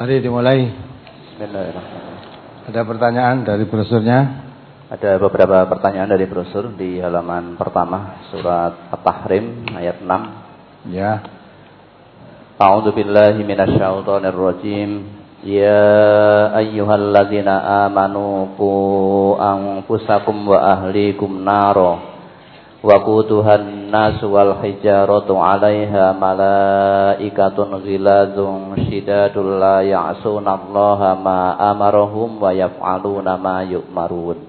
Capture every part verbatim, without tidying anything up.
Mari dimulai. Bismillahirrahmanirrahim. Ada pertanyaan dari brosurnya? Ada beberapa pertanyaan dari brosur di halaman pertama surat At-Tahrim ayat enam. Ya. A'udzu billahi minasyaitonir rajim. Ya ayyuhalladzina amanu qu anfusakum wa ahlikum naro. Wa quduhan nasu wal hijaratu 'alaiha malaikatun ghilazun shidadul la ya'sunallaha ma amarahum wa yaf'aluna ma yu'marun.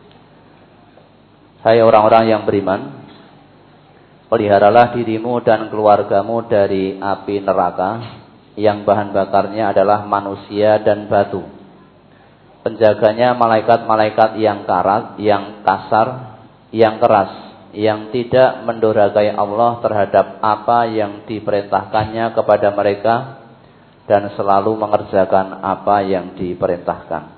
Hai orang-orang yang beriman, peliharalah dirimu dan keluargamu dari api neraka yang bahan bakarnya adalah manusia dan batu. Penjaganya malaikat-malaikat yang karat, yang kasar, yang keras, yang tidak mendurhakai Allah terhadap apa yang diperintahkannya kepada mereka dan selalu mengerjakan apa yang diperintahkan.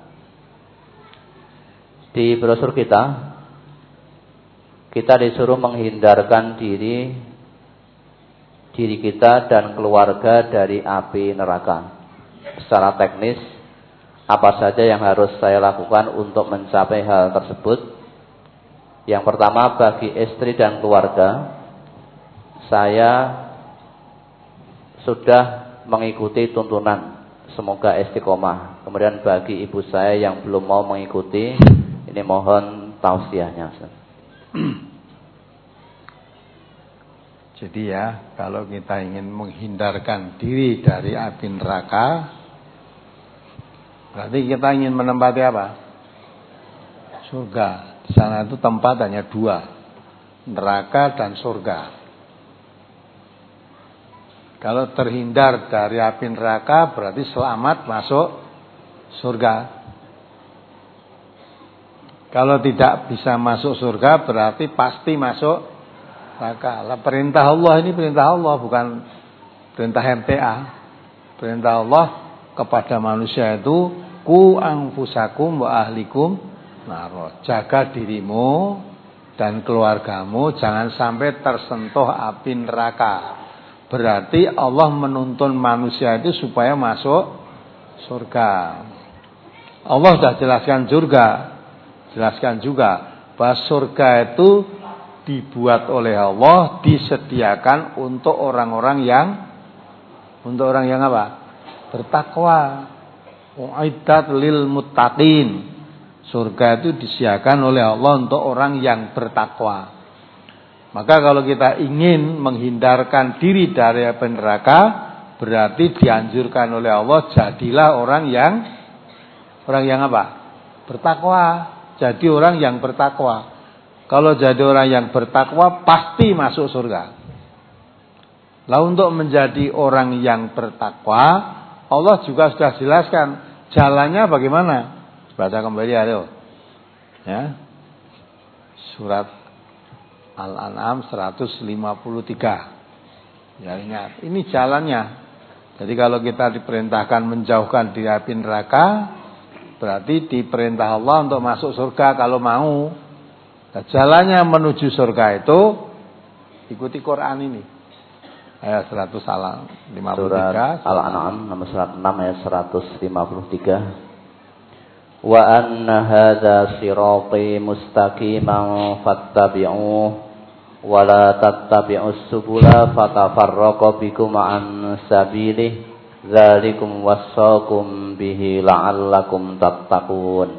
Di brosur kita, kita disuruh menghindarkan diri diri kita dan keluarga dari api neraka. Secara teknis, apa saja yang harus saya lakukan untuk mencapai hal tersebut? Yang pertama, bagi istri dan keluarga, saya sudah mengikuti tuntunan, semoga istiqomah. Kemudian bagi ibu saya yang belum mau mengikuti, ini mohon tausiahnya. Jadi ya, kalau kita ingin menghindarkan diri dari api neraka, berarti kita ingin menempati apa? Surga. Di sana itu tempat hanya dua, neraka dan surga. Kalau terhindar dari api neraka berarti selamat masuk surga. Kalau tidak bisa masuk surga berarti pasti masuk neraka. Lah, perintah Allah ini perintah Allah, bukan perintah M T A. Perintah Allah kepada manusia itu ku anfusakum wa ahlikum naro. Jaga dirimu dan keluargamu jangan sampai tersentuh api neraka. Berarti Allah menuntun manusia itu supaya masuk surga. Allah sudah jelaskan surga, jelaskan juga bahwa surga itu dibuat oleh Allah, disediakan untuk orang-orang yang untuk orang yang apa? Bertakwa. Uiddat lil muttaqin. Surga itu disediakan oleh Allah untuk orang yang bertakwa. Maka kalau kita ingin menghindarkan diri dari api neraka, berarti dianjurkan oleh Allah jadilah orang yang orang yang apa? Bertakwa. Jadi orang yang bertakwa. Kalau jadi orang yang bertakwa pasti masuk surga. Lah, untuk menjadi orang yang bertakwa, Allah juga sudah jelaskan jalannya bagaimana. Baca kembali ayo. Ya. Surat Al-An'am seratus lima puluh tiga. Ya, ingat, ini jalannya. Jadi kalau kita diperintahkan menjauhkan dari api neraka, berarti diperintah Allah untuk masuk surga kalau mau. Nah, jalannya menuju surga itu ikuti Quran ini. Ayat seratus lima puluh tiga. Surat Al-An'am nomor surat enam ayat seratus lima puluh tiga. Wa anna hadza sirati mustaqiman fattabi'uhu wa la tattabi'us subula fatafarraqu bikum an sabilihi dzalikum wassaqum bihi la'allakum tattaqun.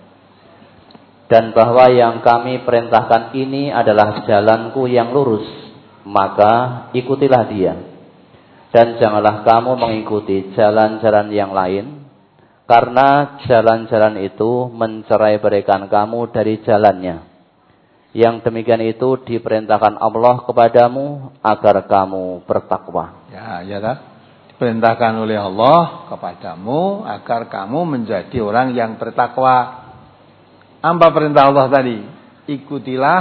Dan bahwa yang kami perintahkan ini adalah jalanku yang lurus, maka ikutilah dia. Dan janganlah kamu mengikuti jalan-jalan yang lain, karena jalan-jalan itu mencerai-beraikan kamu dari jalannya. Yang demikian itu diperintahkan Allah kepadamu agar kamu bertakwa. Ya, ya dah. Diperintahkan oleh Allah kepadamu agar kamu menjadi orang yang bertakwa. Apa perintah Allah tadi? Ikutilah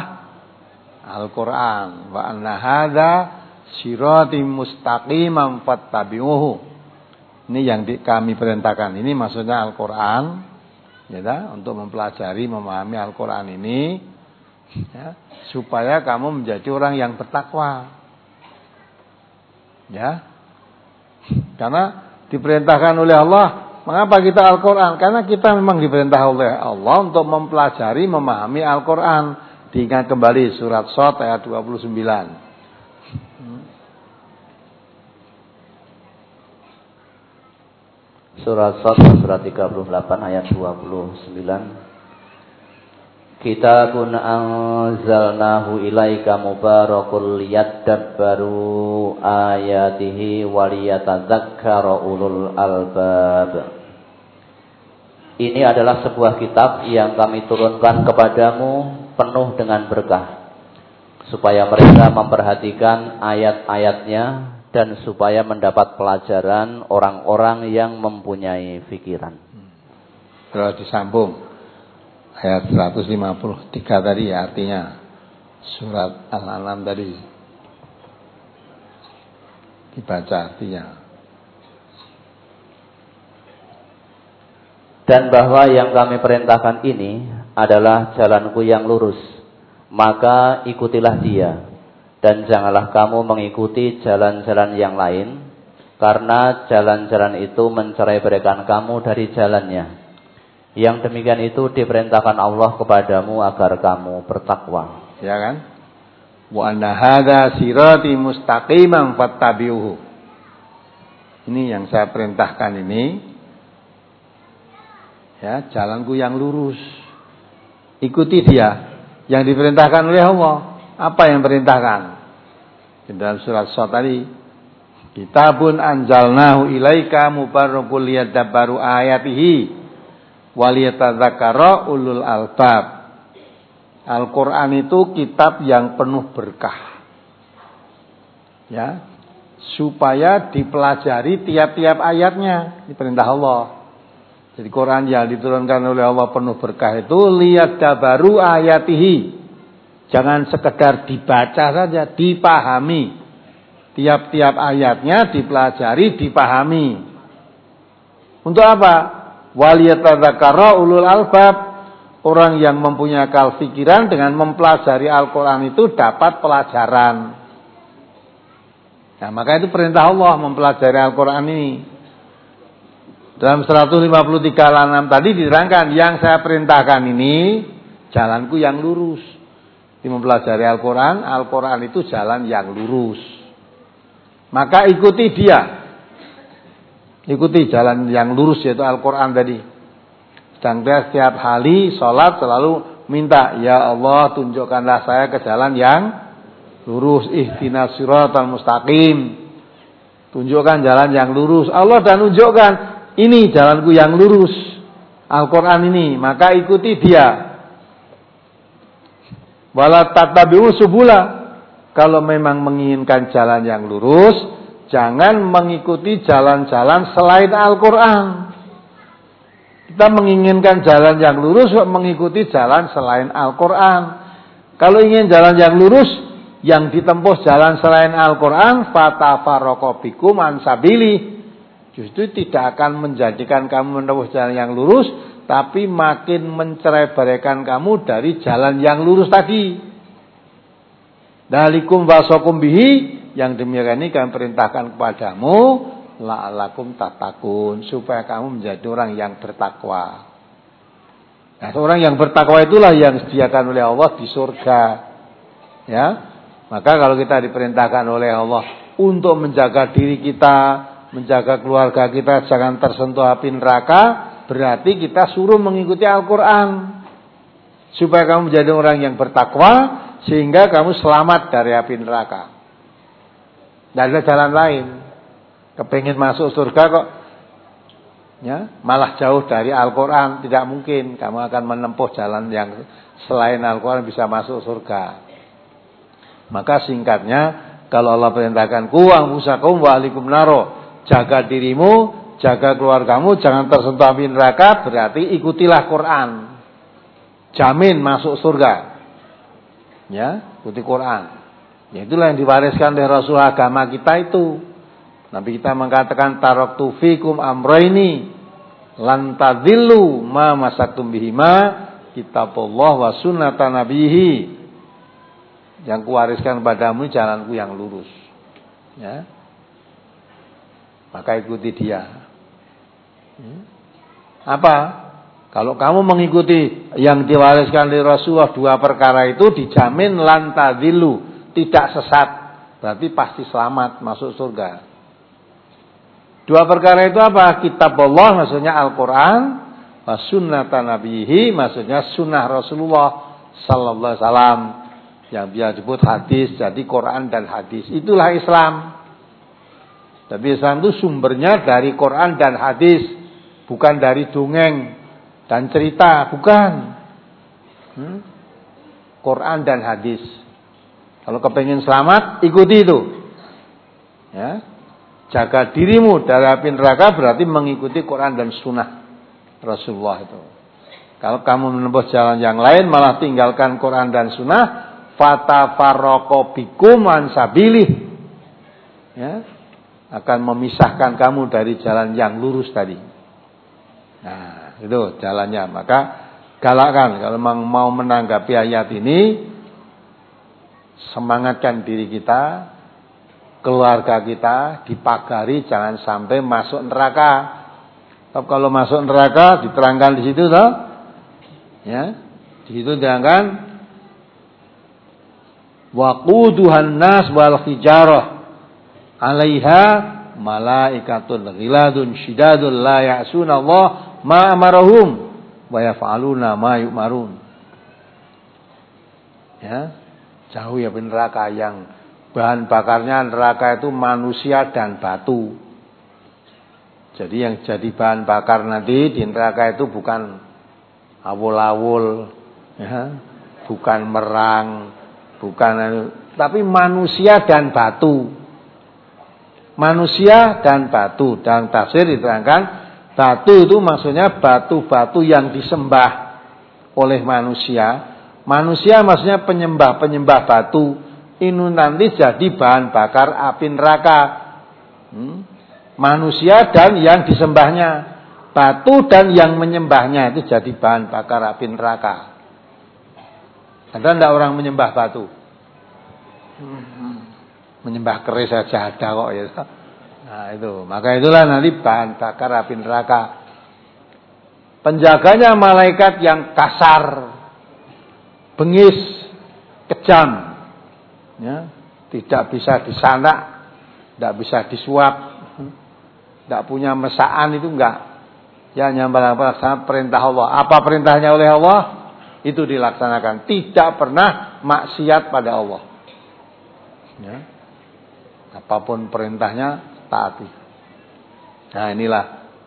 Al-Quran. Wa anna hadza sirati mustaqiman fattabi'uhu. Ini yang di, kami perintahkan. Ini maksudnya Al-Quran, ya, untuk mempelajari, memahami Al-Quran ini, ya, supaya kamu menjadi orang yang bertakwa. Ya, karena diperintahkan oleh Allah. Mengapa kita Al-Quran? Karena kita memang diperintah oleh Allah untuk mempelajari, memahami Al-Quran. Diingat kembali surat Shad ayat dua puluh sembilan. Surat Shad surat tiga puluh delapan ayat dua puluh sembilan. Kitabun anzalnahu ilaika mubarakul liyadabbaru ayatihi waliyatadzakkara ulul albab. Ini adalah sebuah kitab yang kami turunkan kepadamu penuh dengan berkah, supaya mereka memperhatikan ayat-ayatnya dan supaya mendapat pelajaran orang-orang yang mempunyai pikiran. Kalau disambung ayat seratus lima puluh tiga tadi ya, artinya surat Al-An'am tadi dibaca artinya. Dan bahwa yang kami perintahkan ini adalah jalanku yang lurus, maka ikutilah dia. Dan janganlah kamu mengikuti jalan-jalan yang lain, karena jalan-jalan itu mencerai-beraikan kamu dari jalannya. Yang demikian itu diperintahkan Allah kepadamu agar kamu bertakwa. Ya kan? Wa anna hadza sirati mustaqiman fattabi'uhu. Ini yang saya perintahkan ini. Ya, jalanku yang lurus. Ikuti dia. Yang diperintahkan oleh Allah. Apa yang perintahkan? Di dalam surat Shad tadi. Kitabun anzalnahu ilaika mubarakul liyadabbaru ayatihi waliyatadzakkara ulul albab. Al-Quran itu kitab yang penuh berkah, ya, supaya dipelajari tiap-tiap ayatnya. Ini perintah Allah. Jadi Quran yang diturunkan oleh Allah penuh berkah itu liyadabbaru ayatihi. Jangan sekedar dibaca saja, dipahami. Tiap-tiap ayatnya dipelajari, dipahami. Untuk apa? Waliyatadzakkara ulul albab. Orang yang mempunyai akal pikiran dengan mempelajari Al-Quran itu dapat pelajaran. Nah, maka itu perintah Allah mempelajari Al-Quran ini. Dalam seratus lima puluh tiga Al-An'am tadi diterangkan, yang saya perintahkan ini jalanku yang lurus. Di mempelajari Al-Quran, Al-Quran itu jalan yang lurus. Maka ikuti dia. Ikuti jalan yang lurus, yaitu Al-Quran tadi. Dan dia setiap hari sholat selalu minta, ya Allah tunjukkanlah saya ke jalan yang lurus. Ihdinas siratal mustaqim. Tunjukkan jalan yang lurus. Allah dan tunjukkan, ini jalanku yang lurus. Al-Quran ini, maka ikuti dia. Wala tattabi'u subula. Kalau memang menginginkan jalan yang lurus, jangan mengikuti jalan-jalan selain Al-Quran. Kita menginginkan jalan yang lurus, mengikuti jalan selain Al-Quran. Kalau ingin jalan yang lurus, yang ditempuh jalan selain Al-Quran, fatafarraqu bikum an sabili. Justru tidak akan menjadikan kamu menempuh jalan yang lurus, tapi makin mencerai-beraikan kamu dari jalan yang lurus tadi. Dalikum wasakum bihi, yang demikian ini kami perintahkan kepadamu, la'alakum tatakun, supaya kamu menjadi orang yang bertakwa. Nah, orang yang bertakwa itulah yang disediakan oleh Allah di surga. Ya, maka kalau kita diperintahkan oleh Allah untuk menjaga diri kita, menjaga keluarga kita jangan tersentuh api neraka, berarti kita suruh mengikuti Al-Quran, supaya kamu menjadi orang yang bertakwa, sehingga kamu selamat dari api neraka. Tidak ada jalan lain. Kepingin masuk surga kok, ya, malah jauh dari Al-Quran, tidak mungkin. Kamu akan menempuh jalan yang selain Al-Quran bisa masuk surga. Maka singkatnya, kalau Allah perintahkan ku anfusakum wa ahlikum naro, jaga dirimu, jaga keluargamu, jangan tersentuh api neraka, berarti ikutilah Quran. Jamin masuk surga. Ya, ikuti Quran. Ya, itulah yang diwariskan oleh Rasul agama kita itu. Nabi kita mengatakan taraktu fikum amrayni lan tadillu ma masaktum bihima kitabullah wa sunnatan nabihi. Yang kuwariskan padamu jalanku yang lurus. Ya. maka ikuti dia. Apa? Kalau kamu mengikuti yang diwariskan dari Rasulullah dua perkara itu dijamin lan tadillu, tidak sesat. Berarti pasti selamat masuk surga. Dua perkara itu apa? Kitab Allah maksudnya Al-Quran, wa sunnata nabihi maksudnya sunnah Rasulullah sallallahu alaihi wasallam. Yang dia sebut hadis, jadi Quran dan hadis. Itulah Islam. Tapi Islam itu sumbernya dari Quran dan hadis, bukan dari dongeng dan cerita, bukan. Hmm? Quran dan hadis. Kalau kepengin selamat, ikuti itu. Ya. Jaga dirimu dari api neraka berarti mengikuti Quran dan sunnah Rasulullah itu. Kalau kamu menempuh jalan yang lain malah tinggalkan Quran dan sunnah, fatafarraqu bikum an sabilih. Ya. Akan memisahkan kamu dari jalan yang lurus tadi. Nah, itu jalannya. Maka galakkan kalau memang mau menanggapi ayat ini, semangatkan diri kita, keluarga kita dipagari jangan sampai masuk neraka. Tapi kalau masuk neraka diterangkan di situ toh. Ya. Di situ diterangkan waquduhan nas wal hijarah 'alaiha malaikatun ghiladun syidadul la ya'suna Allah ma amarahum wa yaf'aluna ma yu'marun. Ya. Jauh ya neraka yang bahan bakarnya neraka itu manusia dan batu. Jadi yang jadi bahan bakar nanti di neraka itu bukan awul-awul, ya, bukan merang, bukan, tapi manusia dan batu. Manusia dan batu. Dalam tafsir diterangkan batu itu maksudnya batu-batu yang disembah oleh manusia. Manusia maksudnya penyembah-penyembah batu. Ini nanti jadi bahan bakar api neraka. Hmm? Manusia dan yang disembahnya. Batu dan yang menyembahnya itu jadi bahan bakar api neraka. Ada tidak orang menyembah batu? Hmm. Menyembah keris saja ada kok ya. Nah itu. Maka itulah nanti bahan bakar api neraka. Penjaganya malaikat yang kasar, bengis, kejam. Ya, tidak bisa disanak, tidak bisa disuap, tidak punya mesaan itu enggak. Ya nyambal melaksanakan perintah Allah. Apa perintahnya oleh Allah itu dilaksanakan. Tidak pernah maksiat pada Allah. Ya. Apapun perintahnya taati. Nah inilah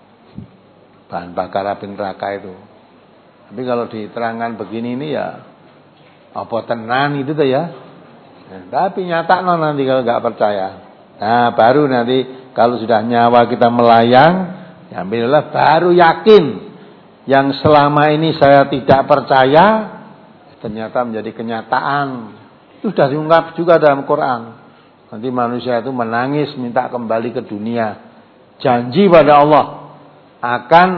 bahan bakar api neraka itu. Tapi kalau diterangkan begini ini ya apa tenan itu tuh ya. Nah, tapi nyata no nanti kalau nggak percaya. Nah baru nanti kalau sudah nyawa kita melayang, ya alhamdulillah baru yakin yang selama ini saya tidak percaya ternyata menjadi kenyataan. Itu sudah diungkap juga dalam Quran. Nanti manusia itu menangis minta kembali ke dunia. Janji pada Allah akan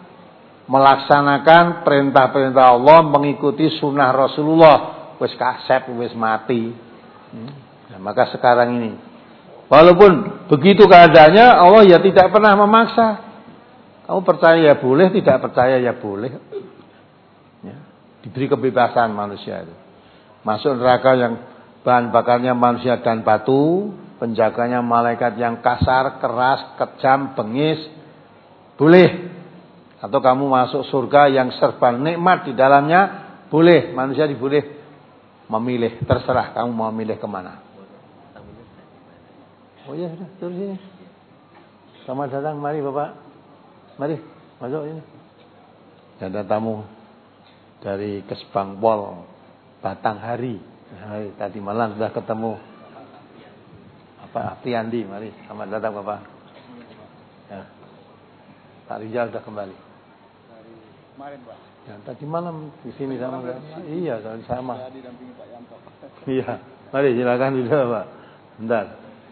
melaksanakan perintah-perintah Allah, mengikuti sunnah Rasulullah. Wis kasep, wis mati. Nah, maka sekarang ini walaupun begitu keadaannya Allah ya tidak pernah memaksa. Kamu percaya ya boleh, tidak percaya ya boleh. Ya, diberi kebebasan manusia itu. Masuk neraka yang bahan bakarnya manusia dan batu, penjaganya malaikat yang kasar, keras, kejam, bengis, boleh. Atau kamu masuk surga yang serba nikmat di dalamnya, boleh. Manusia diboleh memilih, terserah kamu mau milih kemana. Oh iya sudah, turun sini. Selamat datang, mari Bapak. Mari, masuk ini. Ada tamu dari Kesbangpol Batanghari. Hai, tadi malam sudah ketemu apa Priandi, mari. Selamat datang Bapak. Ya. Pak Rijal sudah kembali. Dari kemarin, Pak. Ya, tadi malam di sini sama enggak? Iya, sama. Saya didampingi Pak Yanto. Iya. Mari silakan duduk, Pak. Bentar.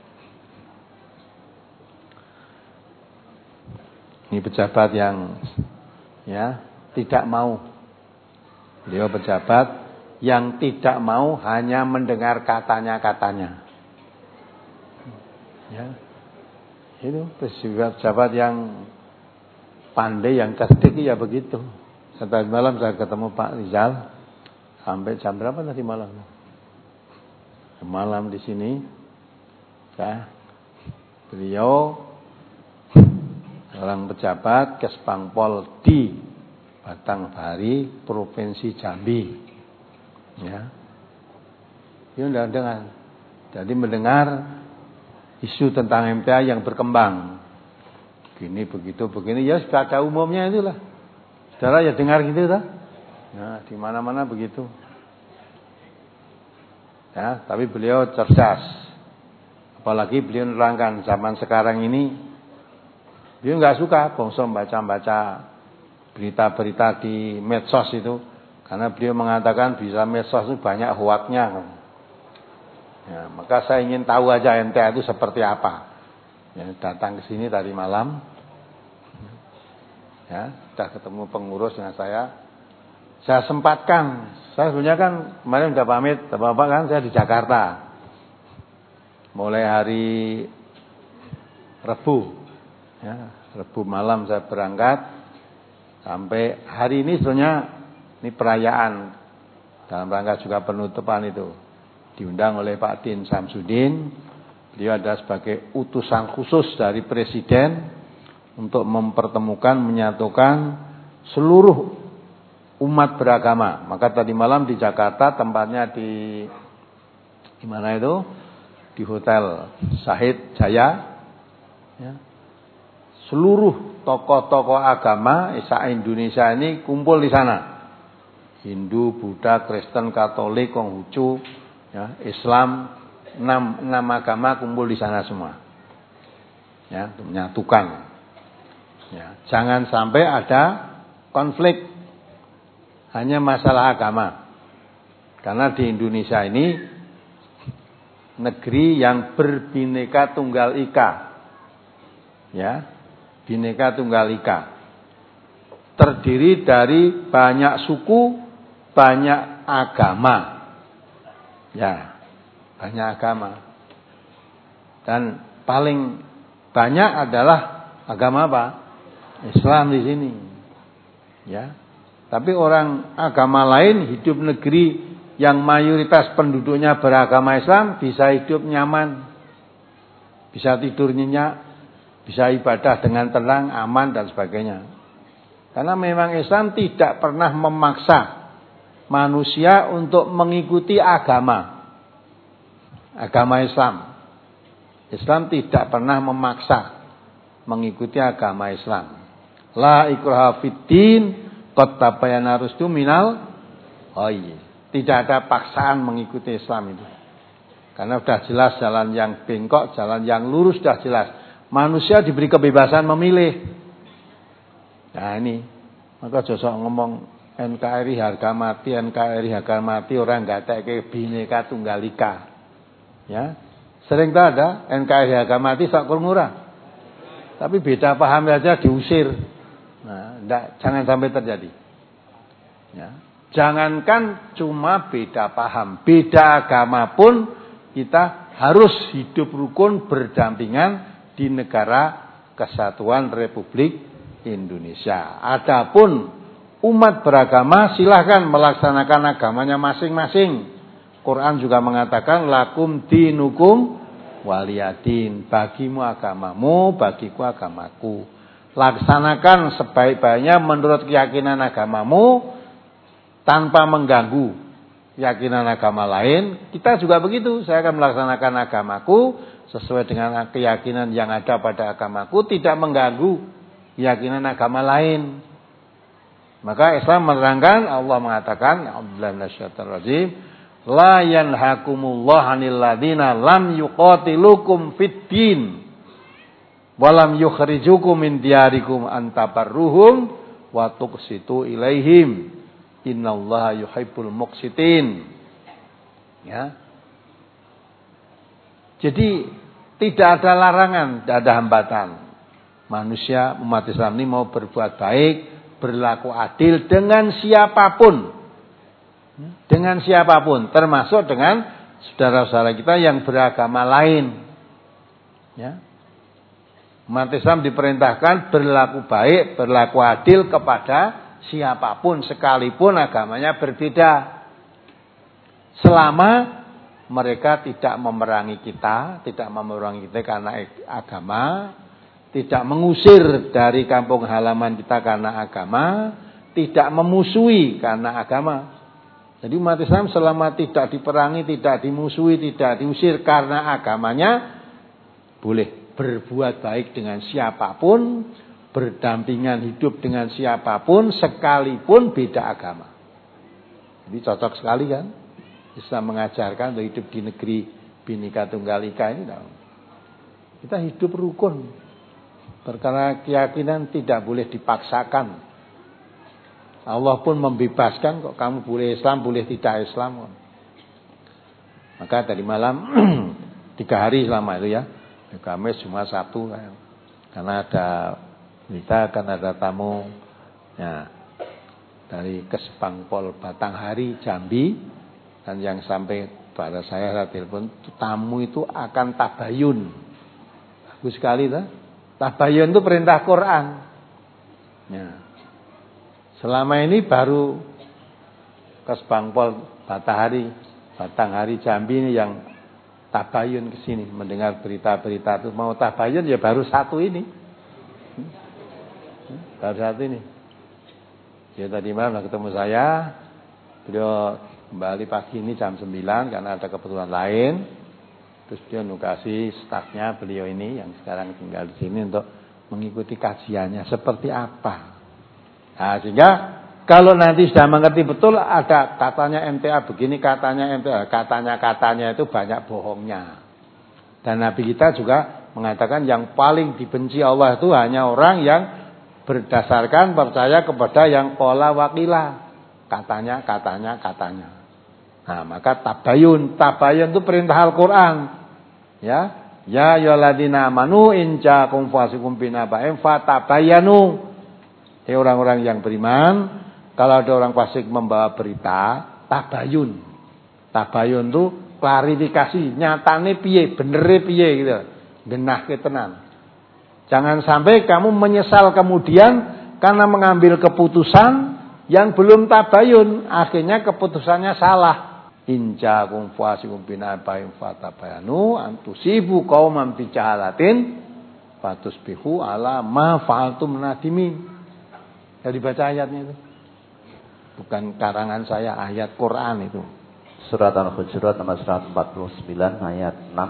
Ini pejabat yang ya, tidak mau. Beliau pejabat yang tidak mau hanya mendengar katanya-katanya. Ya. Itu pejabat yang pandai, yang cerdik ya begitu. Tadi malam saya ketemu Pak Rizal sampai jam berapa tadi malam? Malam di sini, ya, beliau seorang pejabat Kespangpol di Batangbari, Provinsi Jambi, ya. Dia sudah dengar, jadi mendengar isu tentang M T A yang berkembang, gini begitu begini, ya sudah ada umumnya itulah. Saudara ya dengar gitu lah. Nah, di mana-mana begitu. Ya, tapi beliau cerdas. Apalagi beliau nerangkan zaman sekarang ini, beliau nggak suka bongso baca-baca berita-berita di medsos itu, karena beliau mengatakan bisa medsos itu banyak hoaknya. Ya, maka saya ingin tahu aja M T A itu seperti apa. Ya, datang ke sini tadi malam. Ya, sudah ketemu pengurus dengan saya. Saya sempatkan. Saya sebenarnya kan kemarin sudah pamit, Bapak kan saya di Jakarta. Mulai hari Rebu. Ya, Rebu malam saya berangkat sampai hari ini sebenarnya ini perayaan dalam rangka juga penutupan itu. Diundang oleh Pak Din Samsudin. Beliau ada sebagai utusan khusus dari Presiden untuk mempertemukan, menyatukan seluruh umat beragama. Maka tadi malam di Jakarta, tempatnya di di mana itu? Di Hotel Syahid Jaya. Ya. Seluruh tokoh-tokoh agama se-Indonesia ini kumpul di sana. Hindu, Buddha, Kristen, Katolik, Konghucu, ya, Islam, enam, enam agama kumpul di sana semua. Ya, untuk menyatukan. Ya, jangan sampai ada konflik hanya masalah agama. Karena di Indonesia ini negeri yang berbineka tunggal ika. Ya, bineka tunggal ika. Terdiri dari banyak suku, banyak agama. Ya, banyak agama. Dan paling banyak adalah agama apa? Islam di sini. Ya. Tapi orang agama lain hidup negeri yang mayoritas penduduknya beragama Islam bisa hidup nyaman. Bisa tidur nyenyak, bisa ibadah dengan tenang, aman dan sebagainya. Karena memang Islam tidak pernah memaksa manusia untuk mengikuti agama. Agama Islam. Islam tidak pernah memaksa mengikuti agama Islam. La ikraha fiddin qad tabayyana rusdu minal ghayy. Tidak ada paksaan mengikuti Islam itu. Karena sudah jelas jalan yang bengkok, jalan yang lurus sudah jelas. Manusia diberi kebebasan memilih. Nah ini, maka josok ngomong N K R I harga mati, N K R I harga mati, orang enggak teke bineka tunggal ika. Ya. Sering tak ada N K R I harga mati sak murah. Tapi beda paham saja diusir. Nah, enggak, jangan sampai terjadi. Ya. Jangankan cuma beda paham, beda agama pun kita harus hidup rukun berdampingan di negara Kesatuan Republik Indonesia. Adapun umat beragama silahkan melaksanakan agamanya masing-masing. Quran juga mengatakan lakum dinukum waliyadin. Bagimu agamamu, bagiku agamaku. Laksanakan sebaik-baiknya menurut keyakinan agamamu tanpa mengganggu keyakinan agama lain. Kita juga begitu. Saya akan melaksanakan agamaku sesuai dengan keyakinan yang ada pada agamaku, tidak mengganggu keyakinan agama lain. Maka Islam menerangkan, Allah mengatakan, a'udzubillahi minasyaitonir rajim, la yanhakumullahu 'anil ladzina lam yuqatilukum fid din walam yukhrijukum min diyarikum an tabarruhum wa tuqsitu ilaihim innallaha yuhibbul muqsitin. Ya. Jadi tidak ada larangan, tidak ada hambatan. Manusia umat Islam ini mau berbuat baik, berlaku adil dengan siapapun. Dengan siapapun, termasuk dengan saudara-saudara kita yang beragama lain. Ya. Umat Islam diperintahkan berlaku baik, berlaku adil kepada siapapun sekalipun agamanya berbeda. Selama mereka tidak memerangi kita, tidak memerangi kita karena agama, tidak mengusir dari kampung halaman kita karena agama, tidak memusuhi karena agama. Jadi umat Islam selama tidak diperangi, tidak dimusuhi, tidak diusir karena agamanya, boleh berbuat baik dengan siapapun, berdampingan hidup dengan siapapun, sekalipun beda agama. Jadi cocok sekali kan? Islam mengajarkan untuk hidup di negeri Bhinneka Tunggal Ika ini. Kita hidup rukun. Perkara keyakinan tidak boleh dipaksakan. Allah pun membebaskan kok, kamu boleh Islam, boleh tidak Islam. Maka tadi malam tiga hari selama itu ya, Kamis, Jumat, Sabtu, karena ada berita akan ada tamu ya, dari Kesbangpol Batanghari Jambi, dan yang sampai pada saya saya telepon, tamu itu akan tabayun. Bagus sekali tuh. Tabayun itu perintah Quran. Ya. Selama ini baru Kesbangpol Batanghari, Batanghari Jambi ini yang tabayun ke sini mendengar berita-berita itu. Mau tabayun ya baru satu ini. Baru satu ini. Ya tadi malam ketemu saya, beliau kembali pagi ini jam sembilan karena ada keperluan lain. Terus dia nukasi stafnya beliau ini yang sekarang tinggal di sini untuk mengikuti kajiannya seperti apa. Nah, sehingga kalau nanti sudah mengerti betul ada katanya M T A begini, katanya M T A, katanya-katanya itu banyak bohongnya. Dan Nabi kita juga mengatakan yang paling dibenci Allah itu hanya orang yang berdasarkan percaya kepada yang qala waqila. Katanya, katanya, katanya. Nah, maka tabayun, tabayun itu perintah Al-Qur'an. Ya, ya ayyuhalladzina amanu in ja'akum fasiqun binaba'in fatabayanu. Hei orang-orang yang beriman, kalau ada orang fasik membawa berita, tabayun. Tabayun itu klarifikasi, nyatane piye, benere piye gitu. Genahke tenan. Jangan sampai kamu menyesal kemudian karena mengambil keputusan yang belum tabayun, akhirnya keputusannya salah. Inja kum fasikum binaba'in fatabayanu antusibu qauman bijahalatin fatusbihu ala ma fa'altum nadimin. Jadi baca ayatnya itu. Bukan karangan saya, ayat Quran itu. Surat Al-Hujurat nomor seratus empat puluh sembilan ayat enam.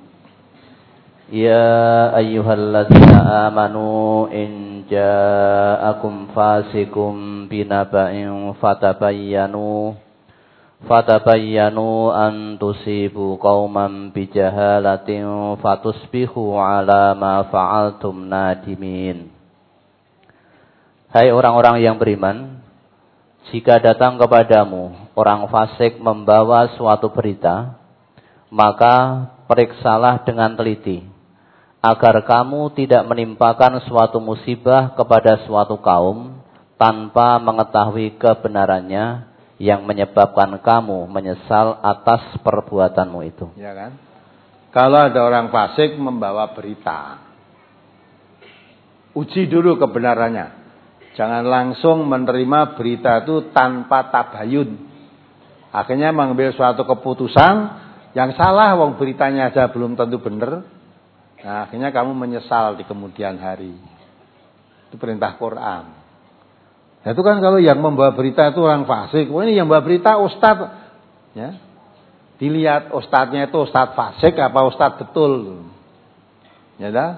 Ya ayyuhalladzina amanu in ja'akum fasikum binaba'in fatabayyanu fatabayyanu an tusibu qauman bijahalatin fatusbihu ala ma fa'altum nadimin. Hai orang-orang yang beriman, jika datang kepadamu orang fasik membawa suatu berita, maka periksalah dengan teliti, agar kamu tidak menimpakan suatu musibah kepada suatu kaum tanpa mengetahui kebenarannya yang menyebabkan kamu menyesal atas perbuatanmu itu. Ya kan? Kalau ada orang fasik membawa berita, uji dulu kebenarannya. Jangan langsung menerima berita itu tanpa tabayun. Akhirnya mengambil suatu keputusan yang salah, wong beritanya aja belum tentu benar. Nah, akhirnya kamu menyesal di kemudian hari. Itu perintah Quran. Nah, itu kan kalau yang membawa berita itu orang fasik. Wah, ini yang membawa berita ustadz. Ya. Dilihat ustadznya itu ustadz fasik apa ustadz betul. Ya dah.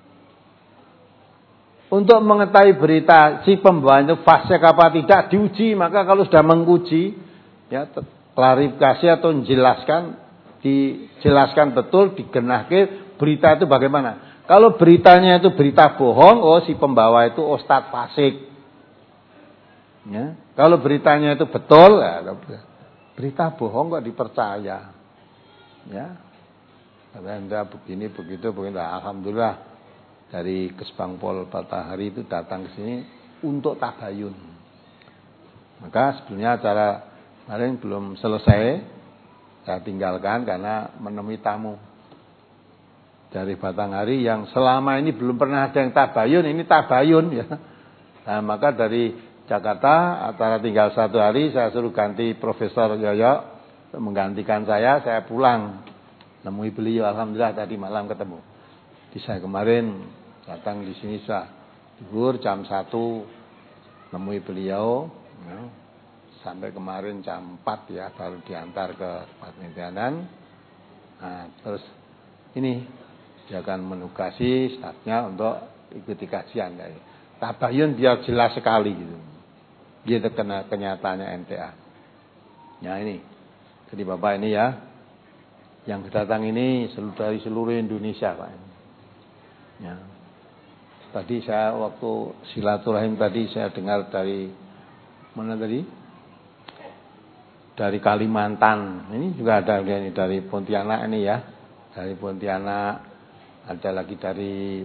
Untuk mengetahui berita si pembawa itu fasik apa tidak diuji. Maka kalau sudah menguji, ya klarifikasi atau menjelaskan, dijelaskan betul, digenahkan berita itu bagaimana. Kalau beritanya itu berita bohong, oh si pembawa itu ustadz fasik. Ya. Kalau beritanya itu betul, ya, berita bohong kok dipercaya. Ya. Anda begini begitu begitu. Alhamdulillah dari Kesbangpol Batanghari itu datang ke sini untuk tabayun. Maka sebelumnya acara kemarin belum selesai, saya tinggalkan karena menemui tamu. dari Batanghari yang selama ini belum pernah ada yang tabayun, ini tabayun ya. Nah, maka dari Jakarta antara tinggal satu hari saya suruh ganti Profesor Yoyo menggantikan saya, saya pulang nemui beliau, alhamdulillah tadi malam ketemu. Di saya kemarin datang di sini sudah zuhur jam satu nemui beliau ya. Sampai kemarin jam empat ya baru diantar ke tempat penelitian. Nah, terus ini dia akan menugasi stafnya untuk ikuti kajian dari tabayun biar jelas sekali gitu. Dia terkena kenyataannya M T A. Ya ini. Jadi Bapak ini ya yang kedatang ini dari seluruh Indonesia Pak. Ya. Tadi saya waktu silaturahim tadi saya dengar dari mana tadi? Dari Kalimantan. Ini juga ada ini dari Pontianak ini ya. Dari Pontianak. Ada lagi dari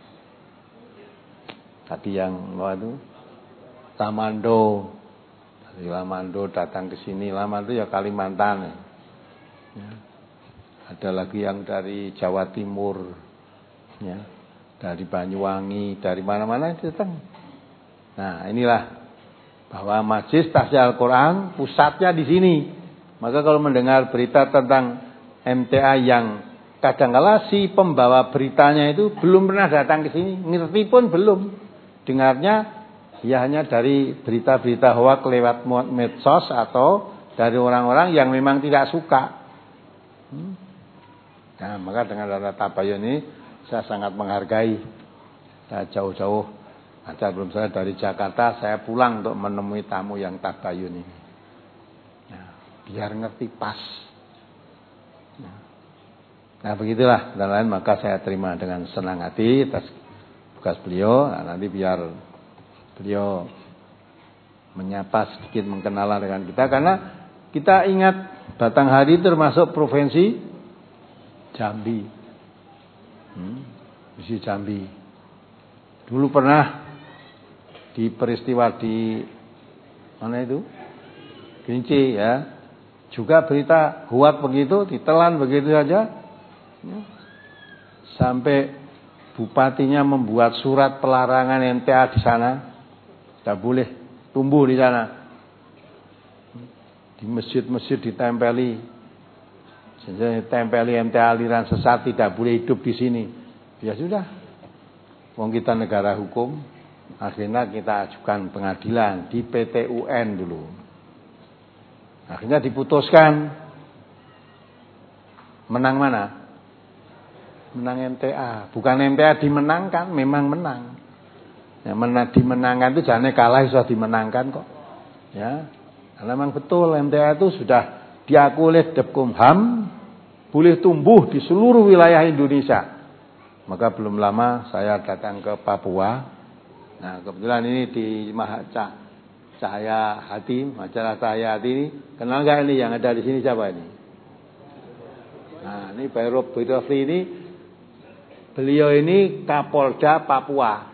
tadi yang itu Lamando, dari Lamando datang ke sini. Lamando ya Kalimantan. Ya. Ada lagi yang dari Jawa Timur, ya, dari Banyuwangi, dari mana-mana datang. Nah inilah bahwa Majelis Tahfidz Al-Quran pusatnya di sini. Maka kalau mendengar berita tentang M T A yang kadangkala si pembawa beritanya itu belum pernah datang ke sini, ngerti pun belum. Dengarnya ya hanya dari berita-berita hoak lewat medsos atau dari orang-orang yang memang tidak suka. Hmm. Nah, maka dengan data tabayun ini saya sangat menghargai. Saya jauh-jauh, ada belum saya dari Jakarta, saya pulang untuk menemui tamu yang tabayun ini. Nah, biar ngerti pas. Nah. Nah begitulah dan lain maka saya terima dengan senang hati atas tugas beliau. Nah, nanti biar beliau menyapa sedikit mengenalan dengan kita karena kita ingat Batanghari termasuk provinsi Jambi, hmm, provinsi Jambi. Dulu pernah di peristiwa di mana itu Kerinci ya, juga berita hoak begitu ditelan begitu saja. Ya. Sampai bupatinya membuat surat pelarangan M T A di sana, tidak boleh tumbuh di sana. Di masjid-masjid ditempeli, ditempeli M T A aliran sesat tidak boleh hidup di sini. Ya sudah, wong kita negara hukum, akhirnya kita ajukan pengadilan di P T U N dulu. Akhirnya diputuskan menang mana? Menang M T A, bukan M T A dimenangkan, memang menang. Yang menang dimenangkan itu jangan kalah sudah dimenangkan kok. Ya, karena memang betul M T A itu sudah diakui oleh Depkumham boleh tumbuh di seluruh wilayah Indonesia. Maka belum lama saya datang ke Papua. Nah kebetulan ini di Mahaca Cahaya Hati, majalah Cahaya Hati ini kenal nggak ini yang ada di sini siapa ini? Nah ini Pak Rob Bidofli ini. Beliau ini Kapolda Papua.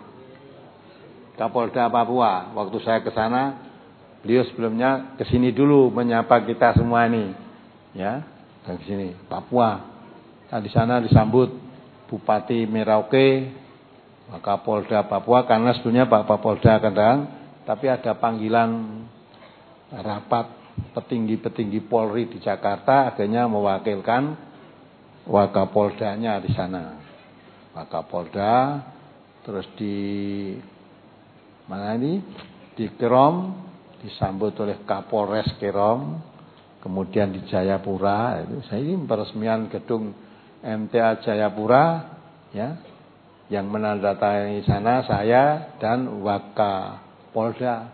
Kapolda Papua. Waktu saya ke sana, beliau sebelumnya ke sini dulu menyapa kita semua ini. Ya, ke sini Papua. Nah, di sana disambut Bupati Merauke, Kapolda Papua karena sebelumnya Pak Kapolda kadang, tapi ada panggilan rapat petinggi-petinggi Polri di Jakarta akhirnya mewakilkan Wakapoldanya di sana. Kapolda, terus di mana ini di Kerom disambut oleh Kapolres Kerom, kemudian di Jayapura itu saya ini peresmian gedung M T A Jayapura ya, yang menandatangani sana saya dan Wakapolda,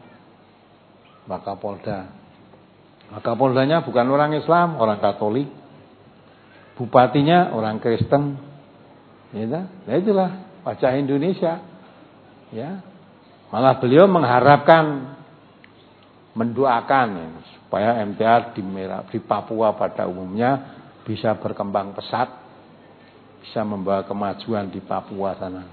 Wakapolda, Wakapoldanya bukan orang Islam, orang Katolik, bupatinya orang Kristen. Ya, nah itulah wajah Indonesia. Ya, malah beliau mengharapkan, mendoakan ya, supaya M T A di, di Papua pada umumnya bisa berkembang pesat, bisa membawa kemajuan di Papua sana.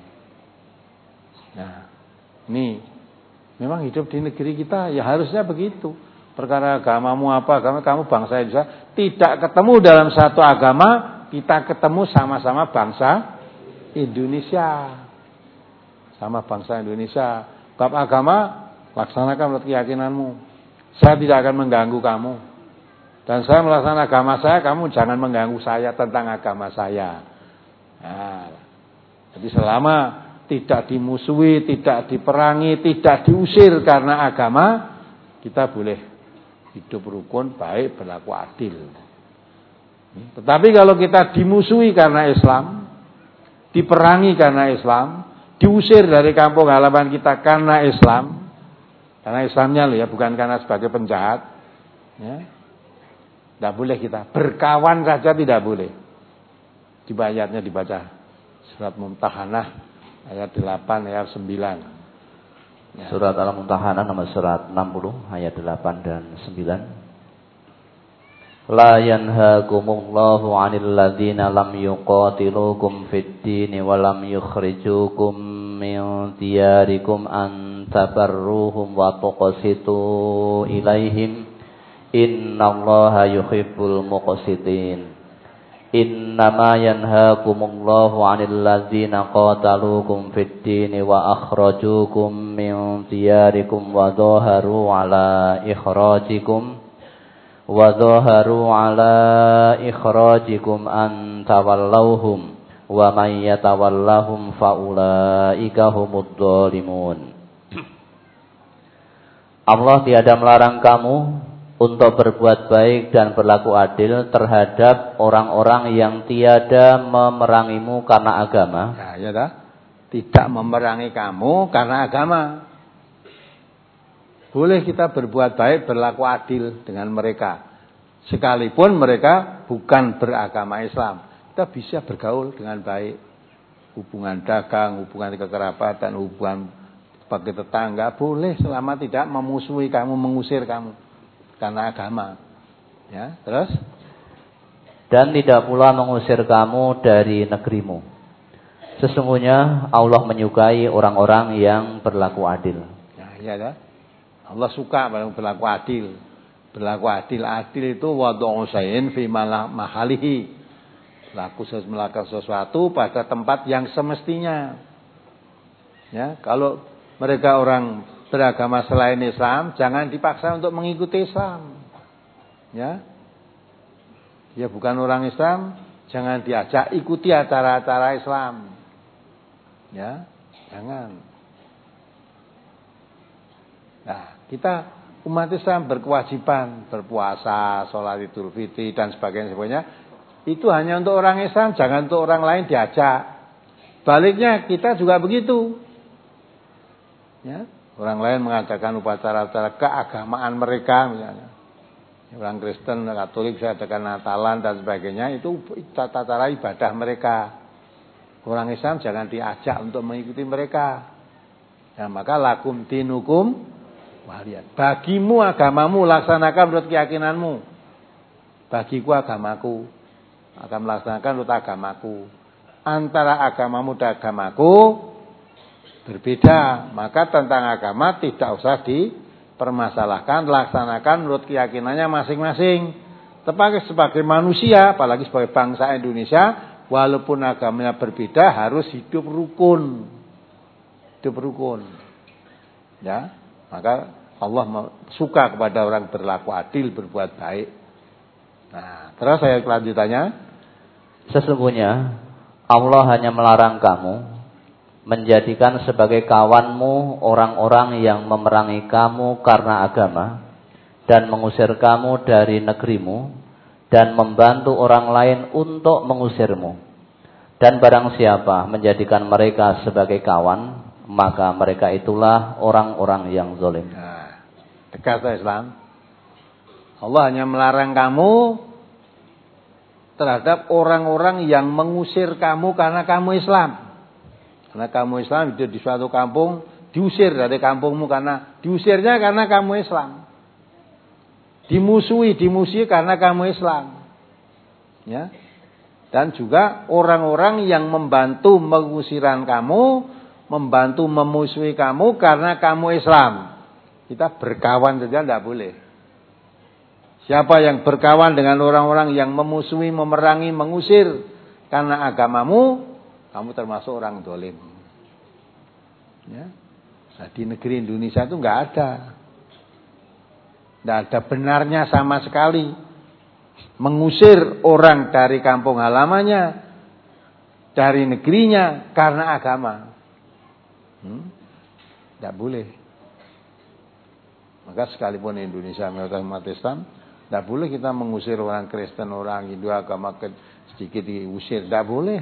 Nah, ini memang hidup di negeri kita ya harusnya begitu. Perkara agamamu apa, agama kamu bangsa Indonesia, tidak ketemu dalam satu agama kita ketemu sama-sama bangsa Indonesia. Sama bangsa Indonesia. Bab agama, laksanakan menurut keyakinanmu. Saya tidak akan mengganggu kamu. Dan saya melaksanakan agama saya, kamu jangan mengganggu saya tentang agama saya. Nah, jadi selama tidak dimusuhi, tidak diperangi, tidak diusir karena agama, kita boleh hidup rukun, baik, berlaku adil. Tetapi kalau kita dimusuhi karena Islam, diperangi karena Islam, diusir dari kampung halaman kita karena Islam, karena Islamnya loh ya, bukan karena sebagai penjahat, ya, tidak boleh kita berkawan saja, tidak boleh. Di ayatnya dibaca surat Mumtahanah ayat delapan ayat sembilan. Ya. Surat Al-Mumtahanah nomor surat enam puluh ayat delapan dan sembilan. La yanhaakumullahu 'anil ladzina lam yuqatilukum fid din wa lam yukhrijukum min diyarikum an tabarruhum wa tuqsitu ilaihim innallaha yuhibbul muqsitin. Innama yanhaakumullahu 'anil ladzina qataluukum fid din wa akhrajukum min diyarikum wa dhaharu 'ala ikhrajikum wa dhaharu 'ala ikhrajikum an tawallawhum wa may yatawallahum fa ulaika humudz dzalimun. Allah tiada melarang kamu untuk berbuat baik dan berlaku adil terhadap orang-orang yang tiada memerangimu karena agama. Nah, ya dah. Tidak memerangi kamu karena agama. Boleh kita berbuat baik, berlaku adil dengan mereka. Sekalipun mereka bukan beragama Islam. Kita bisa bergaul dengan baik. Hubungan dagang, hubungan kekerabatan, hubungan sebagai tetangga. Boleh selama tidak memusuhi kamu, mengusir kamu karena agama, ya, terus dan tidak pula mengusir kamu dari negerimu. Sesungguhnya Allah menyukai orang-orang yang berlaku adil. Nah, iya dah. Allah suka berlaku adil. Berlaku adil, adil itu wad'u syai'in fi mahalihi. Laku melakukan sesuatu pada tempat yang semestinya. Ya, kalau mereka orang beragama selain Islam, jangan dipaksa untuk mengikuti Islam. Ya. Dia bukan orang Islam, jangan diajak ikuti acara-acara Islam. Ya, jangan. Nah, kita umat Islam berkewajiban berpuasa, sholat Idul Fitri dan sebagainya, sebagainya. Itu hanya untuk orang Islam, jangan untuk orang lain diajak. Baliknya kita juga begitu. Ya. Orang lain mengadakan upacara-upacara keagamaan mereka misalnya. Orang Kristen, Katolik bisa adakan Natalan dan sebagainya, itu tata cara ibadah mereka. Orang Islam jangan diajak untuk mengikuti mereka. Ya, maka lakum dinukum waliyad. Bagimu agamamu, laksanakan menurut keyakinanmu. Bagiku agamaku, akan melaksanakan menurut agamaku. Antara agamamu dan agamaku berbeda, maka tentang agama tidak usah dipermasalahkan, laksanakan menurut keyakinannya masing-masing. Tetapi sebagai manusia, apalagi sebagai bangsa Indonesia, walaupun agamanya berbeda, harus hidup rukun, hidup rukun. Ya, maka Allah suka kepada orang berlaku adil, berbuat baik. Nah, terus saya kelanjutannya, sesungguhnya Allah hanya melarang kamu menjadikan sebagai kawanmu orang-orang yang memerangi kamu karena agama dan mengusir kamu dari negerimu dan membantu orang lain untuk mengusirmu. Dan barang siapa menjadikan mereka sebagai kawan, maka mereka itulah orang-orang yang zalim. Nah, dekat Islam. Allah hanya melarang kamu terhadap orang-orang yang mengusir kamu karena kamu Islam. Karena kamu Islam, hidup di suatu kampung, diusir dari kampungmu karena diusirnya karena kamu Islam. Dimusuhi, dimusuhi karena kamu Islam. Ya. Dan juga orang-orang yang membantu mengusiran kamu, membantu memusuhi kamu karena kamu Islam. Kita berkawan saja tidak boleh. Siapa yang berkawan dengan orang-orang yang memusuhi, memerangi, mengusir karena agamamu, kamu termasuk orang dolim. Ya. Nah, di negeri Indonesia itu nggak ada, nggak ada benarnya sama sekali mengusir orang dari kampung halamannya, dari negerinya karena agama. Hmm? Nggak boleh. Maka sekalipun Indonesia mayoritas umat Islam, nggak boleh kita mengusir orang Kristen, orang Hindu agama sedikit diusir, nggak boleh.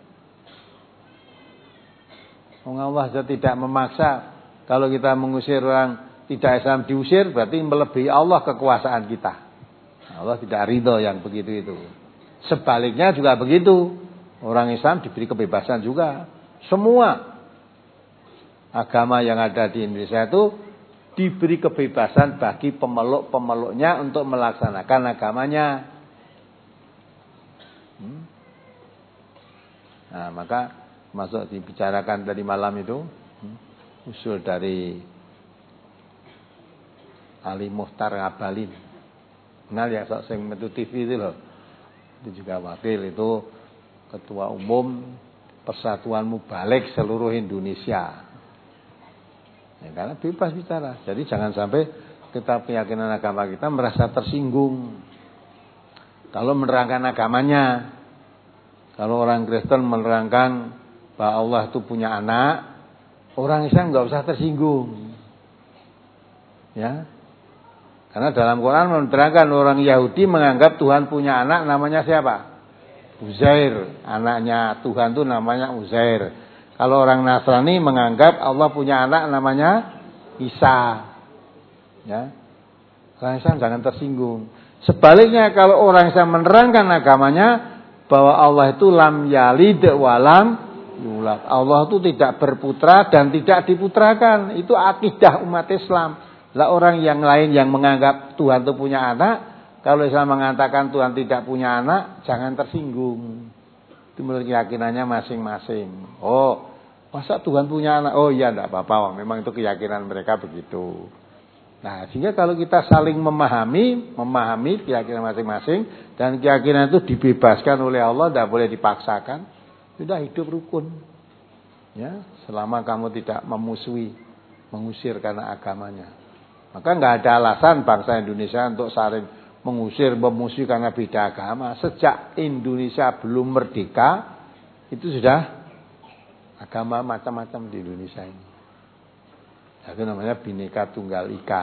Allah tidak memaksa. Kalau kita mengusir orang tidak Islam diusir, berarti melebihi Allah kekuasaan kita. Allah tidak ridho yang begitu itu. Sebaliknya juga begitu. Orang Islam diberi kebebasan juga. Semua agama yang ada di Indonesia itu diberi kebebasan bagi pemeluk-pemeluknya untuk melaksanakan agamanya. Hmm? Nah, maka masuk dibicarakan tadi malam itu hmm, usul dari Ali Muhtar Ngabalin. Kenal ya sok sing metu T V itu loh. Itu juga wakil itu ketua umum Persatuan Mubalik seluruh Indonesia. Ya, karena bebas bicara. Jadi jangan sampai kita keyakinan agama kita merasa tersinggung. Kalau menerangkan agamanya, kalau orang Kristen menerangkan bahwa Allah itu punya anak, orang Islam nggak usah tersinggung. Ya. Karena dalam Quran menerangkan orang Yahudi menganggap Tuhan punya anak namanya siapa? Uzair. Anaknya Tuhan itu namanya Uzair. Kalau orang Nasrani menganggap Allah punya anak namanya Isa. Ya. Orang Islam jangan tersinggung. Sebaliknya kalau orang Islam menerangkan agamanya bahwa Allah itu lam yalid walam yulad. Allah itu tidak berputra dan tidak diputrakan. Itu akidah umat Islam. Lah orang yang lain yang menganggap Tuhan itu punya anak, kalau Islam mengatakan Tuhan tidak punya anak, jangan tersinggung. Itu menurut keyakinannya masing-masing. Oh, masa Tuhan punya anak? Oh iya, tidak apa-apa. Memang itu keyakinan mereka begitu. Nah, sehingga kalau kita saling memahami, memahami keyakinan masing-masing, dan keyakinan itu dibebaskan oleh Allah, tidak boleh dipaksakan, sudah hidup rukun. Ya, selama kamu tidak memusuhi, mengusir karena agamanya. Maka nggak ada alasan bangsa Indonesia untuk saling mengusir, memusuhi karena beda agama. Sejak Indonesia belum merdeka, itu sudah agama macam-macam di Indonesia ini. Itu namanya Bhinneka Tunggal Ika.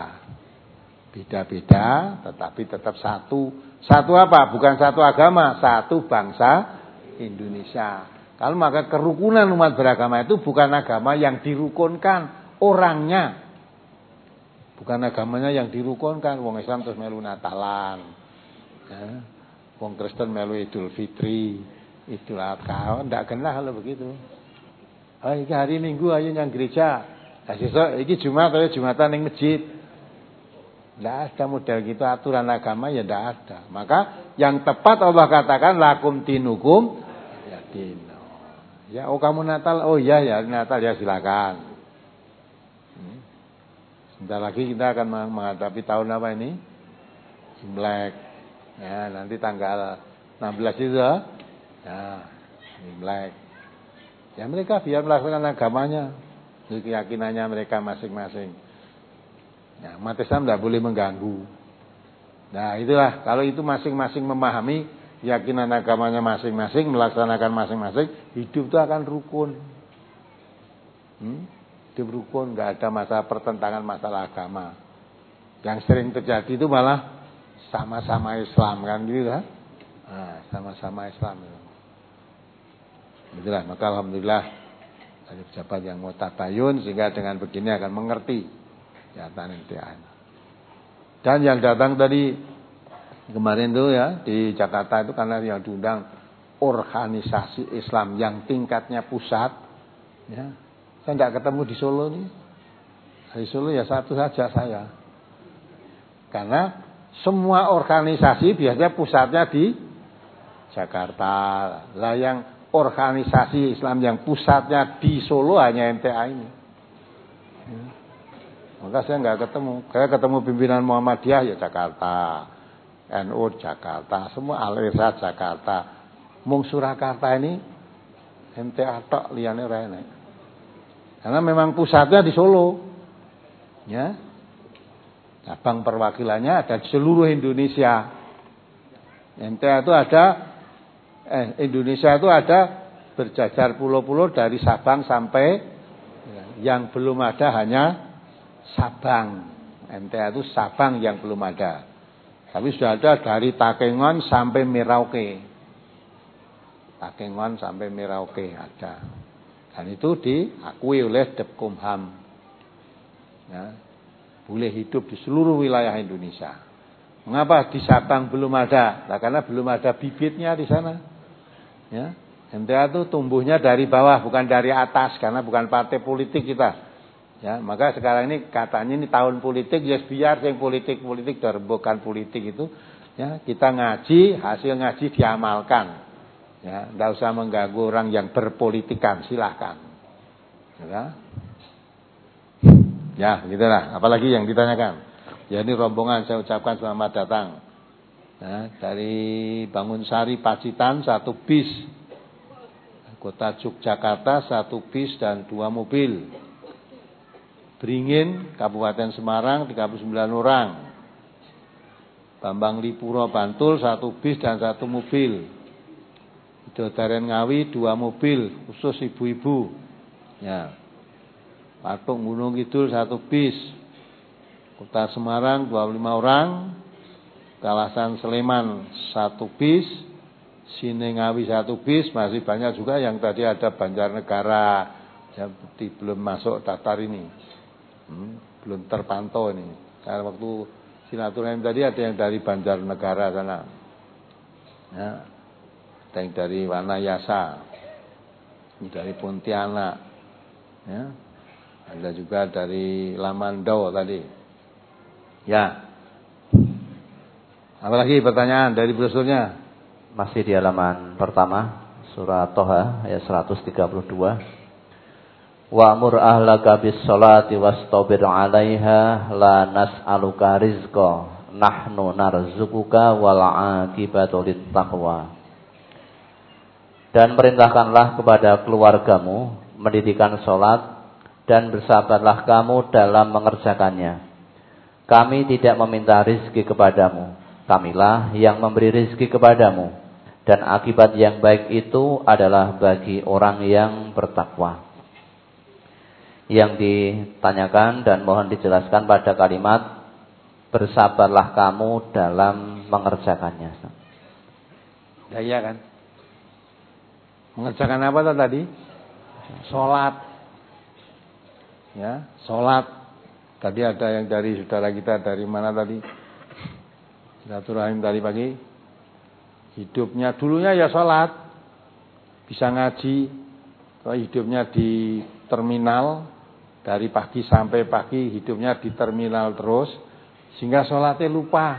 Beda-beda, tetapi tetap satu. Satu apa? Bukan satu agama, satu bangsa Indonesia. Kalau maka kerukunan umat beragama itu bukan agama yang dirukunkan, orangnya. Bukan agamanya yang dirukunkan. Wong Islam terus melu Natalan, ya. Wong Kristen melu Idul Fitri, Idul Adha. Tidak kena kalau begitu. Oh, ini hari Minggu ayo yang gereja. Nah, sesuk iki Jumat ayo Jumatan ning masjid. Tidak ada model gitu, aturan agama ya tidak ada. Maka yang tepat Allah katakan lakum dinukum ya dino. Ya, oh kamu Natal, oh iya ya Natal ya silakan. Sebentar lagi kita akan menghadapi tahun apa ini? Imlek. Ya, nanti tanggal enam belas itu ya. Ya, Imlek. Ya mereka biar melaksanakan agamanya, keyakinannya mereka masing-masing. Ya, umat Islam tidak boleh mengganggu. Nah, itulah kalau itu masing-masing memahami keyakinan agamanya masing-masing, melaksanakan masing-masing, hidup itu akan rukun. Hmm? Hidup rukun, nggak ada masalah pertentangan masalah agama. Yang sering terjadi itu malah sama-sama Islam kan gitu kan? Nah, sama-sama Islam. Itulah, maka alhamdulillah ada pejabat yang mau tabayun sehingga dengan begini akan mengerti kenyataan N T A. Dan yang datang tadi kemarin tuh ya di Jakarta itu karena yang diundang organisasi Islam yang tingkatnya pusat, ya. Saya tidak ketemu di Solo nih. Di Solo ya satu saja saya. Karena semua organisasi biasanya pusatnya di Jakarta. Lah yang organisasi Islam yang pusatnya di Solo hanya M T A ini. Maka saya nggak ketemu. Saya ketemu pimpinan Muhammadiyah ya Jakarta, N U Jakarta, semua Al-Irsyad Jakarta. Mung Surakarta ini M T A tok liyane ora enek. Karena memang pusatnya di Solo. Ya. Cabang perwakilannya ada di seluruh Indonesia. M T A itu ada eh Indonesia itu ada berjajar pulau-pulau dari Sabang sampai ya, yang belum ada hanya Sabang. M T A itu Sabang yang belum ada. Tapi sudah ada dari Takengon sampai Merauke. Takengon sampai Merauke ada. Dan itu diakui oleh Depkumham. Ya, boleh hidup di seluruh wilayah Indonesia. Mengapa di Sabang belum ada? Nah, karena belum ada bibitnya di sana. Ya, M T A itu tumbuhnya dari bawah, bukan dari atas, karena bukan partai politik kita. Ya, maka sekarang ini katanya ini tahun politik, ya biar yang politik-politik dan bukan politik itu, ya kita ngaji, hasil ngaji diamalkan. Ya, tidak usah mengganggu orang yang berpolitikan, silahkan. Ya, ya begitulah. Apalagi yang ditanyakan. Ya ini rombongan saya ucapkan selamat datang. Ya, dari Bangunsari Pacitan satu bis, Kota Yogyakarta satu bis dan dua mobil. Beringin, Kabupaten Semarang tiga puluh sembilan orang. Bambang Lipuro Bantul satu bis dan satu mobil. Widodaren Ngawi dua mobil khusus ibu-ibu. Ya. Patung Gunung Kidul satu bis. Kota Semarang dua puluh lima orang. Kalasan Sleman satu bis. Sine Ngawi satu bis. Masih banyak juga yang tadi ada Banjarnegara. Ya, belum masuk daftar ini. Hmm, belum terpantau ini. Karena waktu silaturahim tadi ada yang dari Banjarnegara sana, ya, ada yang dari Wanayasa, dari Pontianak, ya, ada juga dari Lamandau tadi. Ya, apalagi pertanyaan dari brosurnya? Masih di halaman pertama, surah Toha ayat seratus tiga puluh dua. Wa'mur ahlaka bis-sholati wastabir 'alaiha la nas'aluka rizqa nahnu narzuquka wal 'aqibatu lit-taqwa. Dan perintahkanlah kepada keluargamu mendirikan salat dan bersabarlah kamu dalam mengerjakannya. Kami tidak meminta rizki kepadamu, kamilah yang memberi rizki kepadamu, dan akibat yang baik itu adalah bagi orang yang bertakwa. Yang ditanyakan dan mohon dijelaskan pada kalimat bersabarlah kamu dalam mengerjakannya. Ya, iya kan? Mengerjakan apa tadi? Sholat. Ya, sholat. Tadi ada yang dari saudara kita dari mana tadi? Silaturahim tadi pagi. Hidupnya dulunya ya sholat, bisa ngaji. Kalau hidupnya di terminal, dari pagi sampai pagi hidupnya di terminal terus, sehingga sholatnya lupa.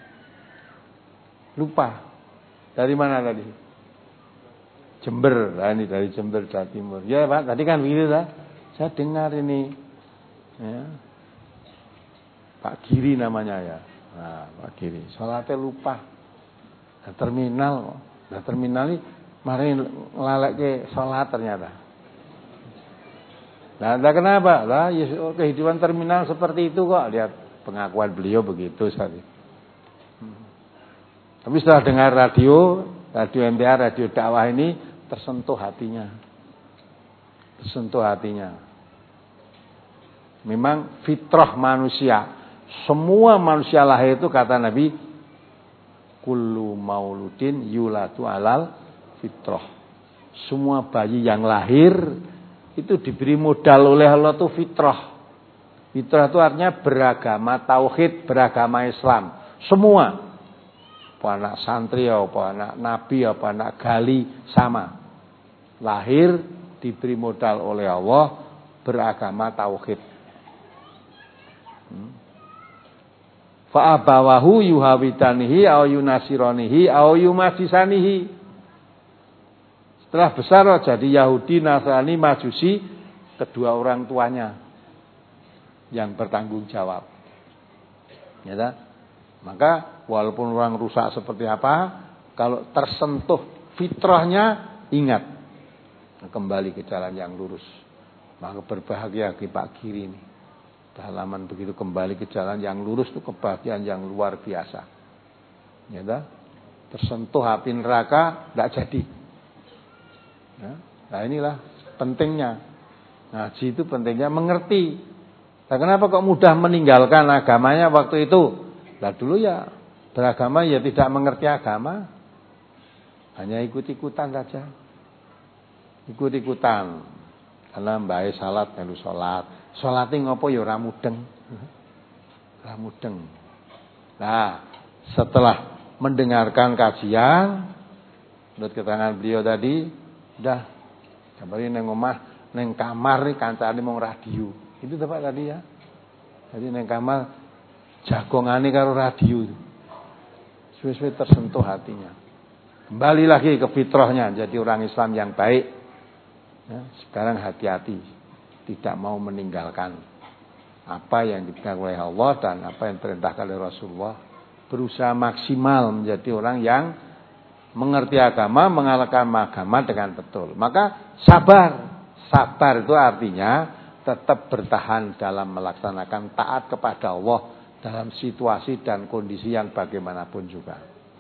Lupa. Dari mana tadi? Jember. Nah, ini dari Jember, Jawa Timur. Ya Pak, tadi kan begitu lah. Saya dengar ini. Ya. Pak Giri namanya ya. Nah, Pak Giri. Sholatnya lupa. Nah, terminal. Nah, terminal ini mari ngelalek ke sholat ternyata. Nah, entah kenapa lah, kehidupan terminal seperti itu kok. Lihat pengakuan beliau begitu sekali. Hmm. Tapi setelah dengar radio, radio M T A, radio dakwah ini tersentuh hatinya, tersentuh hatinya. Memang fitrah manusia, semua manusia lahir itu kata Nabi, kullu mauludin yulatu alal fitrah. Semua bayi yang lahir itu diberi modal oleh Allah itu fitrah. Fitrah itu artinya beragama tauhid, beragama Islam. Semua. Apa anak santri, apa anak nabi, apa anak gali, sama. Lahir diberi modal oleh Allah beragama tauhid. Hmm. Fa abawahu yuhawidanihi au yunasiranihi au yumajisanihi. Setelah besar jadi Yahudi, Nasrani, Majusi, kedua orang tuanya yang bertanggung jawab. Ya tak? Maka walaupun orang rusak seperti apa, kalau tersentuh fitrahnya ingat kembali ke jalan yang lurus. Maka berbahagia di Pak Giri ini. Halaman begitu kembali ke jalan yang lurus itu kebahagiaan yang luar biasa. Ya, dah? Tersentuh api neraka tidak jadi. Ya, nah inilah pentingnya. Ngaji itu pentingnya mengerti. Nah, kenapa kok mudah meninggalkan agamanya waktu itu? Nah dulu ya beragama ya tidak mengerti agama. Hanya ikut-ikutan saja. Ikut-ikutan. Karena mbae salat melu salat. Salate ngopo ya ora mudeng. Ora mudeng. Nah, setelah mendengarkan kajian menurut keterangan beliau tadi, udah kembali neng omah, neng kamar nih kancane mong radio. Itu Pak tadi ya. Jadi neng kamar jagongane karo radio. Suwe-suwe tersentuh hatinya. Kembali lagi ke fitrahnya, jadi orang Islam yang baik. Ya, sekarang hati-hati, tidak mau meninggalkan apa yang diperintahkan oleh Allah dan apa yang diperintahkan oleh Rasulullah. Berusaha maksimal menjadi orang yang mengerti agama, mengamalkan agama dengan betul. Maka sabar, sabar itu artinya tetap bertahan dalam melaksanakan taat kepada Allah dalam situasi dan kondisi yang bagaimanapun juga.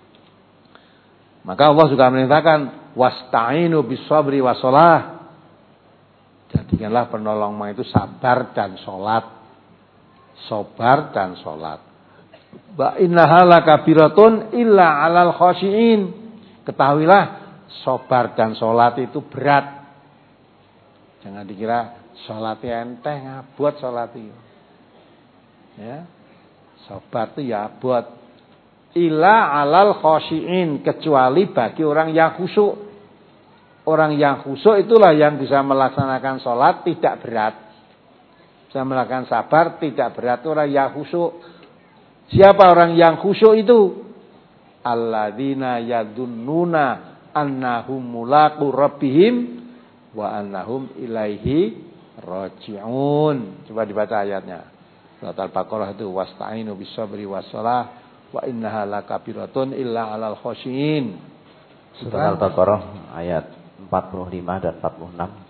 Maka Allah juga memerintahkan wasta'inu bis-sabri was-shalah. Jadikanlah penolongmu itu sabar dan sholat. Sabar dan sholat. Wa innaha lakabiratun illa 'alal khashiin. Ketahuilah sabar dan sholat itu berat. Jangan dikira sholatnya enteng, abot sholat itu. Ya. Sabar itu ya abot. Illa 'alal khashiin, kecuali bagi orang yang khusyuk. Orang yang khusyuk itulah yang bisa melaksanakan sholat tidak berat. Bisa melakukan sabar tidak berat. Orang yang khusyuk. Siapa orang yang khusyuk itu? Alladzina yadunnuna annahum mulaqu rabbihim wa annahum ilaihi raji'un. Coba dibaca ayatnya. Surat Al-Baqarah itu wasta'inu bis-sabri was-shalah wa innaha lakabiratun illa 'alal khashiin. Surat Al-Baqarah ayat empat puluh lima dan empat puluh enam.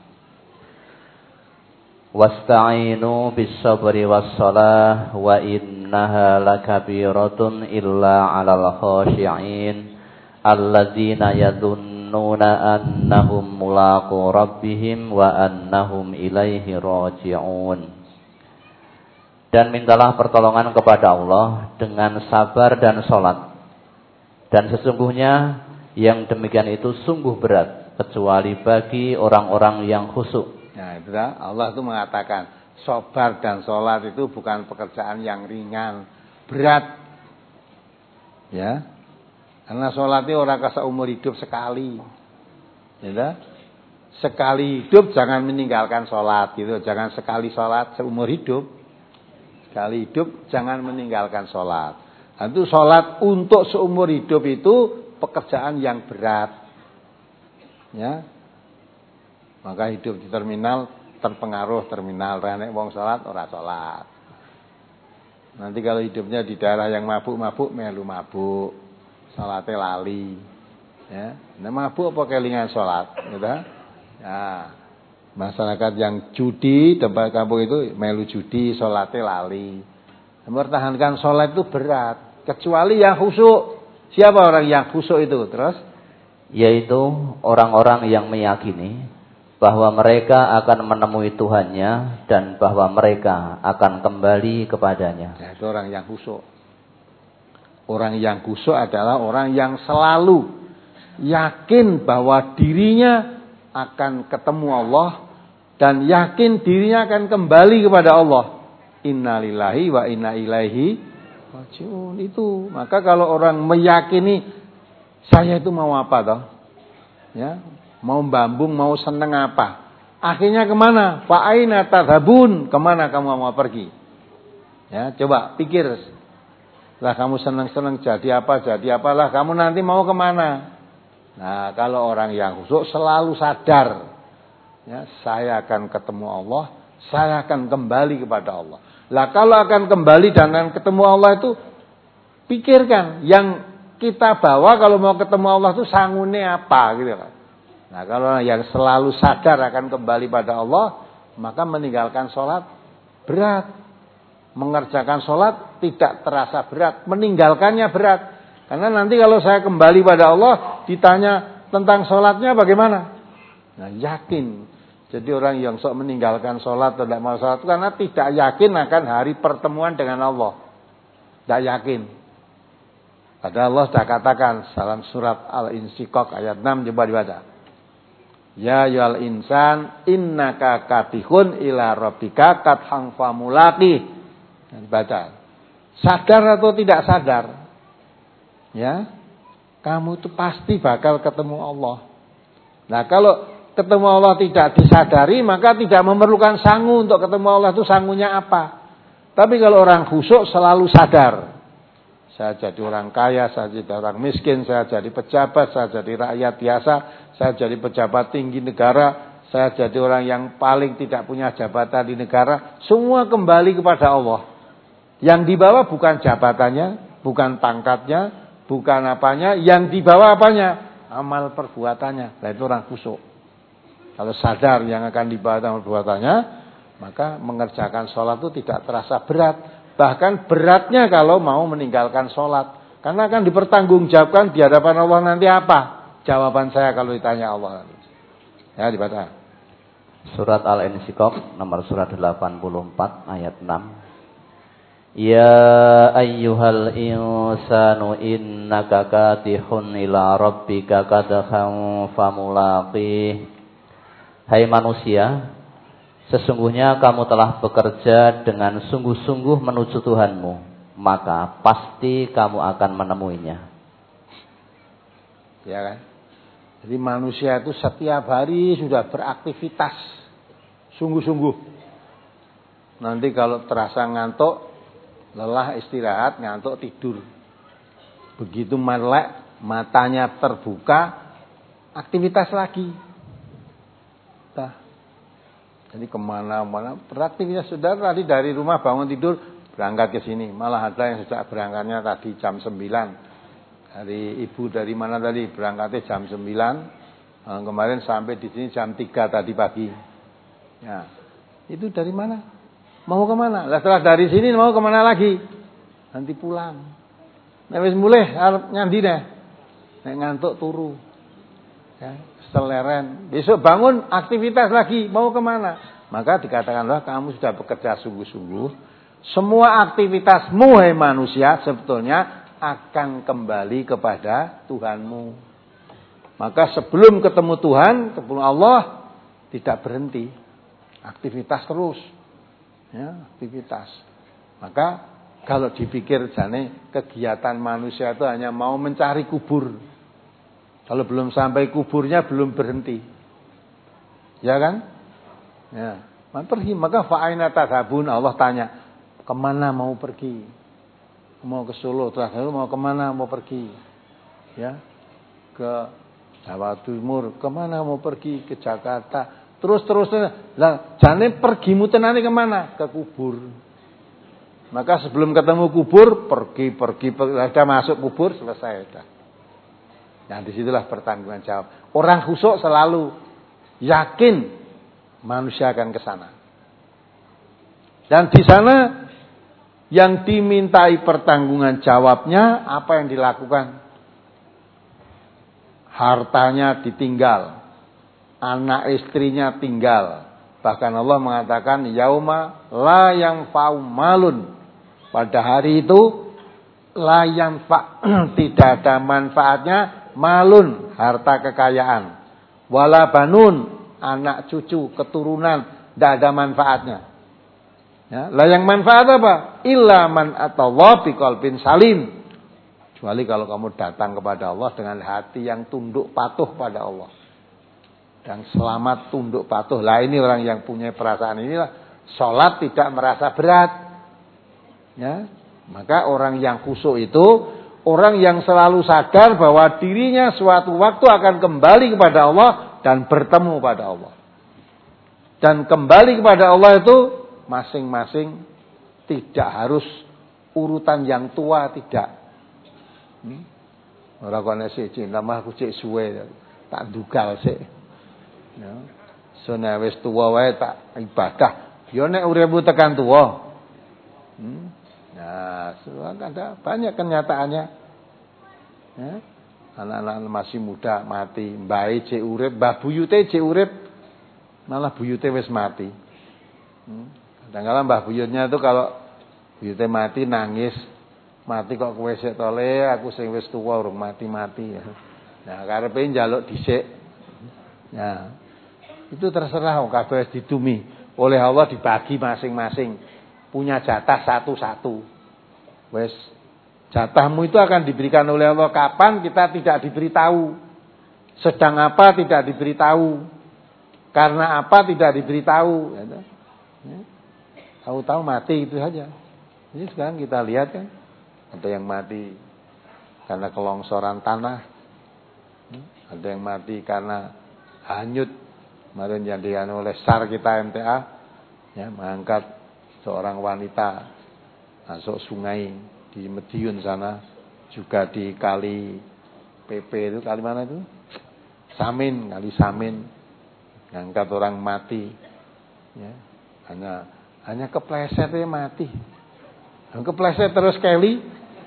Wasta'inu bis-sabri was-shalah wa innaha lakabiratun illa 'alal khashi'in alladzina yadhunnuna annahum mulaqu rabbihim wa annahum ilaihi raji'un. Dan mintalah pertolongan kepada Allah dengan sabar dan salat. Dan sesungguhnya yang demikian itu sungguh berat kecuali bagi orang-orang yang khusyuk. Nah, itu dah Allah itu mengatakan sabar dan sholat itu bukan pekerjaan yang ringan, berat. Ya. Karena sholat itu orang seumur hidup sekali. Ya. Sekali hidup jangan meninggalkan sholat gitu, jangan sekali sholat seumur hidup. Sekali hidup jangan meninggalkan sholat. Nah, itu sholat untuk seumur hidup itu pekerjaan yang berat. Ya, maka hidup di terminal terpengaruh terminal. Renek wong salat ora salat. Nanti kalau hidupnya di daerah yang mabuk-mabuk melu mabuk, salate lali. Ya, nah mabuk apa kelingan salat, gitu. Ya, masyarakat yang judi tempat kampung itu melu judi, salate lali. Mempertahankan salat itu berat, kecuali yang khusyuk. Siapa orang yang khusyuk itu? Terus yaitu orang-orang yang meyakini bahwa mereka akan menemui Tuhannya dan bahwa mereka akan kembali kepadanya. Nah, itu orang yang khusyuk. Orang yang khusyuk adalah orang yang selalu yakin bahwa dirinya akan ketemu Allah dan yakin dirinya akan kembali kepada Allah. Innalillahi wa inna ilaihi raji'un. Itu. Maka kalau orang meyakini saya itu mau apa toh? Ya, mau bambung, mau seneng apa? Akhirnya kemana? Fa aina tadhabun? Kemana kamu mau pergi? Ya, coba pikir. Lah kamu seneng-seneng jadi apa, jadi apalah. Kamu nanti mau kemana? Nah, kalau orang yang khusyuk selalu sadar. Ya, saya akan ketemu Allah. Saya akan kembali kepada Allah. Lah kalau akan kembali dan akan ketemu Allah itu, pikirkan yang kita bawa kalau mau ketemu Allah itu sangune apa gitu kan. Nah, kalau yang selalu sadar akan kembali pada Allah, maka meninggalkan sholat berat. Mengerjakan sholat tidak terasa berat, meninggalkannya berat. Karena nanti kalau saya kembali pada Allah, ditanya tentang sholatnya bagaimana? Nah, yakin. Jadi orang yang sok meninggalkan sholat atau tidak mau sholat karena tidak yakin akan hari pertemuan dengan Allah. Tidak yakin. Padahal Allah sudah katakan dalam surat Al-Insyiqaq ayat enam, coba dibaca. Ya ayyuhal insan innaka kadihun ila rabbika kadhan famulaqih. Baca. Sadar atau tidak sadar? Ya. Kamu itu pasti bakal ketemu Allah. Nah, kalau ketemu Allah tidak disadari, maka tidak memerlukan sangu untuk ketemu Allah. Itu sangunya apa? Tapi kalau orang khusyuk selalu sadar. Saya jadi orang kaya, saya jadi orang miskin, saya jadi pejabat, saya jadi rakyat biasa, saya jadi pejabat tinggi negara, saya jadi orang yang paling tidak punya jabatan di negara. Semua kembali kepada Allah. Yang dibawa bukan jabatannya, bukan pangkatnya, bukan apanya. Yang dibawa apanya? Amal perbuatannya. Nah, itu orang khusyuk. Kalau sadar yang akan dibawa amal perbuatannya, maka mengerjakan sholat itu tidak terasa berat. Bahkan beratnya kalau mau meninggalkan sholat. Karena akan dipertanggungjawabkan di hadapan Allah nanti apa? Jawaban saya kalau ditanya Allah. Ya, dibaca. Surat Al-Insyiqaq nomor surat delapan puluh empat ayat enam. Ya ayyuhal insanu innaka kadihun ila rabbika kadhan famulaqih. Hai manusia, sesungguhnya kamu telah bekerja dengan sungguh-sungguh menuju Tuhanmu, maka pasti kamu akan menemuinya. Ya kan? Jadi manusia itu setiap hari sudah beraktivitas sungguh-sungguh. Nanti kalau terasa ngantuk, lelah istirahat, ngantuk tidur. Begitu melek, matanya terbuka, aktivitas lagi. Nah, jadi kemana-mana beraktivitas. Sudah tadi dari rumah bangun tidur berangkat ke sini. Malah ada yang sudah berangkatnya tadi jam sembilan. Dari ibu dari mana tadi berangkatnya jam sembilan. Nah, kemarin sampai di sini jam tiga tadi pagi. Ya, itu dari mana? Mau kemana? Lah setelah dari sini mau kemana lagi? Nanti pulang. Nek wis mulih arep nyandi deh. Nek ngantuk turu. Ya, seleren. Besok bangun aktivitas lagi. Mau kemana? Maka dikatakanlah kamu sudah bekerja sungguh-sungguh. Semua aktivitasmu hai manusia sebetulnya akan kembali kepada Tuhanmu. Maka sebelum ketemu Tuhan, ketemu Allah, tidak berhenti. Aktivitas terus. Ya, aktivitas. Maka kalau dipikir jane kegiatan manusia itu hanya mau mencari kubur. Kalau belum sampai kuburnya belum berhenti. Ya kan? Ya, pergi. Maka fa'aina tadhabun, Allah tanya, kemana mau pergi? Mau ke Solo, terakhir mau kemana mau pergi? Ya, ke Jawa Timur, kemana mau pergi? Ke Jakarta. Terus-terusnya, lah jane pergimu tenane kemana? Ke kubur. Maka sebelum ketemu kubur, pergi-pergi, sudah masuk kubur, selesai sudah. Nah, disitulah pertanggungan jawab. Orang khusyuk selalu yakin manusia akan ke sana. Dan di sana yang dimintai pertanggungan jawabnya, apa yang dilakukan? Hartanya ditinggal. Anak istrinya tinggal. Bahkan Allah mengatakan yauma la yang faum malun. Pada hari itu la yang fa tidak ada manfaatnya malun, harta kekayaan. Wala banun, anak cucu, keturunan, tidak ada manfaatnya. Ya, lah yang manfaat apa? Illa man atawa biqalbin salim. Kecuali kalau kamu datang kepada Allah dengan hati yang tunduk patuh pada Allah. Dan selamat tunduk patuh. Lah ini orang yang punya perasaan inilah. Sholat tidak merasa berat. Ya, maka orang yang khusyuk itu orang yang selalu sadar bahwa dirinya suatu waktu akan kembali kepada Allah dan bertemu pada Allah. Dan kembali kepada Allah itu masing-masing tidak harus urutan yang tua, tidak. Ora kok nek sik cinta mah aku cek suwe tak dugal sik. Ya. So nek wis tuwa wae tak ibadah. Ya nek uripmu tekan tuwa. Hmm. Nah, ada banyak kenyataannya. Ya. Anak-anak masih muda mati, mbae cek urip, mbah buyute cek urip, malah buyute wis mati. Hmm. Kadang-kadang mbah buyutnya itu kalau buyute mati nangis, mati kok kowe sik tole, aku sing wis tuwa urung mati-mati. Nah, karepe njaluk dhisik. Nah, itu terserah wong kabeh didumi. Oleh Allah dibagi masing-masing. Punya jatah satu-satu. Wis jatahmu itu akan diberikan oleh Allah kapan kita tidak diberitahu. Sedang apa tidak diberitahu. Karena apa tidak diberitahu. Ya. Tahu-tahu mati itu saja. Ini sekarang kita lihat kan. Ada yang mati karena kelongsoran tanah. Ada yang mati karena hanyut. Kemarin yang dianu oleh S A R kita M T A. Ya, mengangkat seorang wanita masuk sungai di Madiun sana, juga di kali P P itu, kali mana itu? Samin, kali Samin, ngangkat orang mati, ya, hanya hanya kepleset ya mati, kepleset terus kali,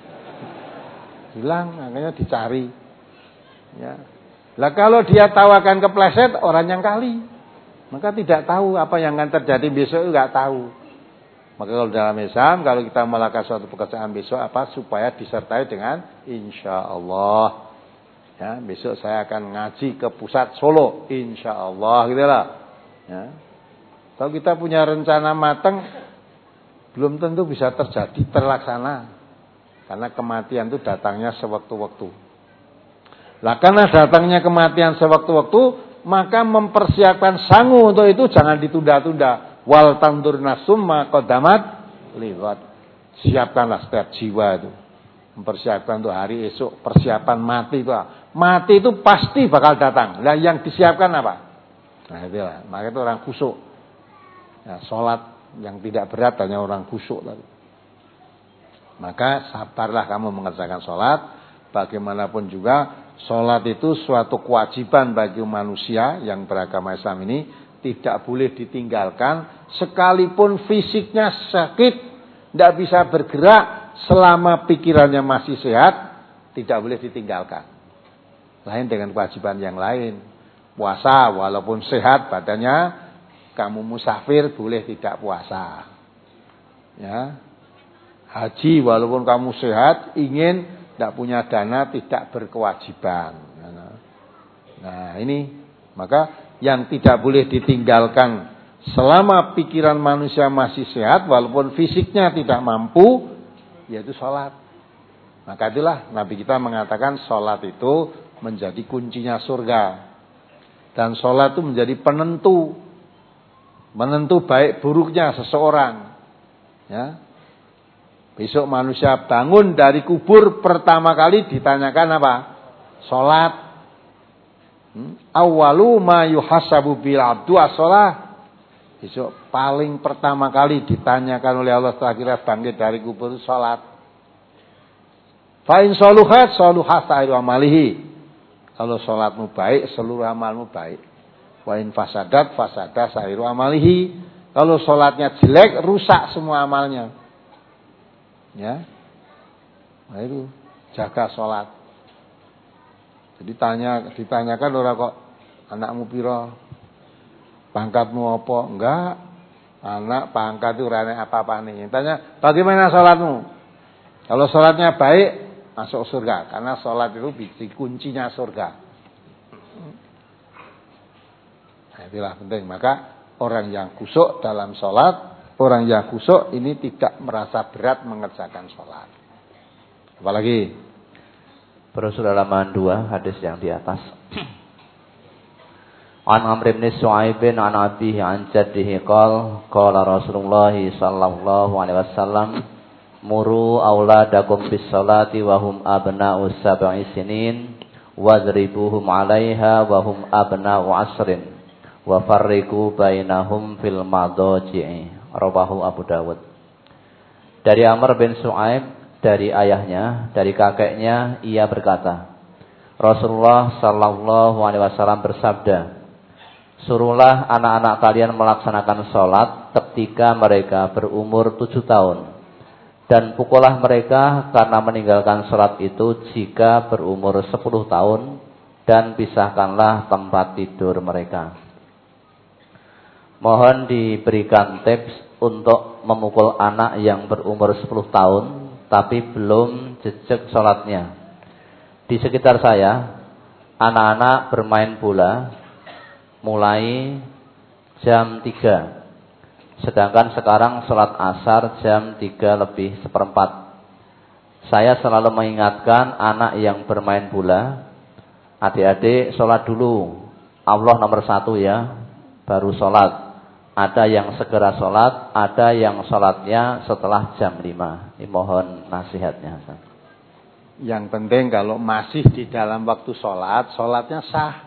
hilang, makanya dicari, ya. Lah kalau dia tahu akan kepleset, orang yang kali, maka tidak tahu apa yang akan terjadi besok, enggak tahu. Maka kalau dalam Islam, kalau kita melakukan suatu pekerjaan besok apa supaya disertai dengan insya Allah. Ya, besok saya akan ngaji ke pusat Solo, insya Allah, gitu lah. Ya. Kalau kita punya rencana matang, belum tentu bisa terjadi terlaksana, karena kematian itu datangnya sewaktu-waktu. Lah karena datangnya kematian sewaktu-waktu, maka mempersiapkan sangu untuk itu jangan ditunda-tunda. Wal tandur nasum ma qaddamat liwat. Siapkanlah setiap jiwa itu. Mempersiapkan untuk hari esok, persiapan mati itu. Mati itu pasti bakal datang. Lah yang disiapkan apa? Nah itulah, maka itu orang khusyuk. Ya, salat yang tidak berat hanya orang khusyuk tadi. Maka sabarlah kamu mengerjakan salat. Bagaimanapun juga salat itu suatu kewajiban bagi manusia yang beragama Islam ini. Tidak boleh ditinggalkan sekalipun fisiknya sakit, tidak bisa bergerak, selama pikirannya masih sehat, tidak boleh ditinggalkan. Lain dengan kewajiban yang lain. Puasa walaupun sehat badannya, kamu musafir boleh tidak puasa. Ya. Haji walaupun kamu sehat, ingin tidak punya dana, tidak berkewajiban. Nah ini maka yang tidak boleh ditinggalkan selama pikiran manusia masih sehat walaupun fisiknya tidak mampu, yaitu sholat. Maka itulah Nabi kita mengatakan sholat itu menjadi kuncinya surga. Dan sholat itu menjadi penentu menentu baik buruknya seseorang. Ya. Besok manusia bangun dari kubur, pertama kali ditanyakan apa? Sholat. Hmm? Awalu ma yuhasabu bil abdu as-shalah. Besok paling pertama kali ditanyakan oleh Allah setelah kita bangkit dari kubur, salat. Fa in saluhat saluhat sa'iru amalihi. Kalau salatmu baik, seluruh amalmu baik. Wa in fasadat fasadah sa'iru amalihi. Kalau salatnya jelek, rusak semua amalnya. Ya. Nah itu jaga salat. Ditanya, ditanyakan orang kok anakmu piro, pangkatmu apa? Enggak, anak pangkat itu rane apa-apa nih. Tanya, bagaimana sholatmu? Kalau sholatnya baik, masuk surga. Karena sholat itu biji kuncinya surga. Nah, itulah penting. Maka orang yang khusyuk dalam sholat, orang yang khusyuk ini tidak merasa berat mengerjakan sholat. Apalagi? Rasul halaman dua hadis yang di atas. An Amr bin Shu'aib an abihi an jaddihi qala qala Rasulullah sallallahu alaihi wasallam muru auladakum bis salati wa hum abna'u sab'i sinin wadribuhum 'alaiha wa hum abna'u 'ashrin wa farriqu bainahum fil madaji'i. Rawahu Abu Dawud. Dari Amr bin Shu'aib, dari ayahnya, dari kakeknya, ia berkata, Rasulullah sallallahu alaihi wasallam bersabda, "Suruhlah anak-anak kalian melaksanakan sholat ketika mereka berumur tujuh tahun. Dan pukullah mereka karena meninggalkan sholat itu jika berumur sepuluh tahun. Dan pisahkanlah tempat tidur mereka." Mohon diberikan tips untuk memukul anak yang berumur sepuluh tahun tapi belum jejak sholatnya. Di sekitar saya, anak-anak bermain bola mulai jam tiga. Sedangkan sekarang sholat asar jam tiga lebih seperempat. Saya selalu mengingatkan anak yang bermain bola, adik-adik sholat dulu. Allah nomor satu ya, baru sholat. Ada yang segera sholat, ada yang sholatnya setelah jam lima. Ini mohon nasihatnya. Yang penting kalau masih di dalam waktu sholat, sholatnya sah.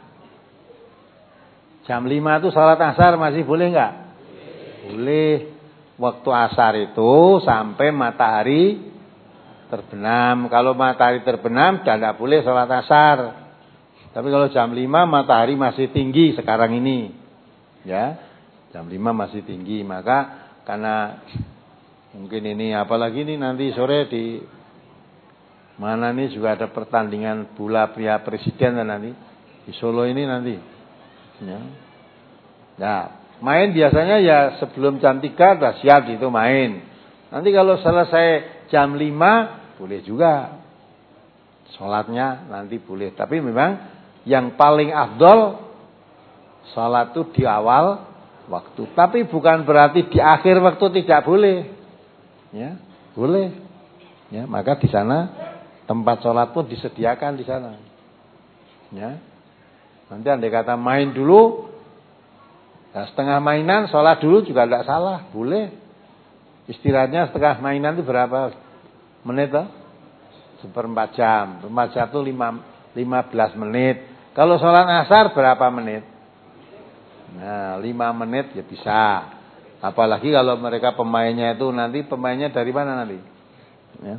Jam lima itu sholat asar masih boleh enggak? Boleh. Waktu asar itu sampai matahari terbenam. Kalau matahari terbenam, sudah tidak boleh sholat asar. Tapi kalau jam lima matahari masih tinggi sekarang ini. Ya. Jam lima masih tinggi, maka karena mungkin ini apalagi ini nanti sore di mana nih juga ada pertandingan bola pria presiden nanti di Solo ini nanti. Ya. Nah, main biasanya ya sebelum jam tiga sudah siap itu main. Nanti kalau selesai jam lima boleh juga. Sholatnya nanti boleh, tapi memang yang paling afdol sholat itu di awal waktu, tapi bukan berarti di akhir waktu tidak boleh. Ya, boleh. Ya, maka di sana tempat sholat pun disediakan di sana. Ya. Nanti andai kata main dulu, nah setengah mainan sholat dulu juga tidak salah, boleh. Istirahatnya setengah mainan itu berapa menit toh? Seperempat jam. Seperempat jam itu lima belas menit. Kalau sholat asar berapa menit? Nah, lima menit ya bisa. Apalagi kalau mereka pemainnya itu nanti pemainnya dari mana nanti? Ya.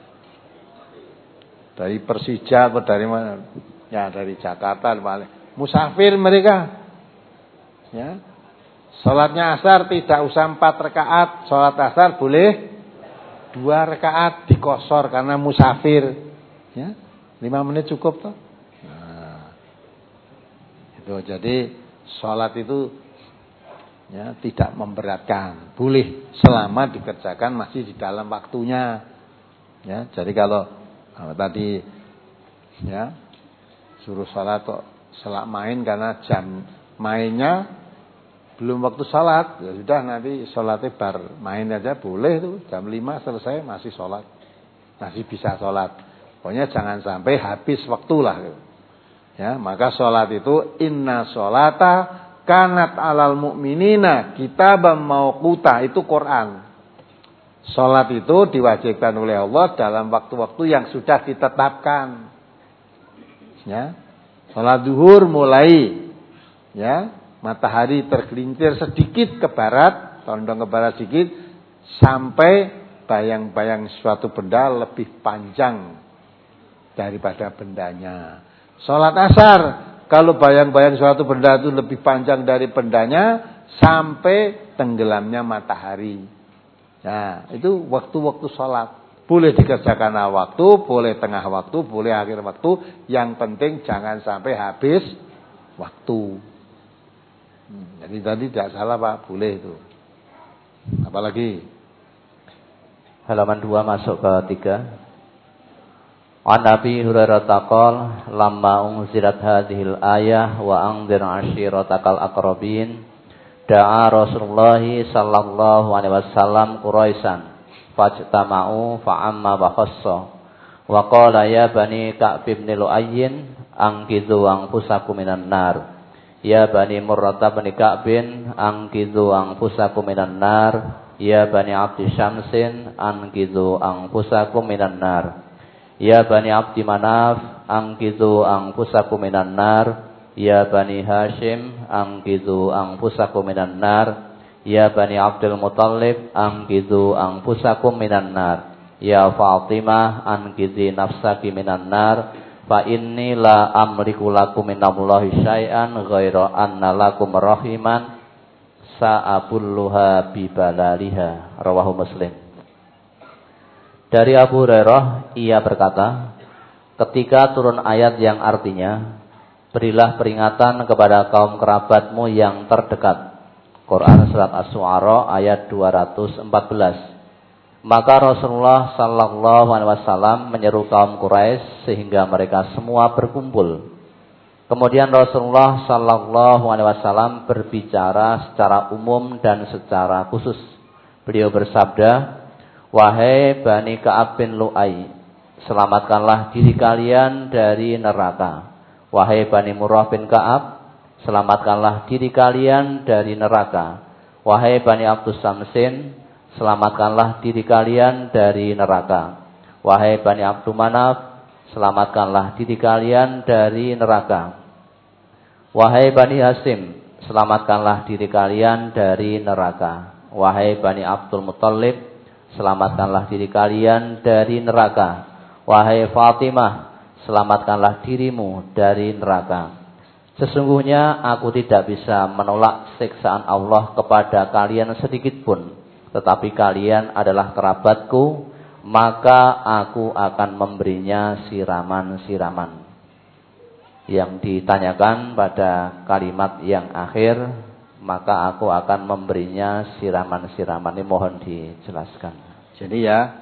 Dari Persija atau dari mana? Ya, dari Jakarta paling. Musafir mereka. Ya. Salatnya asar tidak usah empat rakaat, salat asar boleh dua rakaat dikosor karena musafir. Ya. lima menit cukup toh? Nah. Itu jadi sholat itu ya tidak memberatkan, boleh selama dikerjakan masih di dalam waktunya. Ya, jadi kalau, kalau tadi ya suruh sholat kok selak main karena jam mainnya belum waktu sholat, ya sudah nanti sholatnya bar main aja boleh tuh jam lima selesai masih sholat, masih bisa sholat. Pokoknya jangan sampai habis waktu lah. Ya, maka sholat itu inna sholata kanat alal mu'minina kitaban mauquta, itu Quran. Sholat itu diwajibkan oleh Allah dalam waktu-waktu yang sudah ditetapkan. Ya, sholat zuhur mulai ya matahari tergelincir sedikit ke barat, condong ke barat sedikit sampai bayang-bayang suatu benda lebih panjang daripada bendanya. Sholat asar, kalau bayang-bayang suatu benda itu lebih panjang dari bendanya sampai tenggelamnya matahari. Nah, itu waktu-waktu sholat. Boleh dikerjakan awal waktu, boleh tengah waktu, boleh akhir waktu. Yang penting jangan sampai habis waktu. Hmm, jadi tadi tidak salah Pak, boleh itu. Apalagi? Halaman dua masuk ke tiga. An Nabi Hurairah taqal lamma unzilat hadhil ayah wa anzir ashiratakal aqrabin da'a Rasulullah sallallahu alaihi wasallam Quraisan fajtama'u fa'amma wa khassa wa qala ya bani Ka'b bin Lu'ayyin anqidhu anfusakum minan nar ya bani Murrah bin Ka'bin anqidhu anfusakum minan nar ya bani Abdi Syamsin anqidhu anfusakum minan nar ya bani Abdi Manaf anqidhu anfusakum minan nar ya bani Hashim anqidhu anfusakum minan nar ya bani Abdul Muttalib anqidhu anfusakum minan nar ya Fatimah anqidhi nafsaki minan nar fa inni la amliku lakum minallahi syai'an ghaira anna lakum rahiman sa'abulluha bibalaliha. Rawahu Muslim. Dari Abu Hurairah ia berkata, ketika turun ayat yang artinya berilah peringatan kepada kaum kerabatmu yang terdekat, Quran surat Asy-Syu'ara ayat dua ratus empat belas. Maka Rasulullah sallallahu alaihi wasallam menyeru kaum Quraisy sehingga mereka semua berkumpul. Kemudian Rasulullah sallallahu alaihi wasallam berbicara secara umum dan secara khusus. Beliau bersabda, "Wahai Bani Ka'ab bin Lu'ay, selamatkanlah diri kalian dari neraka. Wahai Bani Murrah bin Ka'ab, selamatkanlah diri kalian dari neraka. Wahai Bani Abdus Samsin, selamatkanlah diri kalian dari neraka. Wahai Bani Abdu Manaf, selamatkanlah diri kalian dari neraka. Wahai Bani Hasim, selamatkanlah diri kalian dari neraka. Wahai Bani Abdul Muttalib, selamatkanlah diri kalian dari neraka. Wahai Fatimah, selamatkanlah dirimu dari neraka. Sesungguhnya aku tidak bisa menolak siksaan Allah kepada kalian sedikit pun. Tetapi kalian adalah kerabatku, maka aku akan memberinya siraman-siraman." Yang ditanyakan pada kalimat yang akhir, maka aku akan memberinya siraman-siraman. Ini mohon dijelaskan. Jadi ya,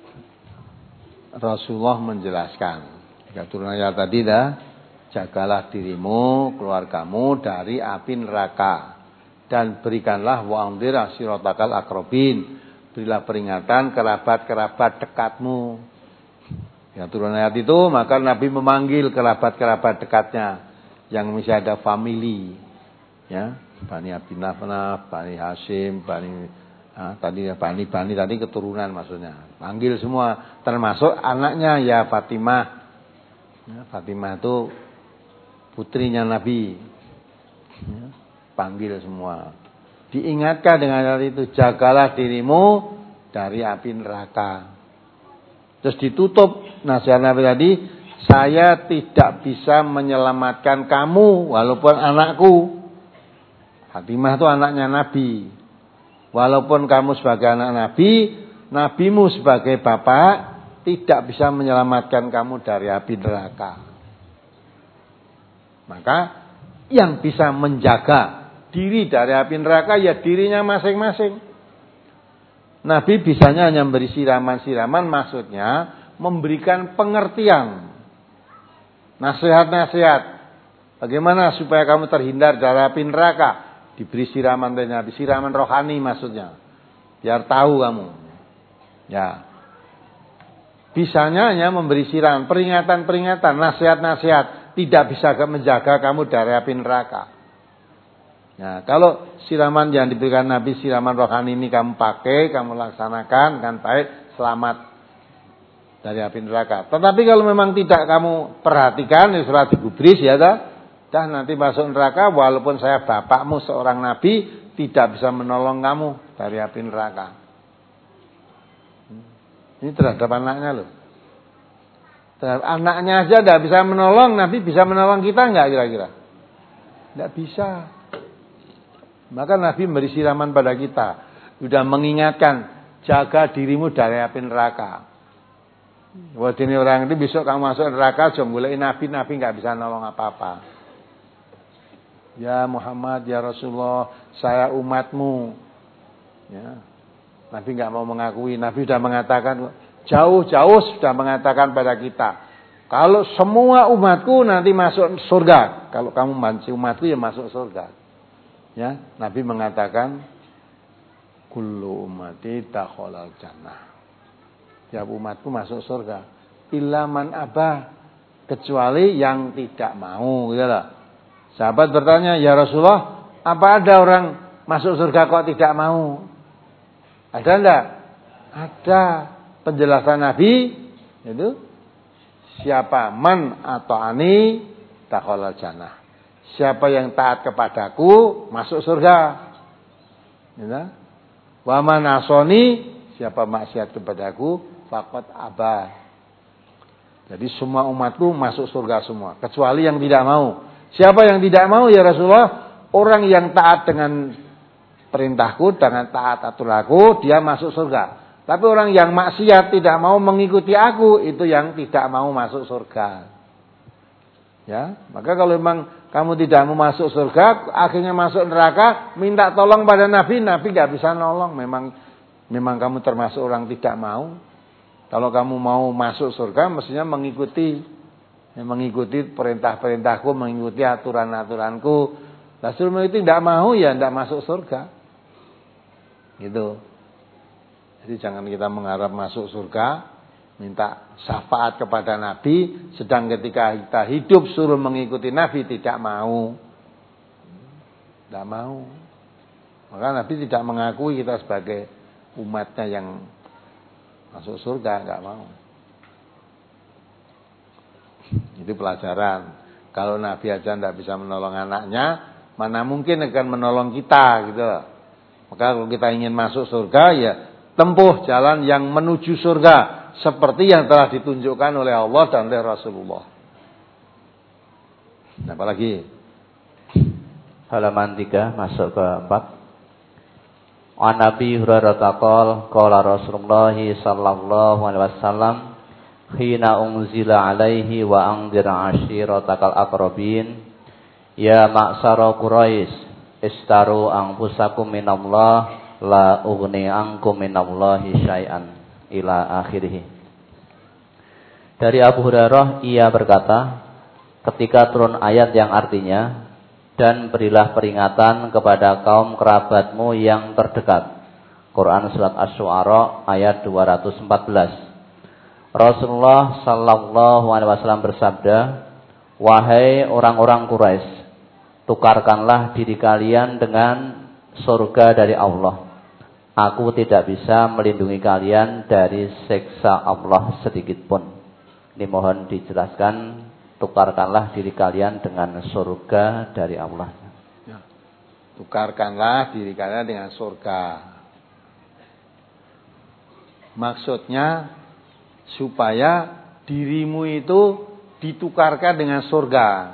Rasulullah menjelaskan. Jika turun ayat tadi dah, jagalah dirimu, keluargamu dari api neraka. Dan berikanlah wa'andir asiratakal akrobin. Berilah peringatan kerabat-kerabat dekatmu. Ya, turun ayat itu, maka Nabi memanggil kerabat-kerabat dekatnya. Yang mesti ada family. Ya, Bani Abinaf, Bani Hasim, Bani ah, tadi Bani Bani tadi keturunan maksudnya. Panggil semua, termasuk anaknya ya Fatimah. Ya, Fatimah itu putrinya Nabi. Ya, panggil semua. Diingatkan dengan hal itu, jagalah dirimu dari api neraka. Terus ditutup nasihat Nabi tadi, saya tidak bisa menyelamatkan kamu walaupun anakku. Fatimah itu anaknya Nabi. Walaupun kamu sebagai anak Nabi, nabimu sebagai bapak tidak bisa menyelamatkan kamu dari api neraka. Maka yang bisa menjaga diri dari api neraka ya dirinya masing-masing. Nabi bisanya hanya memberi siraman-siraman, maksudnya memberikan pengertian, nasihat-nasihat. Bagaimana supaya kamu terhindar dari api neraka? Diberi siraman dari Nabi, siraman rohani maksudnya. Biar tahu kamu. Ya. Bisanya hanya memberi siraman, peringatan-peringatan, nasihat-nasihat, tidak bisa menjaga kamu dari api neraka. Nah, kalau siraman yang diberikan Nabi, siraman rohani ini kamu pakai, kamu laksanakan, kan baik, selamat dari api neraka. Tetapi kalau memang tidak kamu perhatikan, ya surat digubris ya dah, dah nanti masuk neraka, walaupun saya bapakmu seorang Nabi, tidak bisa menolong kamu dari api neraka. Ini terhadap anaknya loh. Terhadap anaknya aja tidak bisa menolong, Nabi bisa menolong kita enggak kira-kira? Tidak bisa. Maka Nabi memberi siraman pada kita. Sudah mengingatkan, jaga dirimu dari api neraka. Wah, ini orang ini besok kamu masuk neraka, jangan boleh Nabi, Nabi enggak bisa nolong apa-apa. Ya Muhammad, ya Rasulullah, saya umatmu. Ya. Nabi enggak mau mengakui. Nabi sudah mengatakan, jauh-jauh sudah mengatakan pada kita, kalau semua umatku nanti masuk surga. Kalau kamu bantu umatku ya masuk surga. Ya, Nabi mengatakan, kullu ummati dakhalal jannah. Tiap umatku masuk surga. Illa man abah, kecuali yang tidak mau, gitu loh. Sahabat bertanya, ya Rasulullah, apa ada orang masuk surga kok tidak mau? Ada enggak? Ada. Penjelasan Nabi itu, siapa man atau ani dakhalal jannah. Siapa yang taat kepadaku masuk surga. Ya. Wa man asoni, siapa maksiat kepadaku faqad aba. Jadi semua umatku masuk surga semua, kecuali yang tidak mau. Siapa yang tidak mau ya Rasulullah? Orang yang taat dengan perintahku, dengan taat aturanku, dia masuk surga. Tapi orang yang maksiat tidak mau mengikuti aku, itu yang tidak mau masuk surga. Ya, maka kalau memang kamu tidak mau masuk surga, akhirnya masuk neraka, minta tolong pada Nabi, Nabi nggak bisa nolong. Memang memang kamu termasuk orang tidak mau. Kalau kamu mau masuk surga, mestinya mengikuti, ya, mengikuti perintah-perintahku, mengikuti aturan-aturanku. Rasul itu tidak mau, ya tidak masuk surga. Gitu. Jadi jangan kita mengharap masuk surga, minta syafaat kepada Nabi, sedang ketika kita hidup suruh mengikuti Nabi tidak mau. Tidak mau. Maka Nabi tidak mengakui kita sebagai umatnya yang masuk surga, enggak mau. Itu pelajaran. Kalau Nabi aja tidak bisa menolong anaknya, mana mungkin akan menolong kita gitu. Maka kalau kita ingin masuk surga, ya tempuh jalan yang menuju surga seperti yang telah ditunjukkan oleh Allah dan oleh Rasulullah. Apalagi halaman tiga masuk ke empat. An Nabi Hurairah taqal qala Rasulullah sallallahu alaihi wasallam hina unzila alaihi wa anzir ashiratakal aqrabin ya ma'sara Quraisy istaru anfusakum minallah la ughni ankum minallahi syai'an ila akhirih. Dari Abu Hurairah ia berkata, ketika turun ayat yang artinya dan berilah peringatan kepada kaum kerabatmu yang terdekat. Quran surat Asy-Syu'ara ayat dua ratus empat belas. Rasulullah sallallahu alaihi wasallam bersabda, wahai orang-orang Quraisy, tukarkanlah diri kalian dengan surga dari Allah. Aku tidak bisa melindungi kalian dari siksa Allah sedikit pun. Ini mohon dijelaskan, tukarkanlah diri kalian dengan surga dari Allah. Ya. Tukarkanlah diri kalian dengan surga. Maksudnya supaya dirimu itu ditukarkan dengan surga.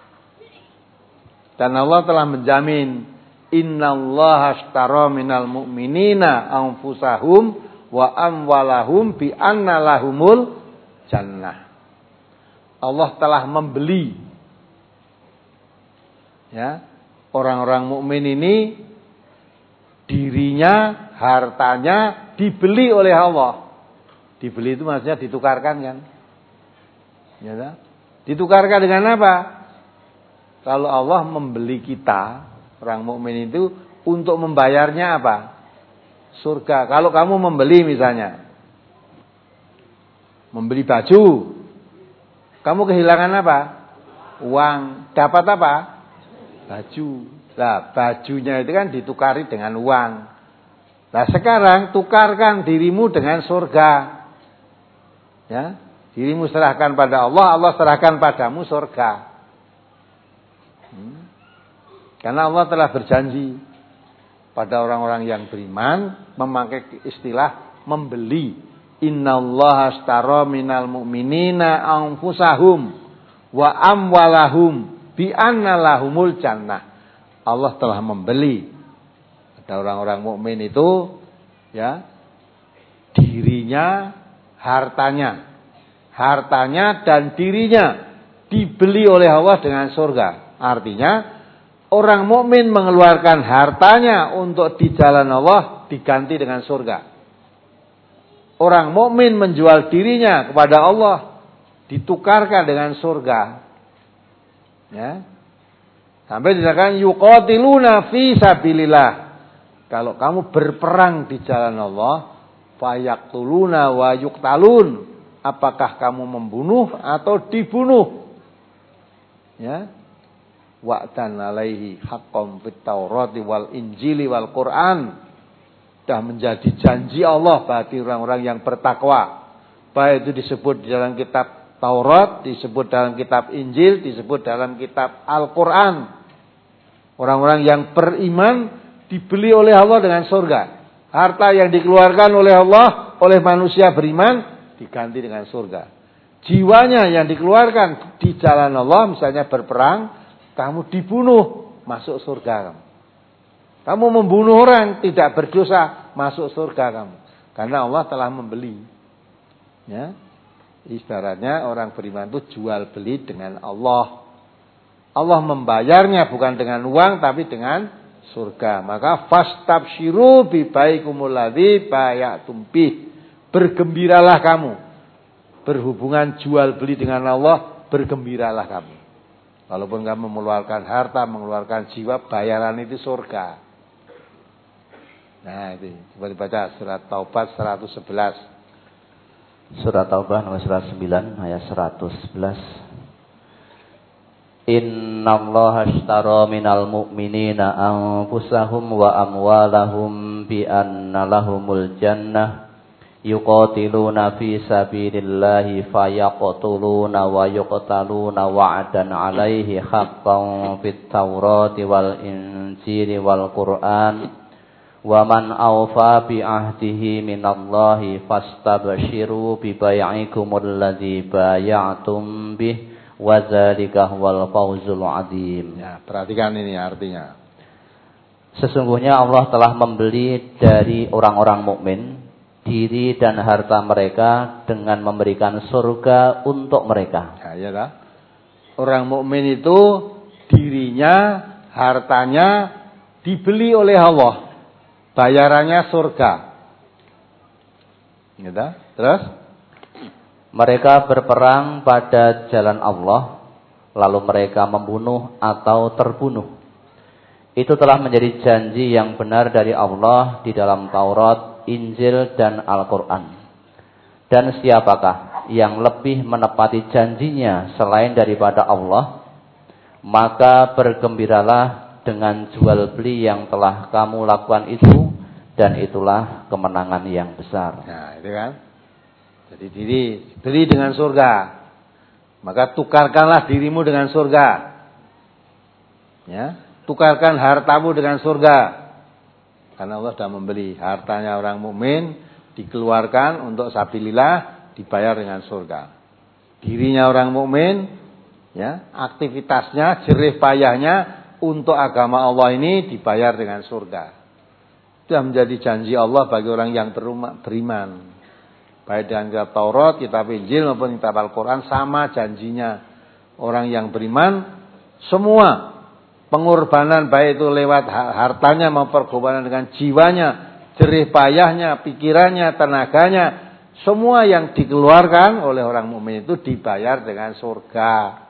Dan Allah telah menjamin, innallaha ashtara minal mu'minina anfusahum wa amwalahum bi anna lahumul jannah. Allah telah membeli, ya, orang-orang mukmin ini, dirinya, hartanya dibeli oleh Allah. Dibeli itu maksudnya ditukarkan kan? Ya, kan? Ditukarkan dengan apa? Kalau Allah membeli kita, orang mukmin itu, untuk membayarnya apa? Surga. Kalau kamu membeli misalnya, membeli baju, kamu kehilangan apa? Uang. Dapat apa? Baju. Nah, bajunya itu kan ditukari dengan uang. Nah, sekarang tukarkan dirimu dengan surga. Ya, dirimu serahkan pada Allah, Allah serahkan padamu surga. Hmm. Karena Allah telah berjanji pada orang-orang yang beriman memakai istilah membeli. Innallaha ashtara minal mu'minina anfusahum wa amwalahum bi anna lahumul jannah. Allah telah membeli pada orang-orang mukmin itu, ya, dirinya, hartanya, hartanya dan dirinya dibeli oleh Allah dengan surga. Artinya orang mukmin mengeluarkan hartanya untuk di jalan Allah diganti dengan surga. Orang mukmin menjual dirinya kepada Allah ditukarkan dengan surga. Ya. Sampai dikatakan yuqatiluna fi sabilillah. Kalau kamu berperang di jalan Allah, fayaqtuluna wa yuqtalun. Apakah kamu membunuh atau dibunuh? Ya. Wa'dan alaihi haqqan fit Taurati wal Injili wal Quran. Sudah menjadi janji Allah bagi orang-orang yang bertakwa. Baik itu disebut di dalam kitab Taurat, disebut dalam kitab Injil, disebut dalam kitab Al-Quran. Orang-orang yang beriman dibeli oleh Allah dengan surga. Harta yang dikeluarkan oleh Allah, oleh manusia beriman, diganti dengan surga. jiwanya yang dikeluarkan di jalan Allah, misalnya berperang, kamu dibunuh, masuk surga kamu. Kamu membunuh orang tidak berdosa, masuk surga kamu. Karena Allah telah membeli. Ya. Ibaratnya orang beriman itu jual beli dengan Allah. Allah membayarnya bukan dengan uang tapi dengan surga. Maka fastabsyiru bi baikumul ladzi bayatum bih. Bergembiralah kamu. Berhubungan jual beli dengan Allah, bergembiralah kamu. Walaupun kamu mengeluarkan harta, mengeluarkan jiwa, bayaran itu surga. Nah, itu coba dibaca surat Taubat seratus sebelas. Surat Taubah nomor seratus sembilan ayat seratus sebelas. Innallaha ashtara minal mu'minina anfusahum wa amwalahum bi anna lahumul jannah yuqatiluna fi sabilillahi fayaqtuluna wa yuqtaluna wa'dan 'alaihi haqqan fit Taurati wal Injili wal Qur'an. Wa man awfa bi ahdihi minallahi fastabshiru bi bai'ikumul ladzi bay'atum bih wa dzalika huwal fawzul 'adzim. Ya, perhatikan ini artinya. Sesungguhnya Allah telah membeli dari orang-orang mukmin diri dan harta mereka dengan memberikan surga untuk mereka. Ya, iyalah. Orang mukmin itu dirinya, hartanya dibeli oleh Allah. Bayarannya surga. Gitu. Terus mereka berperang pada jalan Allah, lalu mereka membunuh atau terbunuh. Itu telah menjadi janji yang benar dari Allah di dalam Taurat, Injil dan Al-Quran. Dan siapakah yang lebih menepati janjinya selain daripada Allah? Maka bergembiralah dengan jual beli yang telah kamu lakukan itu, dan itulah kemenangan yang besar. Nah, itu kan. Jadi diri beli dengan surga. Maka tukarkanlah dirimu dengan surga. Ya, tukarkan hartamu dengan surga. Karena Allah sudah membeli hartanya orang mukmin, dikeluarkan untuk sabilillah, dibayar dengan surga. Dirinya orang mukmin, ya, aktivitasnya, jerih payahnya untuk agama Allah ini dibayar dengan surga. Itu yang menjadi janji Allah bagi orang yang beriman. Baik dengan kitab Taurat, kitab Injil maupun kitab Al-Quran sama janjinya. Orang yang beriman semua pengorbanan baik itu lewat hartanya maupun pengorbanan dengan jiwanya, jerih payahnya, pikirannya, tenaganya, semua yang dikeluarkan oleh orang mukmin itu dibayar dengan surga.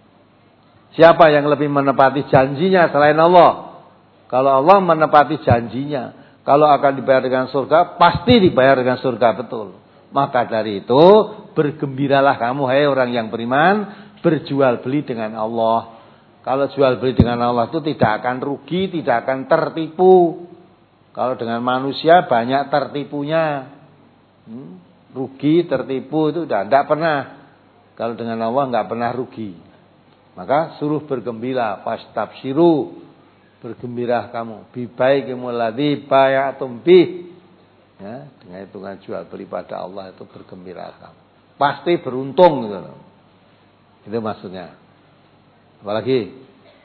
Siapa yang lebih menepati janjinya selain Allah? Kalau Allah menepati janjinya, kalau akan dibayar dengan surga, pasti dibayar dengan surga betul. Maka dari itu, bergembiralah kamu hai orang yang beriman, berjual beli dengan Allah. Kalau jual beli dengan Allah itu tidak akan rugi, tidak akan tertipu. Kalau dengan manusia banyak tertipunya. Hmm? Rugi, tertipu itu tidak, tidak pernah. Kalau dengan Allah nggak pernah rugi. Maka suruh bergembira, fastabsyiru, bergembira kamu, bi baikumul ladzi bayatum bih. Ya, dengan hitungan jual beli pada Allah itu bergembira kamu. Pasti beruntung gitu loh. Itu maksudnya. Apalagi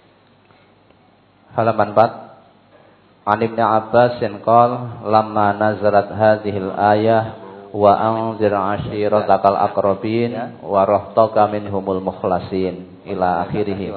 halaman empat. An Ibnu Abbas qol lamma nazalat hadhil ayah wa anzir ashiratakal aqrabin wa rahtaka minhumul mukhlasin ila akhirih.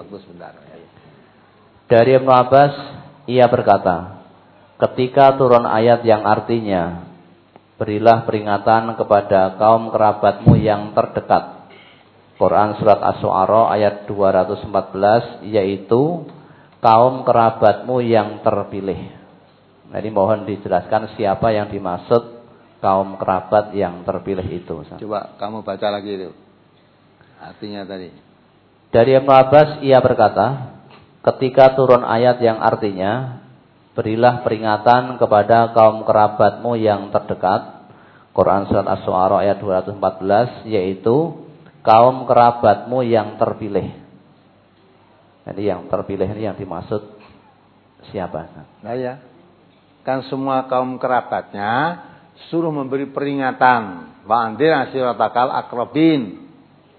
Dari Ibnu Abbas ia berkata, ketika turun ayat yang artinya berilah peringatan kepada kaum kerabatmu yang terdekat. Quran surat Asy-Syu'ara ayat dua ratus empat belas, yaitu kaum kerabatmu yang terpilih. Nah, ini mohon dijelaskan siapa yang dimaksud kaum kerabat yang terpilih itu. Coba kamu baca lagi itu. Artinya tadi. Dari Ibnu Abbas ia berkata, ketika turun ayat yang artinya berilah peringatan kepada kaum kerabatmu yang terdekat. Quran surat Asy-Syu'ara ayat dua ratus empat belas, yaitu kaum kerabatmu yang terpilih. Jadi yang terpilih ini yang dimaksud siapa? Nah ya, kan semua kaum kerabatnya suruh memberi peringatan. Wa andir ashiratakal aqrabin.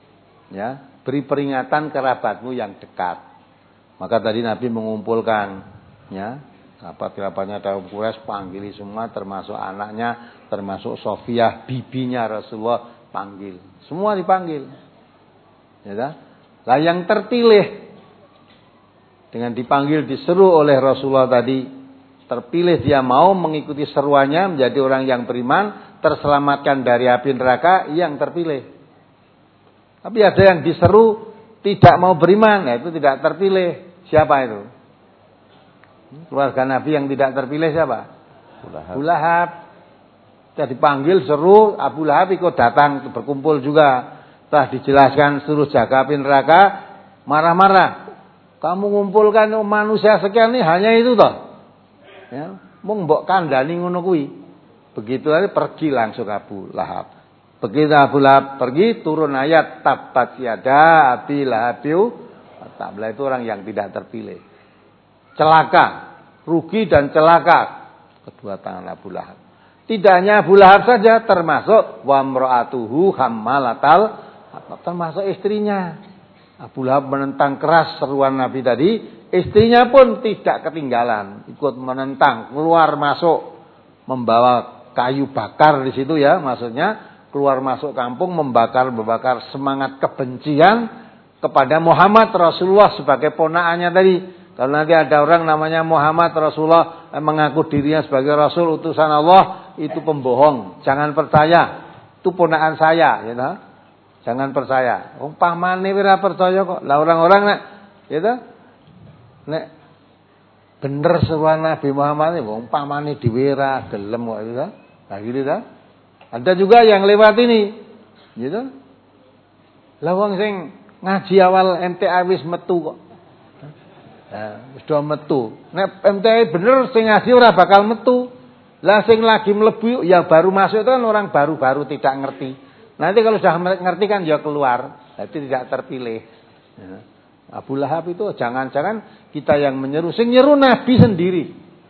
Ya, beri peringatan kerabatmu yang dekat. Maka tadi Nabi mengumpulkan, ya, kerabat-kerabatnya kaum Quraisy, panggil semua, termasuk anaknya, termasuk Sofiyah, bibinya Rasulullah, panggil. Semua dipanggil. Ya, lah yang terpilih dengan dipanggil, diseru oleh Rasulullah tadi, terpilih dia mau mengikuti seruannya menjadi orang yang beriman, terselamatkan dari api neraka, yang terpilih. Tapi ada yang diseru tidak mau beriman, nah itu tidak terpilih. Siapa itu? Keluarga Nabi yang tidak terpilih siapa? Abu Lahab. Sudah dipanggil, seru, Abu Lahab ikut datang, berkumpul juga. Setelah dijelaskan suruh jaga api neraka, marah-marah. Kamu ngumpulkan manusia sekian ini hanya itu toh. Ya, mung mbok kandhani ngono kuwi. Begitu aja pergi langsung Abu Lahab. Begitu Abu Lahab pergi, turun ayat tabbat yada Abi Lahabiu tabla, itu orang yang tidak terpilih. Celaka, rugi dan celaka kedua tangan Abu Lahab. Tidak hanya Abu Lahab saja, termasuk wa mra'atuhu hammalatal, termasuk istrinya. Abu Lahab menentang keras seruan Nabi tadi, istrinya pun tidak ketinggalan, ikut menentang, keluar masuk membawa kayu bakar di situ ya, maksudnya keluar masuk kampung membakar-membakar semangat kebencian kepada Muhammad Rasulullah sebagai ponakannya tadi. Kalau nanti ada orang namanya Muhammad Rasulullah mengaku dirinya sebagai Rasul utusan Allah, itu pembohong. Jangan percaya. Itu ponakan saya, gitu. Jangan percaya. Wong pamane ora percaya kok. Lah orang-orang nek gitu. Nek bener seruan Nabi Muhammad iki wong pamane dhewe ra gelem kok itu. Lah gitu ta. Ada juga yang lewat ini, gitu. Lah wong sing ngaji awal M T A wis metu kok. Nah, wis do metu. Nek M T A bener sing ngaji ora bakal metu. Lah sing lagi mlebu yang baru masuk itu kan orang baru-baru tidak ngerti. Nanti kalau sudah ngerti kan ya keluar, berarti tidak terpilih. Ya. Abu Lahab itu jangan-jangan kita yang menyeru, sing nyeru Nabi sendiri.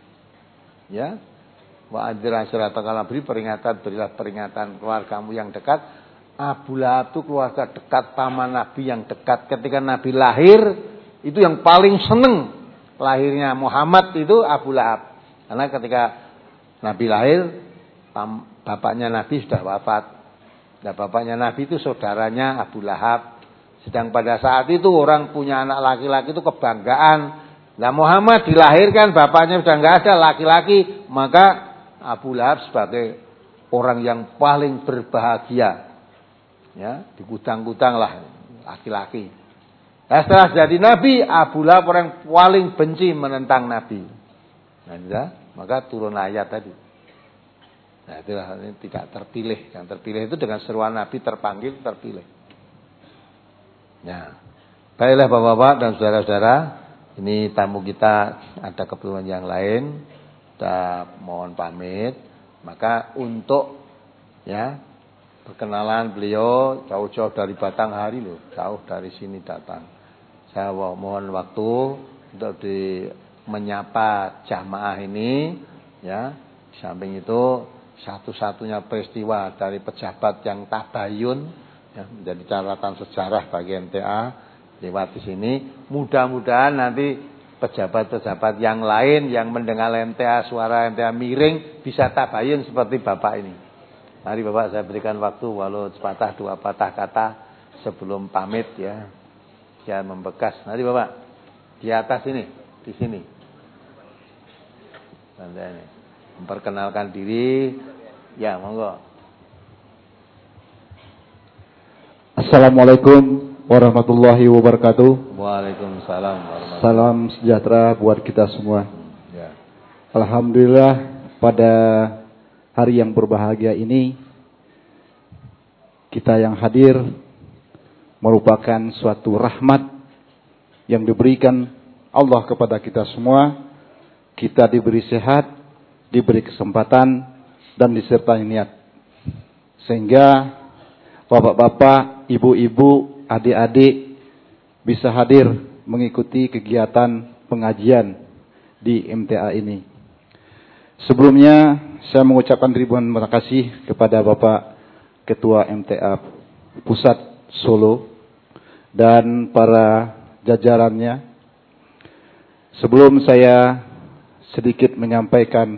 Ya. Wa anzir asyirataka, beri peringatan, berilah peringatan keluargamu yang dekat. Abu Lahab itu keluarga dekat, paman Nabi yang dekat. Ketika Nabi lahir, itu yang paling seneng lahirnya Muhammad itu Abu Lahab. Karena ketika Nabi lahir, bapaknya Nabi sudah wafat. Nah, bapaknya Nabi itu saudaranya Abu Lahab. Sedang pada saat itu orang punya anak laki-laki itu kebanggaan. Nah, Muhammad dilahirkan, bapaknya sudah nggak ada, laki-laki, maka Abu Lahab sebagai orang yang paling berbahagia, ya, digudang-gudang lah laki-laki. Nah, setelah jadi Nabi, Abu Lahab orang paling benci menentang Nabi. Nah, ya, maka turun ayat tadi. Nah, itulah ini tidak terpilih. Yang terpilih itu dengan seruan Nabi, terpanggil, terpilih. Nah, baiklah bapak-bapak dan saudara-saudara, ini tamu kita ada keperluan yang lain. Kita mohon pamit. Maka untuk ya perkenalan beliau jauh-jauh dari Batanghari loh, jauh dari sini datang. Saya mohon waktu untuk di menyapa jamaah ini, ya. Di samping itu satu-satunya peristiwa dari pejabat yang tabayun, ya, menjadi catatan sejarah bagi M T A lewat di sini. Mudah-mudahan nanti pejabat-pejabat yang lain yang mendengar M T A, suara M T A miring, bisa tabayun seperti Bapak ini. Mari Bapak saya berikan waktu walau sepatah dua patah kata sebelum pamit ya. Jangan membekas. Mari Bapak di atas ini, di sini. Anda ini memperkenalkan diri. Ya, monggo. Assalamualaikum warahmatullahi wabarakatuh. Waalaikumsalam warahmatullahi. Salam sejahtera buat kita semua. Ya. Alhamdulillah pada hari yang berbahagia ini kita yang hadir merupakan suatu rahmat yang diberikan Allah kepada kita semua. Kita diberi sehat, diberi kesempatan dan disertai niat. Sehingga bapak-bapak, ibu-ibu, adik-adik bisa hadir mengikuti kegiatan pengajian di M T A ini. Sebelumnya saya mengucapkan ribuan terima kasih kepada Bapak Ketua M T A Pusat Solo dan para jajarannya. Sebelum saya sedikit menyampaikan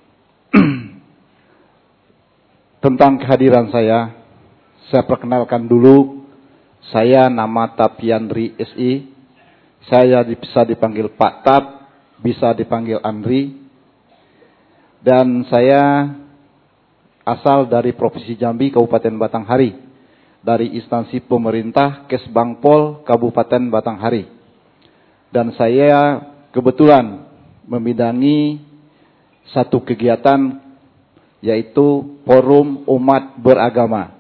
tentang kehadiran saya, saya perkenalkan dulu. Saya nama Tapiandri S I. Saya bisa dipanggil Pak Tap, bisa dipanggil Andri. Dan saya asal dari Provinsi Jambi, Kabupaten Batanghari, dari instansi pemerintah Kesbangpol Kabupaten Batanghari. Dan saya kebetulan membidangi satu kegiatan, yaitu Forum Umat Beragama.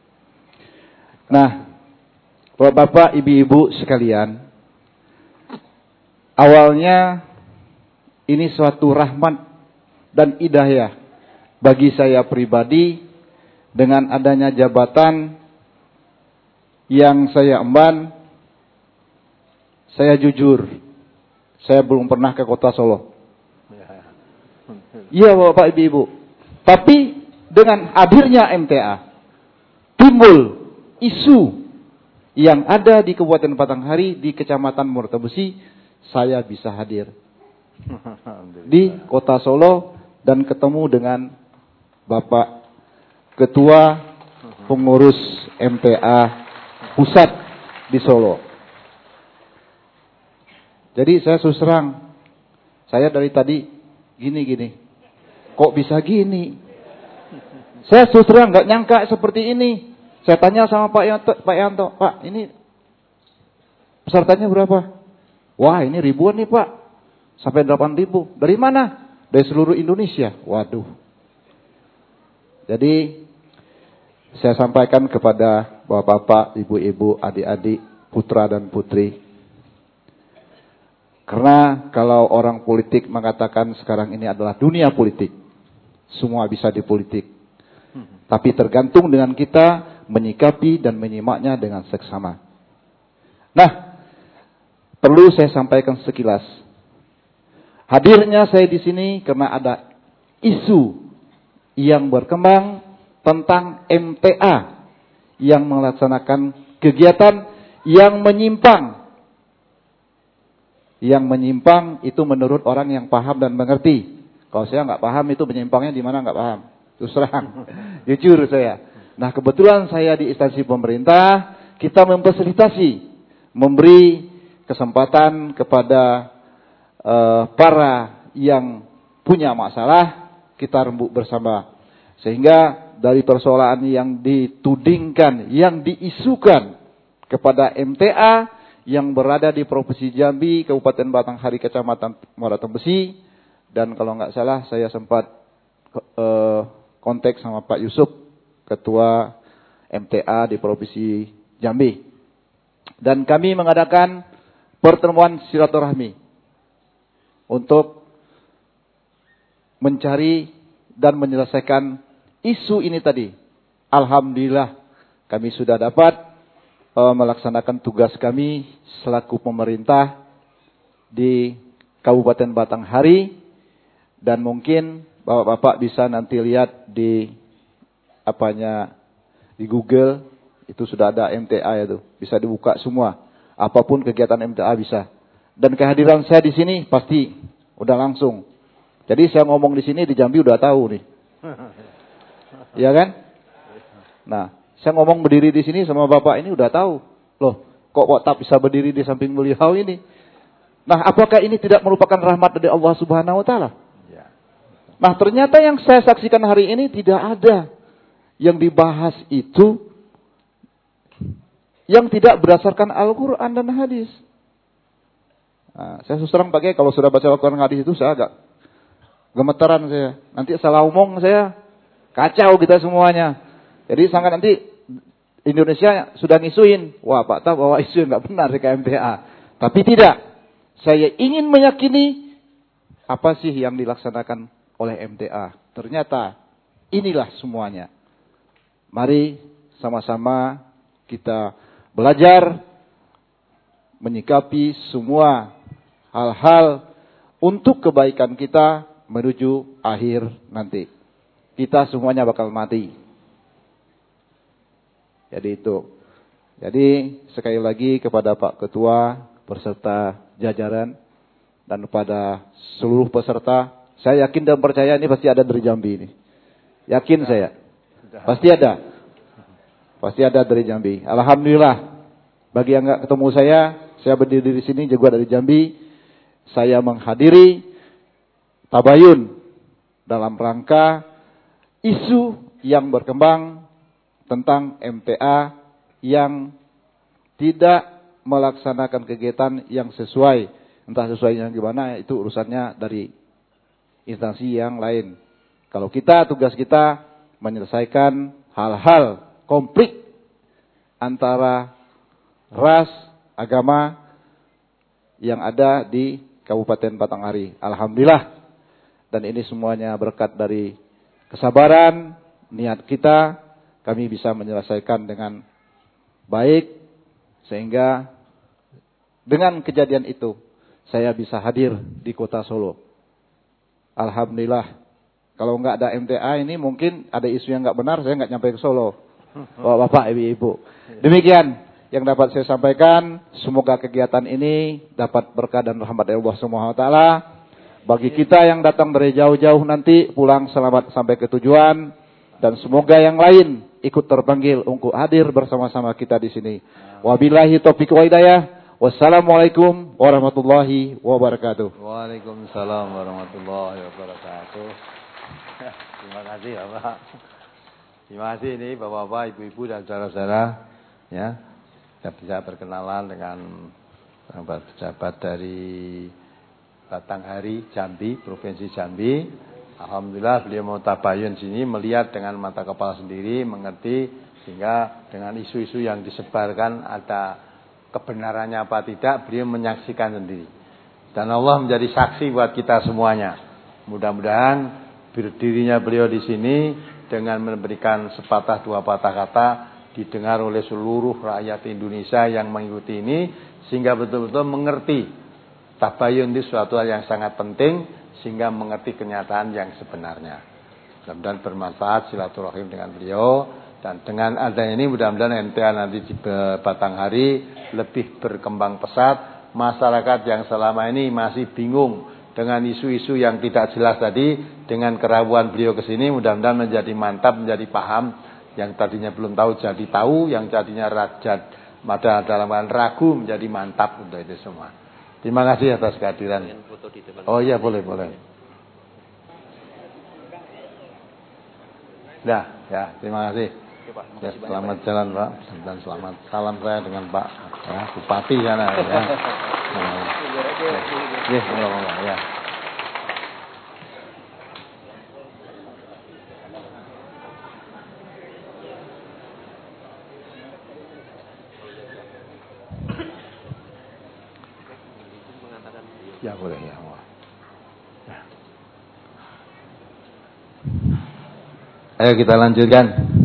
Nah, Bapak, Ibu-ibu sekalian, awalnya ini suatu rahmat dan hidayah bagi saya pribadi dengan adanya jabatan yang saya emban. Saya jujur, saya belum pernah ke kota Solo. Iya Bapak Ibu. Tapi dengan hadirnya M T A, timbul isu yang ada di Kabupaten Batanghari, di Kecamatan Muara Besi, saya bisa hadir di kota Solo dan ketemu dengan Bapak Ketua Pengurus M T A Pusat di Solo. Jadi saya terus terang, saya dari tadi gini-gini, kok bisa gini? Saya terus terang nggak nyangka seperti ini. Saya tanya sama Pak Yanto, Pak Yanto, Pak ini pesertanya berapa? Wah ini ribuan nih Pak, sampai delapan ribu. Dari mana? Dari seluruh Indonesia. Waduh. Jadi saya sampaikan kepada bapak-bapak, ibu-ibu, adik-adik, putra dan putri. Karena kalau orang politik mengatakan sekarang ini adalah dunia politik, semua bisa dipolitik. Tapi tergantung dengan kita menyikapi dan menyimaknya dengan seksama. Nah, perlu saya sampaikan sekilas. Hadirnya saya di sini karena ada isu yang berkembang tentang M T A yang melaksanakan kegiatan yang menyimpang. Yang menyimpang itu menurut orang yang paham dan mengerti. Kalau saya nggak paham itu menyimpangnya di mana nggak paham. Terus terang, jujur saya. Nah kebetulan saya di instansi pemerintah, kita memfasilitasi, memberi kesempatan kepada Uh, para yang punya masalah, kita rembuk bersama. Sehingga dari persoalan yang ditudingkan, yang diisukan kepada M T A yang berada di Provinsi Jambi, Kabupaten Batanghari, Kecamatan Muara Besi. Dan kalau nggak salah saya sempat uh, kontak sama Pak Yusuf, Ketua M T A di Provinsi Jambi. Dan kami mengadakan pertemuan silaturahmi untuk mencari dan menyelesaikan isu ini tadi. Alhamdulillah kami sudah dapat uh, melaksanakan tugas kami selaku pemerintah di Kabupaten Batanghari. Dan mungkin bapak-bapak bisa nanti lihat di apanya di Google, itu sudah ada M T A itu, bisa dibuka semua. Apapun kegiatan M T A bisa. Dan kehadiran saya di sini pasti udah langsung. Jadi saya ngomong di sini di Jambi udah tahu nih. Iya kan? Nah, saya ngomong berdiri di sini sama bapak ini udah tahu. Loh, kok Pak Tap bisa berdiri di samping beliau ini? Nah, apakah ini tidak merupakan rahmat dari Allah Subhanahu wa taala? Nah, ternyata yang saya saksikan hari ini tidak ada yang dibahas itu yang tidak berdasarkan Al-Qur'an dan hadis. Nah, saya terus terang pakai kalau sudah baca Al-Quran hadis itu saya agak gemetaran saya. Nanti salah omong saya kacau kita semuanya. Jadi sangat nanti Indonesia sudah ngisuin, wah Pak Tap bawa isu yang nggak benar di K M T A. Tapi tidak, saya ingin meyakini apa sih yang dilaksanakan oleh M T A. Ternyata inilah semuanya. Mari sama-sama kita belajar menyikapi semua hal-hal untuk kebaikan kita menuju akhir nanti. Kita semuanya bakal mati. Jadi itu. Jadi sekali lagi kepada Pak Ketua beserta jajaran dan kepada seluruh peserta, saya yakin dan percaya ini pasti ada dari Jambi ini. Yakin ya, saya. Sudah. Pasti ada. Pasti ada dari Jambi. Alhamdulillah. Bagi yang enggak ketemu saya, saya berdiri di sini juga dari Jambi. Saya menghadiri tabayun dalam rangka isu yang berkembang tentang M T A yang tidak melaksanakan kegiatan yang sesuai. Entah sesuai yang gimana, itu urusannya dari instansi yang lain. Kalau kita, tugas kita menyelesaikan hal-hal konflik antara ras, agama yang ada di Kabupaten Batanghari. Alhamdulillah. Dan ini semuanya berkat dari kesabaran, niat kita, kami bisa menyelesaikan dengan baik, sehingga dengan kejadian itu saya bisa hadir di kota Solo. Alhamdulillah. Kalau nggak ada M T A ini mungkin ada isu yang nggak benar, saya nggak nyampe ke Solo. Bapak, ibu-ibu. Demikian yang dapat saya sampaikan. Semoga kegiatan ini dapat berkah dan rahmat dari Allah Subhanahu wa taala. Bagi kita yang datang dari jauh-jauh nanti pulang selamat sampai ke tujuan, dan semoga yang lain ikut terpanggil untuk hadir bersama-sama kita di sini. Wabillahi taufiq wa hidayah. Wassalamualaikum warahmatullahi wabarakatuh. Waalaikumsalam warahmatullahi wabarakatuh. Terima kasih Bapak. Terima kasih ini Bapak-bapak, Ibu-ibu dan saudara-saudara, ya. Kita bisa berkenalan dengan pejabat dari Batanghari, Jambi, Provinsi Jambi. Alhamdulillah beliau mau tabayun sini, melihat dengan mata kepala sendiri, mengerti, sehingga dengan isu-isu yang disebarkan ada kebenarannya apa tidak, beliau menyaksikan sendiri. Dan Allah menjadi saksi buat kita semuanya. Mudah-mudahan berdirinya beliau di sini dengan memberikan sepatah dua patah kata didengar oleh seluruh rakyat Indonesia yang mengikuti ini, sehingga betul-betul mengerti tabayun itu suatu hal yang sangat penting, sehingga mengerti kenyataan yang sebenarnya. Mudah-mudahan bermanfaat silaturahim dengan beliau, dan dengan adanya ini mudah-mudahan M T A nanti di Batanghari lebih berkembang pesat. Masyarakat yang selama ini masih bingung dengan isu-isu yang tidak jelas tadi, dengan kerabuan beliau ke sini mudah-mudahan menjadi mantap, menjadi paham. Yang tadinya belum tahu jadi tahu, yang tadinya rajat pada dalam ragu menjadi mantap untuk itu semua. Terima kasih atas kehadiran. Oh iya, boleh, boleh. Nah, ya, terima kasih. Ya, selamat jalan Pak, dan selamat salam saya dengan Pak ya, Bupati sana ya. Ya, ya, ya. Ya boleh ya. Ya. Ayo kita lanjutkan.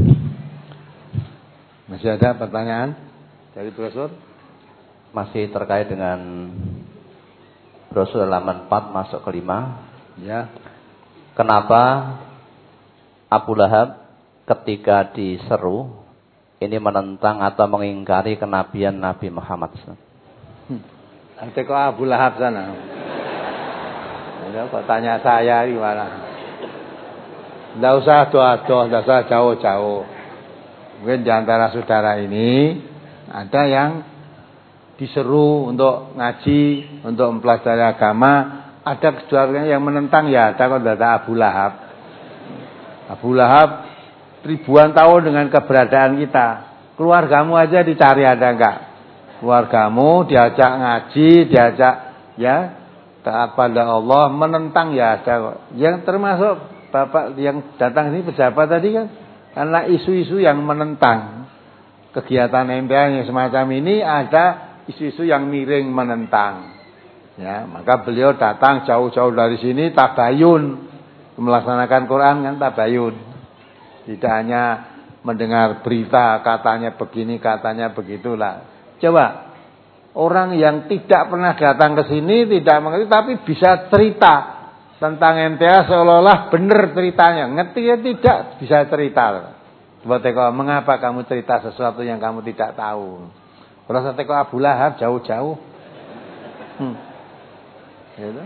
Masih ada pertanyaan dari brosur? Masih terkait dengan brosur halaman empat masuk ke lima. Ya. Kenapa Abu Lahab ketika diseru ini menentang atau mengingkari kenabian Nabi Muhammad? Nanti kok Abu Lahab sana? Ya, kok tanya saya gimana? Tidak usah doa-doa, tidak usah jauh-jauh. Mungkin di antara saudara ini ada yang diseru untuk ngaji, untuk mempelajari agama, ada keluarga yang menentang, ya ada kok ada Abu Lahab. Abu Lahab ribuan tahun dengan keberadaan kita. Keluargamu aja dicari ada enggak? Keluargamu diajak ngaji, diajak ya taat pada Allah, menentang ya ada kok. Yang termasuk Bapak yang datang ini pejabat tadi kan, karena isu-isu yang menentang kegiatan M T A yang semacam ini, ada isu-isu yang miring menentang. Ya, maka beliau datang jauh-jauh dari sini tabayun, melaksanakan Quran kan tabayun. Tidak hanya mendengar berita katanya begini, katanya begitulah. Coba orang yang tidak pernah datang ke sini, tidak mengerti, tapi bisa cerita tentang M T A seolah-olah benar ceritanya. Ngerti ya tidak bisa cerita. Coba teko, mengapa kamu cerita sesuatu yang kamu tidak tahu? Rasa teko Abu Lahab jauh-jauh. Hmm. Gitu.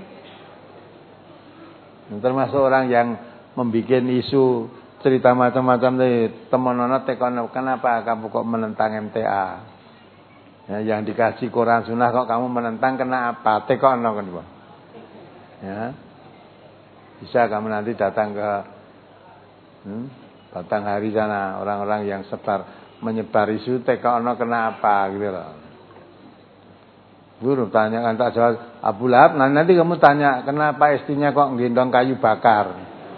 Termasuk orang yang membuat isu cerita macam-macam dari teman-teman teko, kenapa kamu kok menentang M T A? Ya, yang dikaji Quran Sunnah kok kamu menentang, kenapa? Teko no kan, ya. Bisa kamu nanti datang ke hmm, datang hari sana, orang-orang yang sebar menyebar isu tekono kenapa gitu loh. Guru tanya kan tak jawab Abu Lahab, nah, nanti kamu tanya kenapa istrinya kok gendong kayu bakar.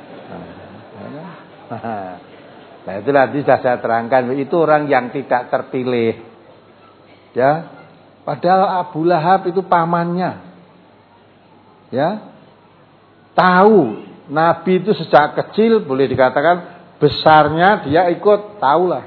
Nah, itu tadi sudah saya terangkan, itu orang yang tidak terpilih. Ya. Padahal Abu Lahab itu pamannya. Ya. Tahu Nabi itu sejak kecil, boleh dikatakan besarnya dia ikut, tahulah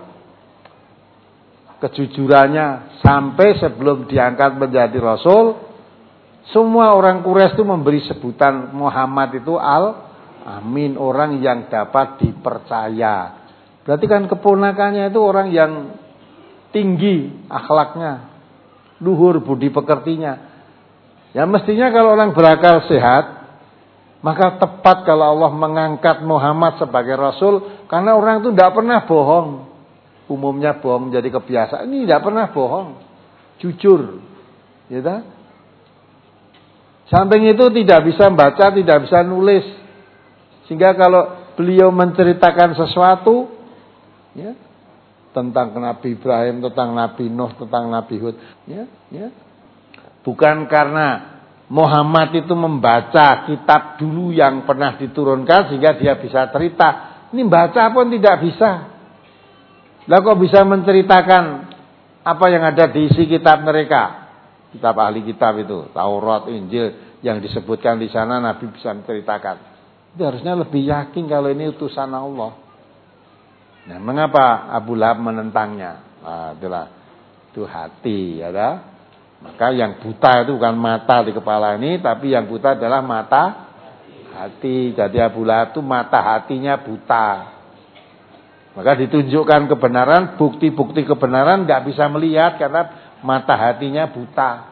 kejujurannya sampai sebelum diangkat menjadi Rasul. Semua orang Quraisy itu memberi sebutan Muhammad itu Al-Amin, orang yang dapat dipercaya. Berarti kan keponakannya itu orang yang tinggi akhlaknya, luhur budi pekertinya. Ya mestinya kalau orang berakal sehat, maka tepat kalau Allah mengangkat Muhammad sebagai Rasul. Karena orang itu tidak pernah bohong. Umumnya bohong menjadi kebiasaan. Ini tidak pernah bohong, jujur, gitu. Samping itu tidak bisa baca, tidak bisa nulis. Sehingga kalau beliau menceritakan sesuatu, ya, tentang Nabi Ibrahim, tentang Nabi Nuh, tentang Nabi Hud, ya, ya, bukan karena Muhammad itu membaca kitab dulu yang pernah diturunkan sehingga dia bisa cerita. Ini baca pun tidak bisa. Lah kok bisa menceritakan apa yang ada di isi kitab mereka? Kitab ahli kitab itu, Taurat, Injil yang disebutkan di sana Nabi bisa menceritakan. Itu harusnya lebih yakin kalau ini utusan Allah. Nah, mengapa Abu Lahab menentangnya? Nah, itulah itu hati, ya dah. Maka yang buta itu bukan mata di kepala ini, tapi yang buta adalah mata hati. Jadi Abu Lahab itu mata hatinya buta. Maka ditunjukkan kebenaran, bukti-bukti kebenaran nggak bisa melihat karena mata hatinya buta.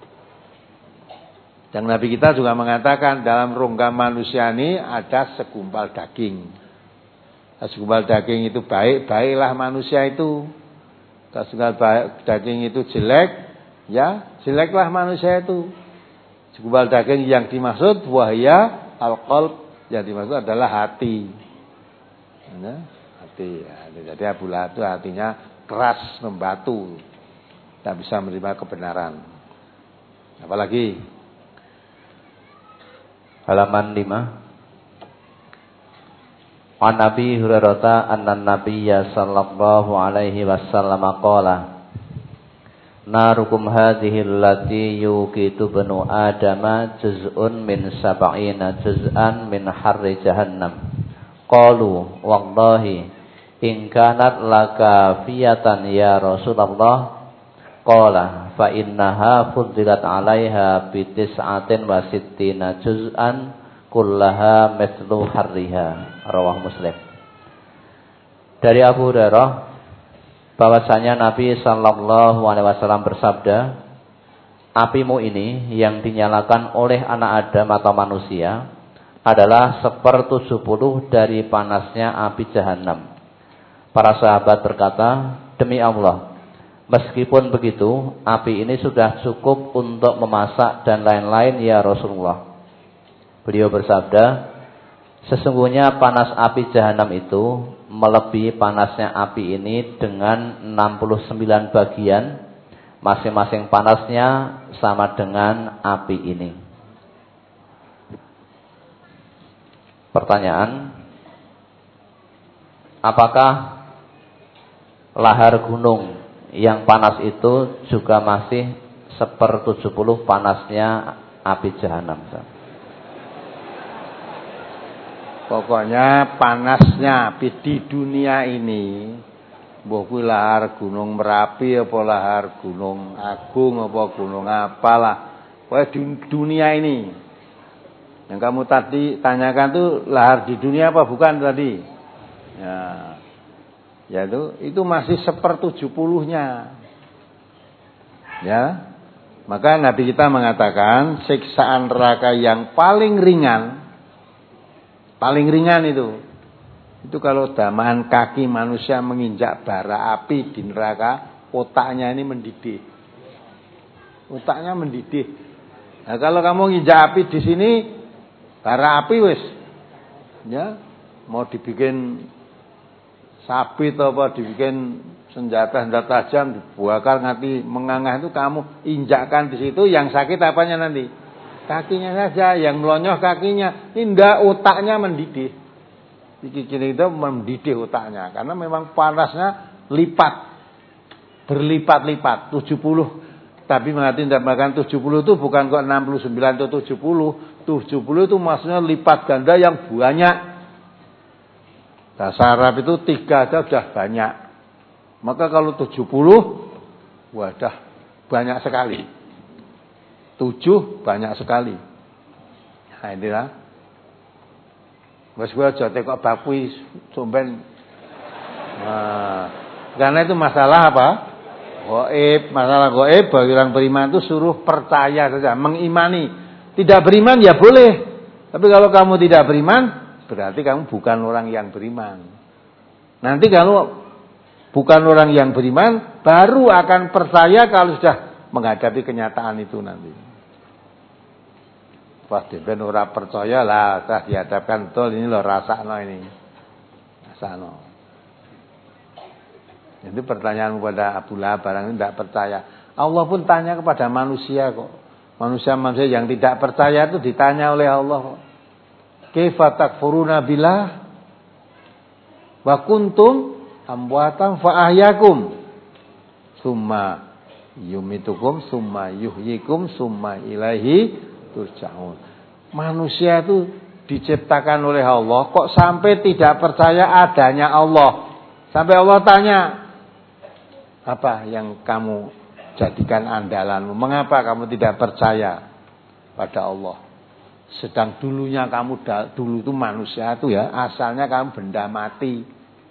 Dan Nabi kita juga mengatakan dalam rongga manusia ini ada segumpal daging. Segumpal daging itu baik, baiklah manusia itu. Segumpal daging itu jelek, ya, jeleklah manusia itu. Segumpal daging yang dimaksud wahya al-qalb, yang dimaksud adalah hati. Ya, hati. Ya, jadi Abu Lahab itu hatinya keras, membatu, tidak bisa menerima kebenaran. Apalagi halaman lima. An Nabi Hurairah anna Nabiyya sallallahu alaihi wasallam qala narukum hadhihi allati yuqitu banu adama juz'un min sab'ina juz'an min harri jahannam. Qalu wallahi in kanat laka fiyatan ya Rasulullah. Qala fa innaha fuddilat 'alaiha bi tis'atin wa sittina juz'an kullaha mithlu harriha. Rawah Muslim. Dari Abu Hurairah bahwasanya Nabi sallallahu alaihi wasallam bersabda, apimu ini yang dinyalakan oleh anak Adam atau manusia adalah sepertujuh puluh dari panasnya api Jahannam. Para sahabat berkata, demi Allah, meskipun begitu, api ini sudah cukup untuk memasak dan lain-lain ya Rasulullah. Beliau bersabda, sesungguhnya panas api Jahannam itu melebihi panasnya api ini dengan enam puluh sembilan bagian. Masing-masing panasnya sama dengan api ini. Pertanyaan, apakah lahar gunung yang panas itu juga masih sepertujuh puluh panasnya api Jahannam? Pokoknya panasnya api di dunia ini, mbah kuwi lahar gunung Merapi apa lahar gunung Agung apa gunung apalah, pokoknya di dunia ini. Yang kamu tadi tanyakan tuh lahar di dunia apa bukan tadi? Ya. Yaitu itu masih sepertujuh puluhnya. Ya. Maka Nabi kita mengatakan siksaan neraka yang paling ringan, paling ringan itu, itu kalau damahan kaki manusia menginjak bara api di neraka, otaknya ini mendidih. Otaknya mendidih. Nah, kalau kamu nginjak api di sini, bara api wis, ya, mau dibikin sabit apa dibikin senjata-senjata tajam dibakar nganti mengangah itu kamu injakkan di situ, yang sakit apanya nanti? Kakinya saja, yang melonyoh kakinya. Indah otaknya mendidih. Kiri itu mendidih otaknya karena memang panasnya lipat, berlipat-lipat tujuh puluh. Tapi mengerti tidak makan tujuh puluh itu bukan kok enam puluh sembilan atau tujuh puluh. tujuh puluh itu maksudnya lipat ganda yang banyak. Bahasa Arab itu tiga aja sudah banyak. Maka kalau tujuh puluh, wadah banyak sekali. Tujuh banyak sekali. Nah inilah. Wes gue aja tekok bakui somben. Nah, karena itu masalah apa? Gaib, masalah gaib bagi orang beriman itu suruh percaya saja, mengimani. Tidak beriman ya boleh. Tapi kalau kamu tidak beriman, berarti kamu bukan orang yang beriman. Nanti kalau bukan orang yang beriman, baru akan percaya kalau sudah menghadapi kenyataan itu nanti. Pas ben ora percaya lah, saya dihadapkan betul ini loh rasakno ini. Rasakno. Itu pertanyaan kepada Abu Lahab barang ini tidak percaya. Allah pun tanya kepada manusia kok. Manusia-manusia yang tidak percaya itu ditanya oleh Allah kok. Kaifa takfuruna billah wa kuntum amwatan fa ahyakum summa yumitukum summa yuhyikum summa ilaihi turja'un. Manusia itu diciptakan oleh Allah kok sampai tidak percaya adanya Allah. Sampai Allah tanya, apa yang kamu jadikan andalanmu? Mengapa kamu tidak percaya pada Allah? Sedang dulunya kamu dulu itu manusia itu ya, asalnya kamu benda mati.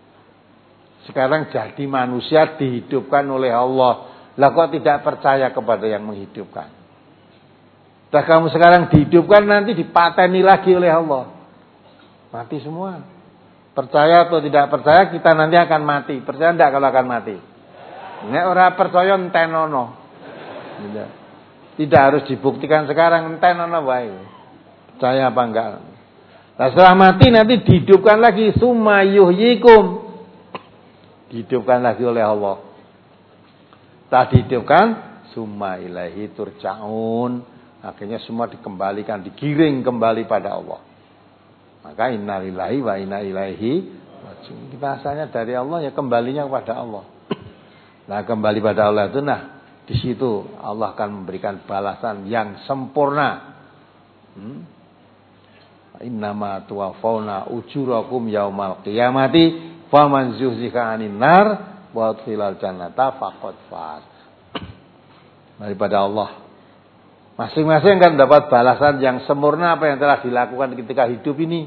Sekarang jadi manusia dihidupkan oleh Allah. Lah kok tidak percaya kepada yang menghidupkan? Lah kamu sekarang dihidupkan nanti dipateni lagi oleh Allah. Mati semua. Percaya atau tidak percaya kita nanti akan mati. Percaya enggak kalau akan mati? Nek ora percaya entenono. Tidak. Tidak harus dibuktikan sekarang, entenono wae. Percaya apa enggak? Nah, setelah mati nanti dihidupkan lagi, summa yuhyikum. Dihidupkan lagi oleh Allah. Setelah dihidupkan, summa ilaihi turja'un. Akhirnya semua dikembalikan, digiring kembali pada Allah. Maka innalillahi wa inna ilaihi raji'un. Kita asalnya dari Allah, ya kembalinya kepada Allah. Nah, kembali pada Allah itu, nah di situ Allah akan memberikan balasan yang sempurna. Hmm? Innama tuwaffawna ujurakum yaumal qiyamati faman zuhziha 'anil nar wa udkhilal jannata faqad faz. Daripada Allah. Masing-masing kan dapat balasan yang sempurna apa yang telah dilakukan ketika hidup ini.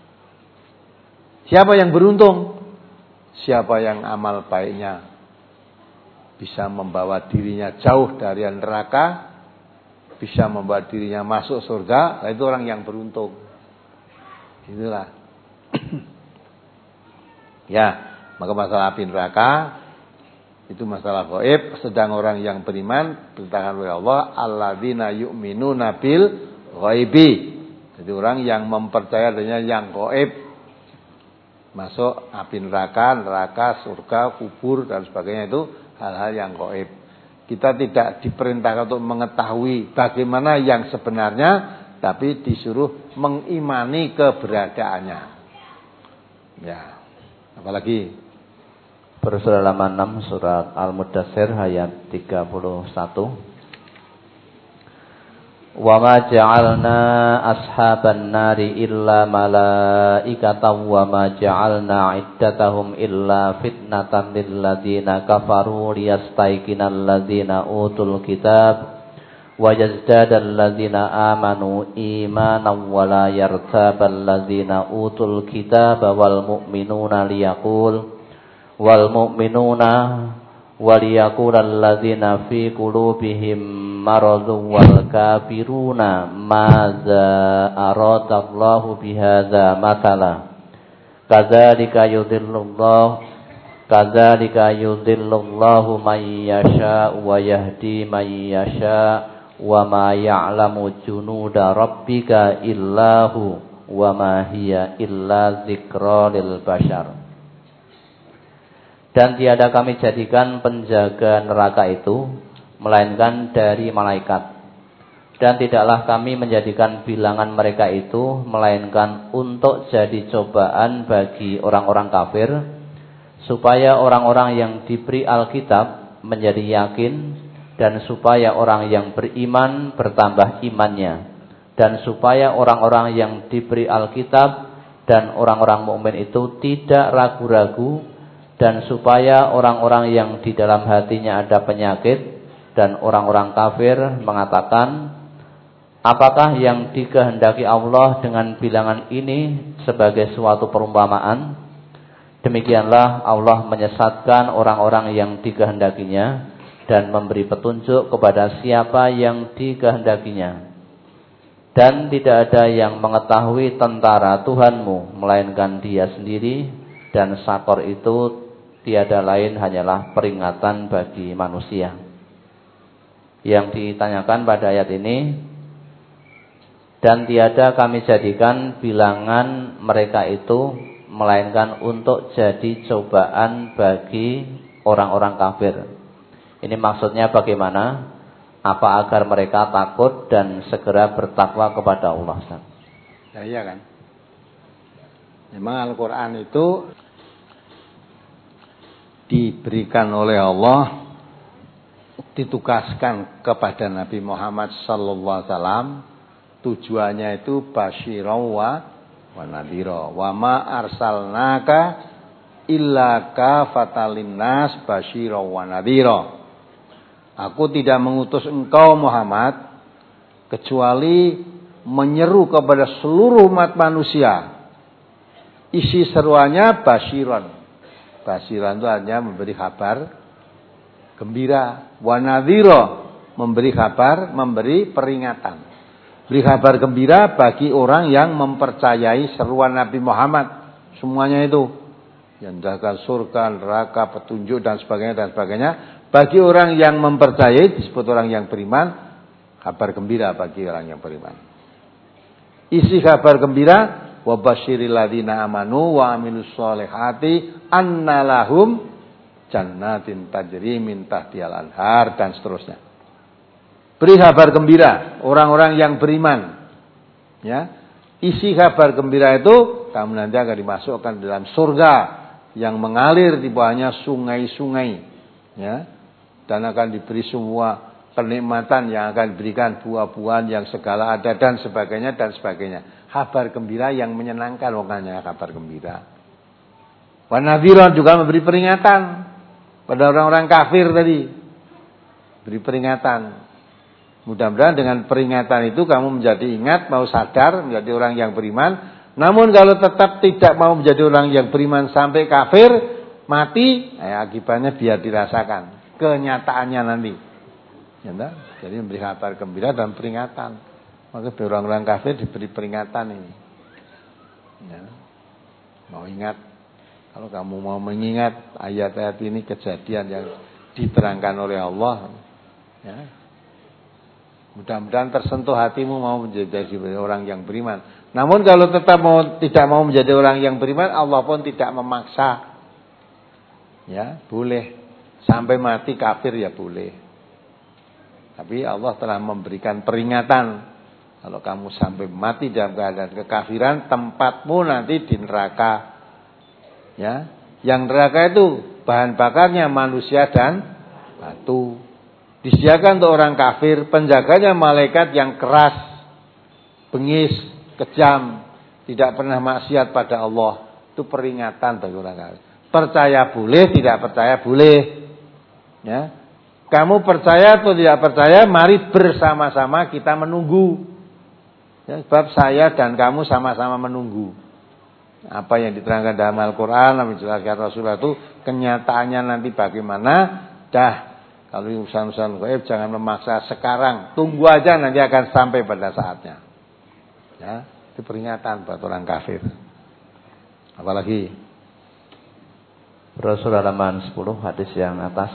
Siapa yang beruntung? Siapa yang amal baiknya bisa membawa dirinya jauh dari neraka, bisa membawa dirinya masuk surga, itu orang yang beruntung. Itulah. Ya, maka masalah api neraka itu masalah gaib. Sedang orang yang beriman perintahkan oleh Allah, alladzina yu'minuna bil ghaibi. Jadi orang yang mempercayai adanya yang gaib, masuk api neraka, neraka, surga, kubur dan sebagainya, itu hal-hal yang gaib. Kita tidak diperintahkan untuk mengetahui bagaimana yang sebenarnya, tapi disuruh mengimani keberadaannya. Ya. Apalagi Surah halaman enam surat Al-Mudaththir ayat tiga puluh satu. Wa ma ja'alna ashaban nari illa malaikatan wa ma ja'alna iddatahum illa fitnatan lil ladzina kafaru liyastayqinal ladzina utul kitab wa yazdadal ladzina amanu imanan wa la yartabal ladzina utul kitaba wal mu'minuna liyaqul wal mu'minuna waliyaqulal ladzina fi qulubihim maradun wal kafiruna madza aradallahu bihadza matala kadzalika yudhillullahu kadzalika yudhillullahu man yasha wa yahdi man yasha wa ma ya'lamu junuda rabbika illahu wa ma hiya illa dzikra lil bashar. Dan tiada kami jadikan penjaga neraka itu melainkan dari malaikat. Dan tidaklah kami menjadikan bilangan mereka itu melainkan untuk jadi cobaan bagi orang-orang kafir, supaya orang-orang yang diberi Alkitab menjadi yakin, dan supaya orang yang beriman bertambah imannya, dan supaya orang-orang yang diberi Alkitab dan orang-orang mukmin itu tidak ragu-ragu, dan supaya orang-orang yang di dalam hatinya ada penyakit dan orang-orang kafir mengatakan, apakah yang dikehendaki Allah dengan bilangan ini sebagai suatu perumpamaan? Demikianlah Allah menyesatkan orang-orang yang dikehendakinya dan memberi petunjuk kepada siapa yang dikehendakinya. Dan tidak ada yang mengetahui tentara Tuhanmu melainkan Dia sendiri, dan Sakor itu tiada lain hanyalah peringatan bagi manusia. Yang ditanyakan pada ayat ini, dan tiada kami jadikan bilangan mereka itu melainkan untuk jadi cobaan bagi orang-orang kafir. Ini maksudnya bagaimana? Apa agar mereka takut dan segera bertakwa kepada Allah. Ya, iya kan? Memang Al-Quran itu diberikan oleh Allah, ditugaskan kepada Nabi Muhammad sallallahu alaihi wasallam. Tujuannya itu basyirau wa nadhira. Wa ma arsalnaka illa kafatan linnas basyirau wa nadhira. Aku tidak mengutus engkau Muhammad kecuali menyeru kepada seluruh umat manusia. Isi seruannya basyiron. Basyiron itu artinya memberi kabar gembira. Wa nadhira, memberi kabar, memberi peringatan. Beri kabar gembira bagi orang yang mempercayai seruan Nabi Muhammad. Semuanya itu. Yang menjaga surga, neraka, petunjuk dan sebagainya dan sebagainya. Bagi orang yang mempercayai disebut orang yang beriman. Kabar gembira bagi orang yang beriman. Isi kabar gembira, wa basyiril ladzina amanu wa amilus solihati annalahum jannatin tajri min tahtihal anhar, dan seterusnya. Beri kabar gembira orang-orang yang beriman. Ya, isi kabar gembira itu kamu nanti akan dimasukkan dalam surga yang mengalir di bawahnya sungai-sungai. Ya, dan akan diberi semua kenikmatan yang akan diberikan, buah-buahan yang segala ada dan sebagainya dan sebagainya. Kabar gembira yang menyenangkan, makanya kabar gembira. Wa nadhiran juga memberi peringatan pada orang-orang kafir tadi. Beri peringatan. Mudah-mudahan dengan peringatan itu kamu menjadi ingat, mau sadar, menjadi orang yang beriman. Namun kalau tetap tidak mau menjadi orang yang beriman sampai kafir, mati, ya, akibatnya biar dirasakan kenyataannya nanti. Ya, jadi memberi kabar gembira dan peringatan. Maka orang-orang kafir diberi peringatan ini. Ya. Mau ingat, kalau kamu mau mengingat ayat-ayat ini, kejadian yang diterangkan oleh Allah, ya, mudah-mudahan tersentuh hatimu mau menjadi orang yang beriman. Namun kalau tetap mau tidak mau menjadi orang yang beriman, Allah pun tidak memaksa. Ya, boleh sampai mati kafir ya boleh. Tapi Allah telah memberikan peringatan. Kalau kamu sampai mati dalam keadaan kekafiran, tempatmu nanti di neraka. Ya, yang neraka itu bahan bakarnya manusia dan batu. Disediakan untuk orang kafir, penjaganya malaikat yang keras, bengis, kejam, tidak pernah maksiat pada Allah. Itu peringatan bagi orang kafir. Percaya boleh, tidak percaya boleh. Ya, kamu percaya atau tidak percaya, mari bersama-sama kita menunggu. Ya, sebab saya dan kamu sama-sama menunggu. Apa yang diterangkan dalam Al-Quran, yang dijelaskan Rasulullah itu kenyataannya nanti bagaimana. Dah, kalau urusan-urusan gaib jangan memaksa sekarang, tunggu aja nanti akan sampai pada saatnya. Ya, itu peringatan buat orang kafir. Apalagi Rasul halaman sepuluh hadis yang atas.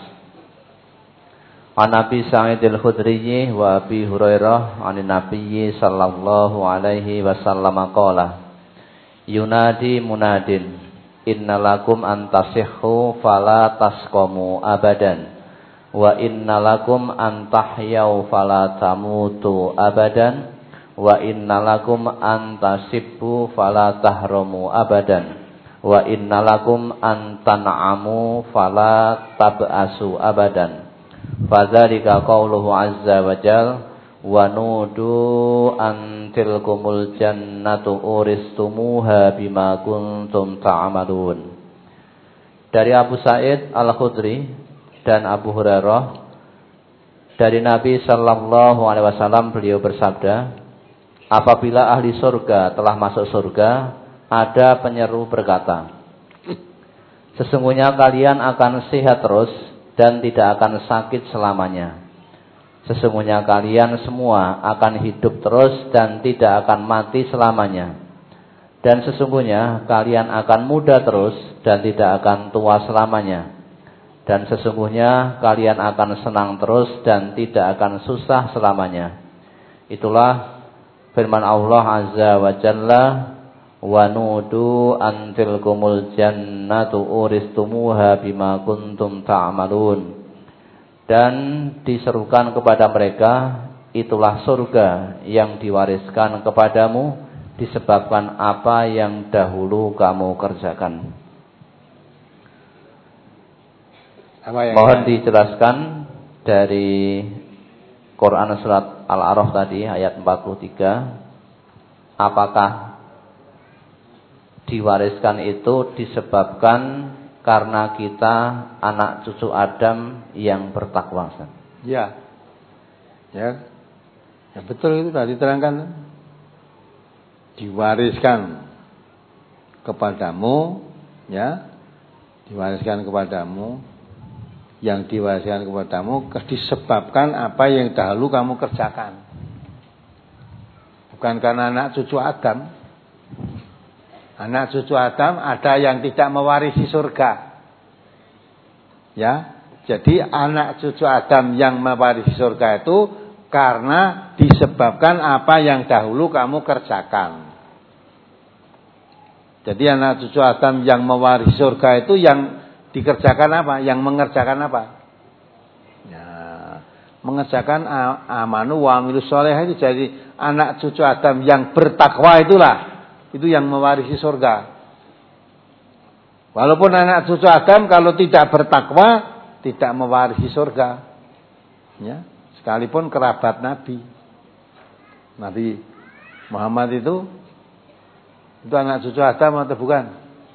An Nabi Sa'id al-Khudri wa Abi Hurairah an Nabi sallallahu alaihi wasallam qala yunadi munadin innalakum antasihhu fala tasqamu abadan wa innalakum antahyau fala tamutu abadan wa innalakum antasibbu fala tahramu abadan wa innalakum antan'amu fala tab'asu abadan. Fadzalika qauluhu azza wa jal wa nudu an tilkumul jannatu uristumuha bima kuntum ta'malun. Dari Abu Sa'id Al-Khudri dan Abu Hurairah dari Nabi sallallahu alaihi wasallam, beliau bersabda, apabila ahli surga telah masuk surga, ada penyeru berkata, sesungguhnya kalian akan sehat terus dan tidak akan sakit selamanya. Sesungguhnya kalian semua akan hidup terus dan tidak akan mati selamanya. Dan sesungguhnya kalian akan muda terus dan tidak akan tua selamanya. Dan sesungguhnya kalian akan senang terus dan tidak akan susah selamanya. Itulah firman Allah Azza wa Jalla, wa nudu antilkumul jannatu uristumuha bima kuntum ta'malun. Dan diserukan kepada mereka, itulah surga yang diwariskan kepadamu disebabkan apa yang dahulu kamu kerjakan. Apa yang Mohon ya? dijelaskan dari Quran surat Al-A'raf tadi ayat empat puluh tiga, apakah diwariskan itu disebabkan karena kita anak cucu Adam yang bertakwa? Ya, ya, ya betul itu tadi diterangkan, diwariskan kepadamu, ya, diwariskan kepadamu, yang diwariskan kepadamu disebabkan apa yang dahulu kamu kerjakan, bukan karena anak cucu Adam. Anak cucu Adam ada yang tidak mewarisi surga. Ya, jadi anak cucu Adam yang mewarisi surga itu karena disebabkan apa yang dahulu kamu kerjakan. Jadi anak cucu Adam yang mewarisi surga itu yang dikerjakan apa? Yang mengerjakan apa? Ya, mengerjakan amanu wa amilus sholih itu. Jadi anak cucu Adam yang bertakwa itulah, itu yang mewarisi surga. Walaupun anak cucu Adam kalau tidak bertakwa tidak mewarisi surga. Ya, sekalipun kerabat Nabi. Nabi Muhammad itu itu anak cucu Adam atau bukan?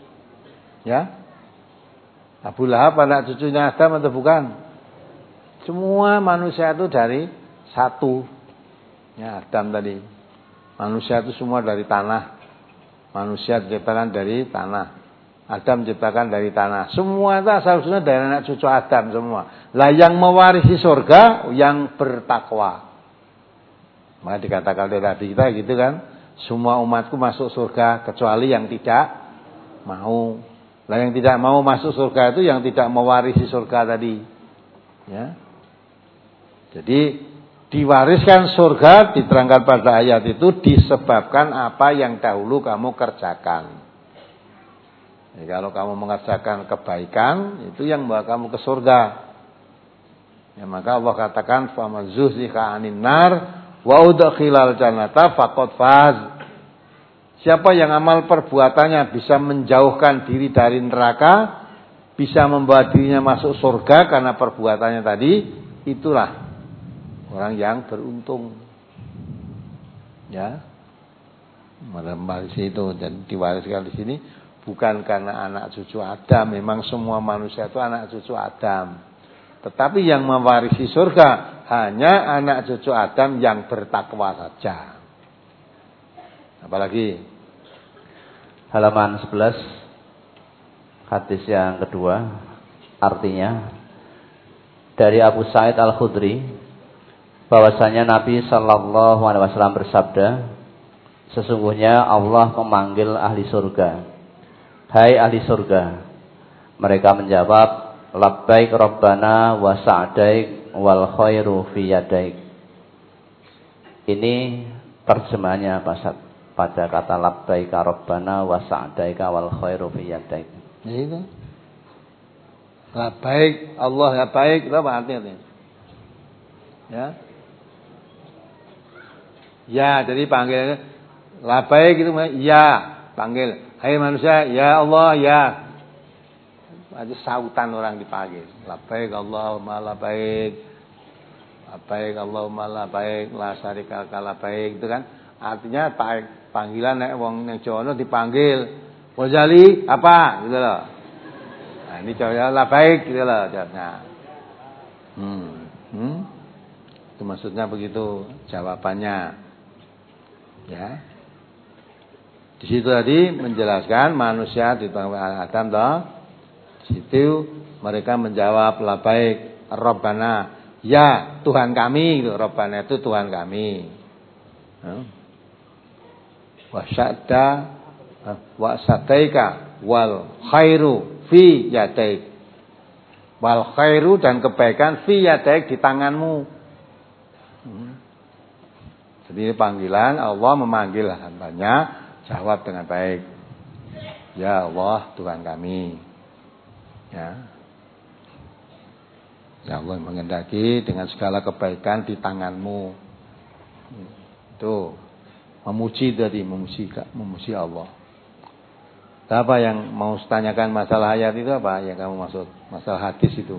Ya. Abu Lahab anak cucunya Adam atau bukan? Semua manusia itu dari satu. Ya, Adam tadi. Manusia itu semua dari tanah. Manusia diciptakan dari tanah. Adam diciptakan dari tanah. Semua itu asal-usulnya dari anak cucu Adam semua. Lah yang mewarisi surga yang bertakwa. Maka dikatakan oleh Nabi kita gitu kan, semua umatku masuk surga kecuali yang tidak mau. Lah yang tidak mau masuk surga itu yang tidak mewarisi surga tadi. Ya. Jadi diwariskan surga diterangkan pada ayat itu disebabkan apa yang dahulu kamu kerjakan. Jadi kalau kamu mengerjakan kebaikan itu yang membawa kamu ke surga. Ya, maka Allah katakan faman zuhziha 'anil nar wa udkhilal jannata faqad faz. Siapa yang amal perbuatannya bisa menjauhkan diri dari neraka, bisa membawa dirinya masuk surga karena perbuatannya tadi, itulah orang yang beruntung. Ya. Mewarisi itu dan diwariskan di sini bukan karena anak cucu Adam, memang semua manusia itu anak cucu Adam. Tetapi yang mewarisi surga hanya anak cucu Adam yang bertakwa saja. Apalagi halaman sebelas, hadis yang kedua, artinya dari Abu Sa'id Al-Khudri bahwasanya Nabi sallallahu alaihi wasallam bersabda, sesungguhnya Allah memanggil ahli surga, hai ahli surga. Mereka menjawab, labbaik rabbana wa sa'daik wal khairu fi yadaik. Ini terjemahannya pada kata labbaik rabbana wa sa'daik wal khairu fi yadaik. Ya itu. Labbaik, Allah labbaik, itu apa artinya? Ya. Ya, jadi panggil labbaik itu ya, panggil. Hai manusia, ya Allah, ya. Ada sautan orang dipanggil. Labbaik Allahumma labbaik. Labbaik Allahumma labbaik, la syarika laka labbaik, itu kan artinya panggilan nek wong ning Jawa dipanggil. Wajali apa gitu loh. Nah, ini jawabnya labbaik gitu loh jawabnya. Hmm. Hmm. Itu maksudnya begitu jawabannya. Ya. Di situ tadi menjelaskan manusia di Adam toh. Di situ mereka menjawab labbaik Rabbana, ya Tuhan kami gitu. Rabbana itu Tuhan kami. Wa syadda wa sataika wal khairu fi yadaik. Wal khairu dan kebaikan fi yadaik di tanganmu. Hmm. Jadi panggilan Allah memanggil hambanya, jawab dengan baik. Ya Allah Tuhan kami. Ya. Ya Allah mengendaki dengan segala kebaikan di tanganmu. Itu memuji tadi, memuji memuji Allah. Apa yang mau tanyakan masalah ayat itu apa yang kamu maksud? Masalah hadis itu.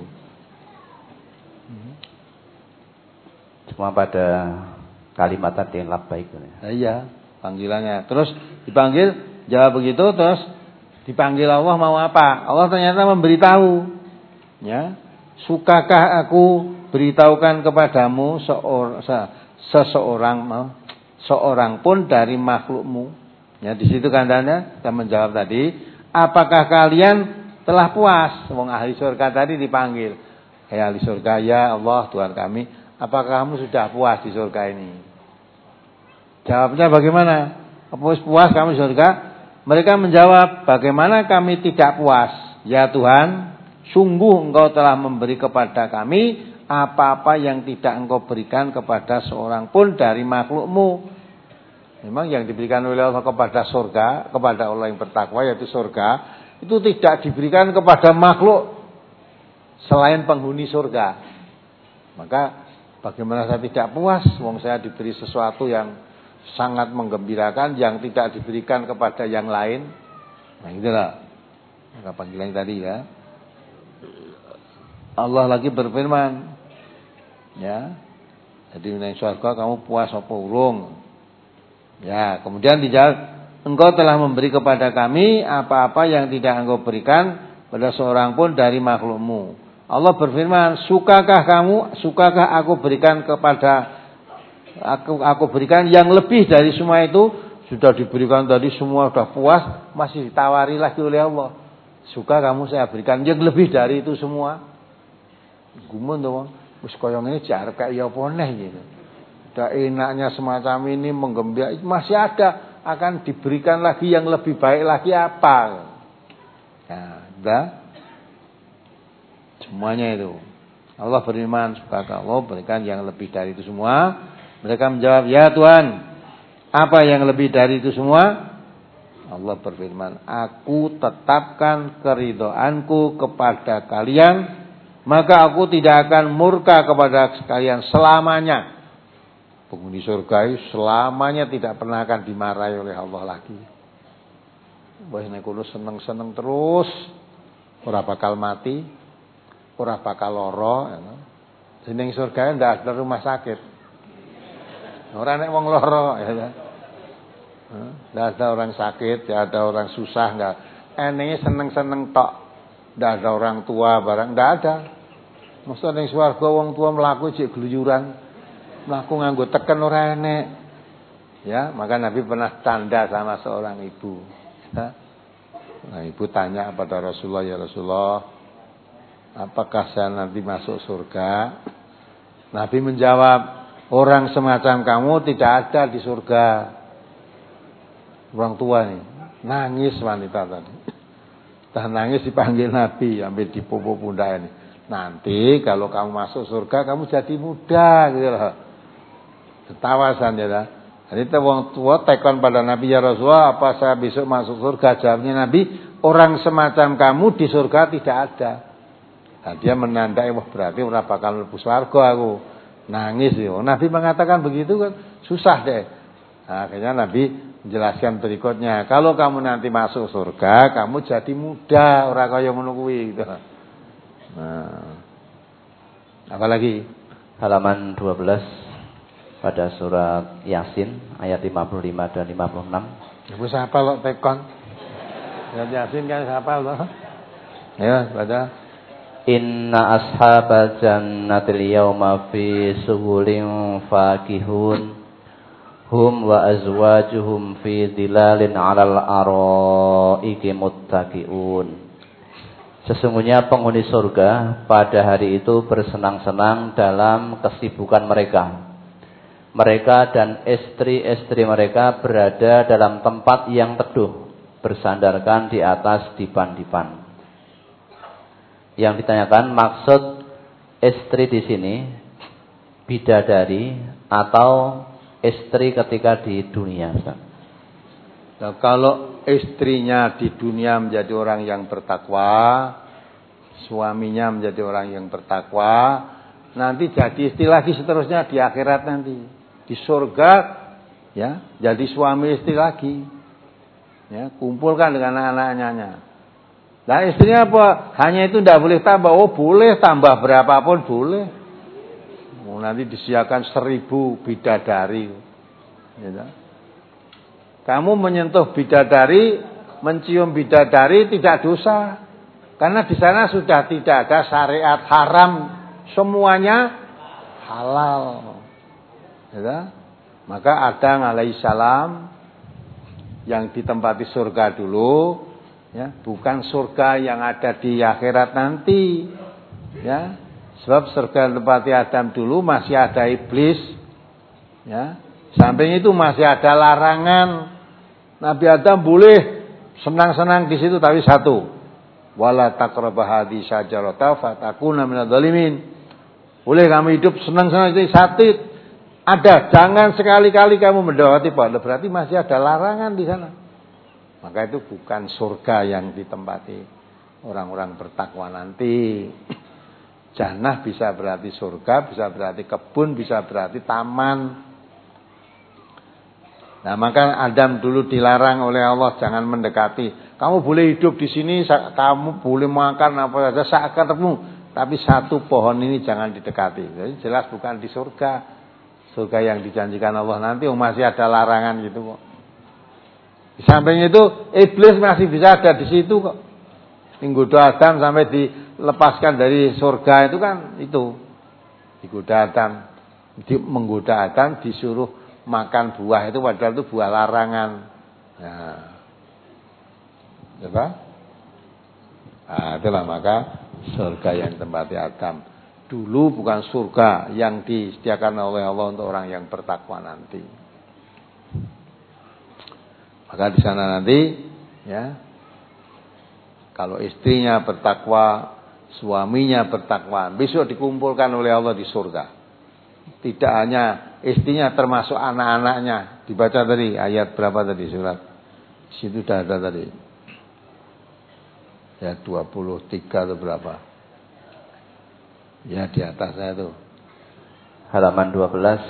Cuma pada kalimat tadi yang labbaik. Nah, iya, panggilannya. Terus dipanggil, jawab begitu, terus dipanggil Allah mau apa? Allah ternyata memberitahu. Ya. Sukakah aku beritahukan kepadamu seorang seseorang seorang pun dari makhlukmu? Ya, di situ kandanya kita menjawab tadi, apakah kalian telah puas? Wong ahli surga tadi dipanggil. Hai ahli surga, ya Allah Tuhan kami, apakah kamu sudah puas di surga ini? Jawabnya bagaimana? Apa puas kamu di surga? Mereka menjawab, bagaimana kami tidak puas? Ya Tuhan, sungguh Engkau telah memberi kepada kami apa-apa yang tidak Engkau berikan kepada seorang pun dari makhlukmu. Memang yang diberikan oleh Allah kepada surga, kepada Allah yang bertakwa yaitu surga, itu tidak diberikan kepada makhluk selain penghuni surga. Maka bagaimana saya tidak puas? Wong saya diberi sesuatu yang sangat menggembirakan yang tidak diberikan kepada yang lain. Nah itulah maka panggilan tadi ya. Allah lagi berfirman, ya. Jadi nang surga kamu puas apa urung? Ya, kemudian dijawab, Engkau telah memberi kepada kami apa-apa yang tidak Engkau berikan pada seorang pun dari makhlukmu. Allah berfirman, sukakah kamu, sukakah aku berikan kepada Aku aku berikan yang lebih dari semua itu? Sudah diberikan tadi semua sudah puas, masih ditawari lagi oleh Allah. Suka kamu saya berikan yang lebih dari itu semua? Gumun to, wis koyo ngene jarep kaya apa neh gitu. Udah enaknya semacam ini menggembira, masih ada akan diberikan lagi yang lebih baik lagi apa? Nah, udah. Semuanya itu. Allah berfirman, sukakah Allah berikan yang lebih dari itu semua? Mereka menjawab, ya Tuhan, apa yang lebih dari itu semua? Allah berfirman, aku tetapkan keridhaanku kepada kalian, maka aku tidak akan murka kepada kalian selamanya. Penghuni surga selamanya tidak pernah akan dimarahi oleh Allah lagi. Wah nek kulo seneng-seneng terus, ora bakal mati, ora bakal lara. Jeneng surga ndak ada rumah sakit. Orang nek wong lara ya. Enggak ada orang sakit, enggak ada orang susah, enggak. Enenge seneng-seneng tok. Enggak ada orang tua barang, enggak ada. Mesti ning swarga wong tua mlaku jek gluyuran. Mlaku nganggo teken ora enek. Ya, maka Nabi pernah tanda sama seorang ibu. Ya. Nah, ibu tanya pada Rasulullah, ya Rasulullah, apakah saya nanti masuk surga? Nabi menjawab, orang semacam kamu tidak ada di surga. Orang tua nih, nangis wanita tadi. Dan nangis dipanggil Nabi, sampai dipupuk pundak ini. Nanti kalau kamu masuk surga, kamu jadi muda, gitu loh. Ketawasan ya lah. Jadi orang tua tekon pada Nabi, ya Rasulullah, apa saya besok masuk surga? Jawabnya Nabi, orang semacam kamu di surga tidak ada. Nah, dia menandai, wah berarti orang bakal mlebu swarga aku. Nangis ya. Nabi mengatakan begitu kan susah deh. Nah, akhirnya Nabi menjelaskan berikutnya, kalau kamu nanti masuk surga, kamu jadi muda, ora kaya ngono kuwi gitu. Nah. Apalagi halaman dua belas pada surat Yasin ayat lima puluh lima dan lima puluh enam. Ibu siapa lo tekon? Surat Yasin kan siapa lo? Ya, baca. Inna ashabal jannatil yawma fi suhulin fakihun hum wa azwajuhum fi dhilalin 'alal araiki muttaqiun. Sesungguhnya penghuni surga pada hari itu bersenang-senang dalam kesibukan mereka. Mereka dan istri-istri mereka berada dalam tempat yang teduh, bersandarkan di atas dipan-dipan. Yang ditanyakan maksud istri di sini bidadari atau istri ketika di dunia. Nah, kalau istrinya di dunia menjadi orang yang bertakwa, suaminya menjadi orang yang bertakwa, nanti jadi istri lagi seterusnya di akhirat nanti. Di surga ya, jadi suami istri lagi. Ya, kumpulkan dengan anak-anaknya. Nah, istrinya apa? Hanya itu tidak boleh tambah. Oh, boleh tambah berapapun boleh. Oh, nanti disediakan seribu bidadari. Ya. Kamu menyentuh bidadari, mencium bidadari tidak dosa. Karena di sana sudah tidak ada syariat haram, semuanya halal. Ya. Maka Adam alaihissalam yang ditempati surga dulu, ya, bukan surga yang ada di akhirat nanti, ya. Sebab surga yang ditempati Adam dulu masih ada iblis, ya. Samping itu masih ada larangan. Nabi Adam boleh senang-senang di situ, tapi satu, wala taqrabah hadhihi syajarata fatakuna minadh dhalimin. Boleh kamu hidup senang-senang di satu. Ada, jangan sekali-kali kamu mendekati pohon. Berarti masih ada larangan di sana. Maka itu bukan surga yang ditempati orang-orang bertakwa nanti. Jannah bisa berarti surga, bisa berarti kebun, bisa berarti taman. Nah, maka Adam dulu dilarang oleh Allah jangan mendekati. Kamu boleh hidup di sini, kamu boleh makan apa saja saat ketemu, tapi satu pohon ini jangan didekati. Jadi jelas bukan di surga. Surga yang dijanjikan Allah nanti masih ada larangan gitu kok. Di samping itu iblis masih bisa ada di situ kok. Menggoda Adam sampai dilepaskan dari surga itu kan itu. Digoda Adam, di, menggoda Adam disuruh makan buah itu padahal itu buah larangan. Nah. Coba. Nah, itulah maka surga yang tempati Adam. Dulu bukan surga yang disediakan oleh Allah untuk orang yang bertakwa nanti. Maka di sana nanti, ya, kalau istrinya bertakwa, suaminya bertakwa, besok dikumpulkan oleh Allah di surga. Tidak hanya istrinya, termasuk anak-anaknya. Dibaca tadi ayat berapa tadi surat? Di situ sudah ada tadi. Ya dua puluh tiga atau berapa? Ya di atas saya itu. Halaman dua belas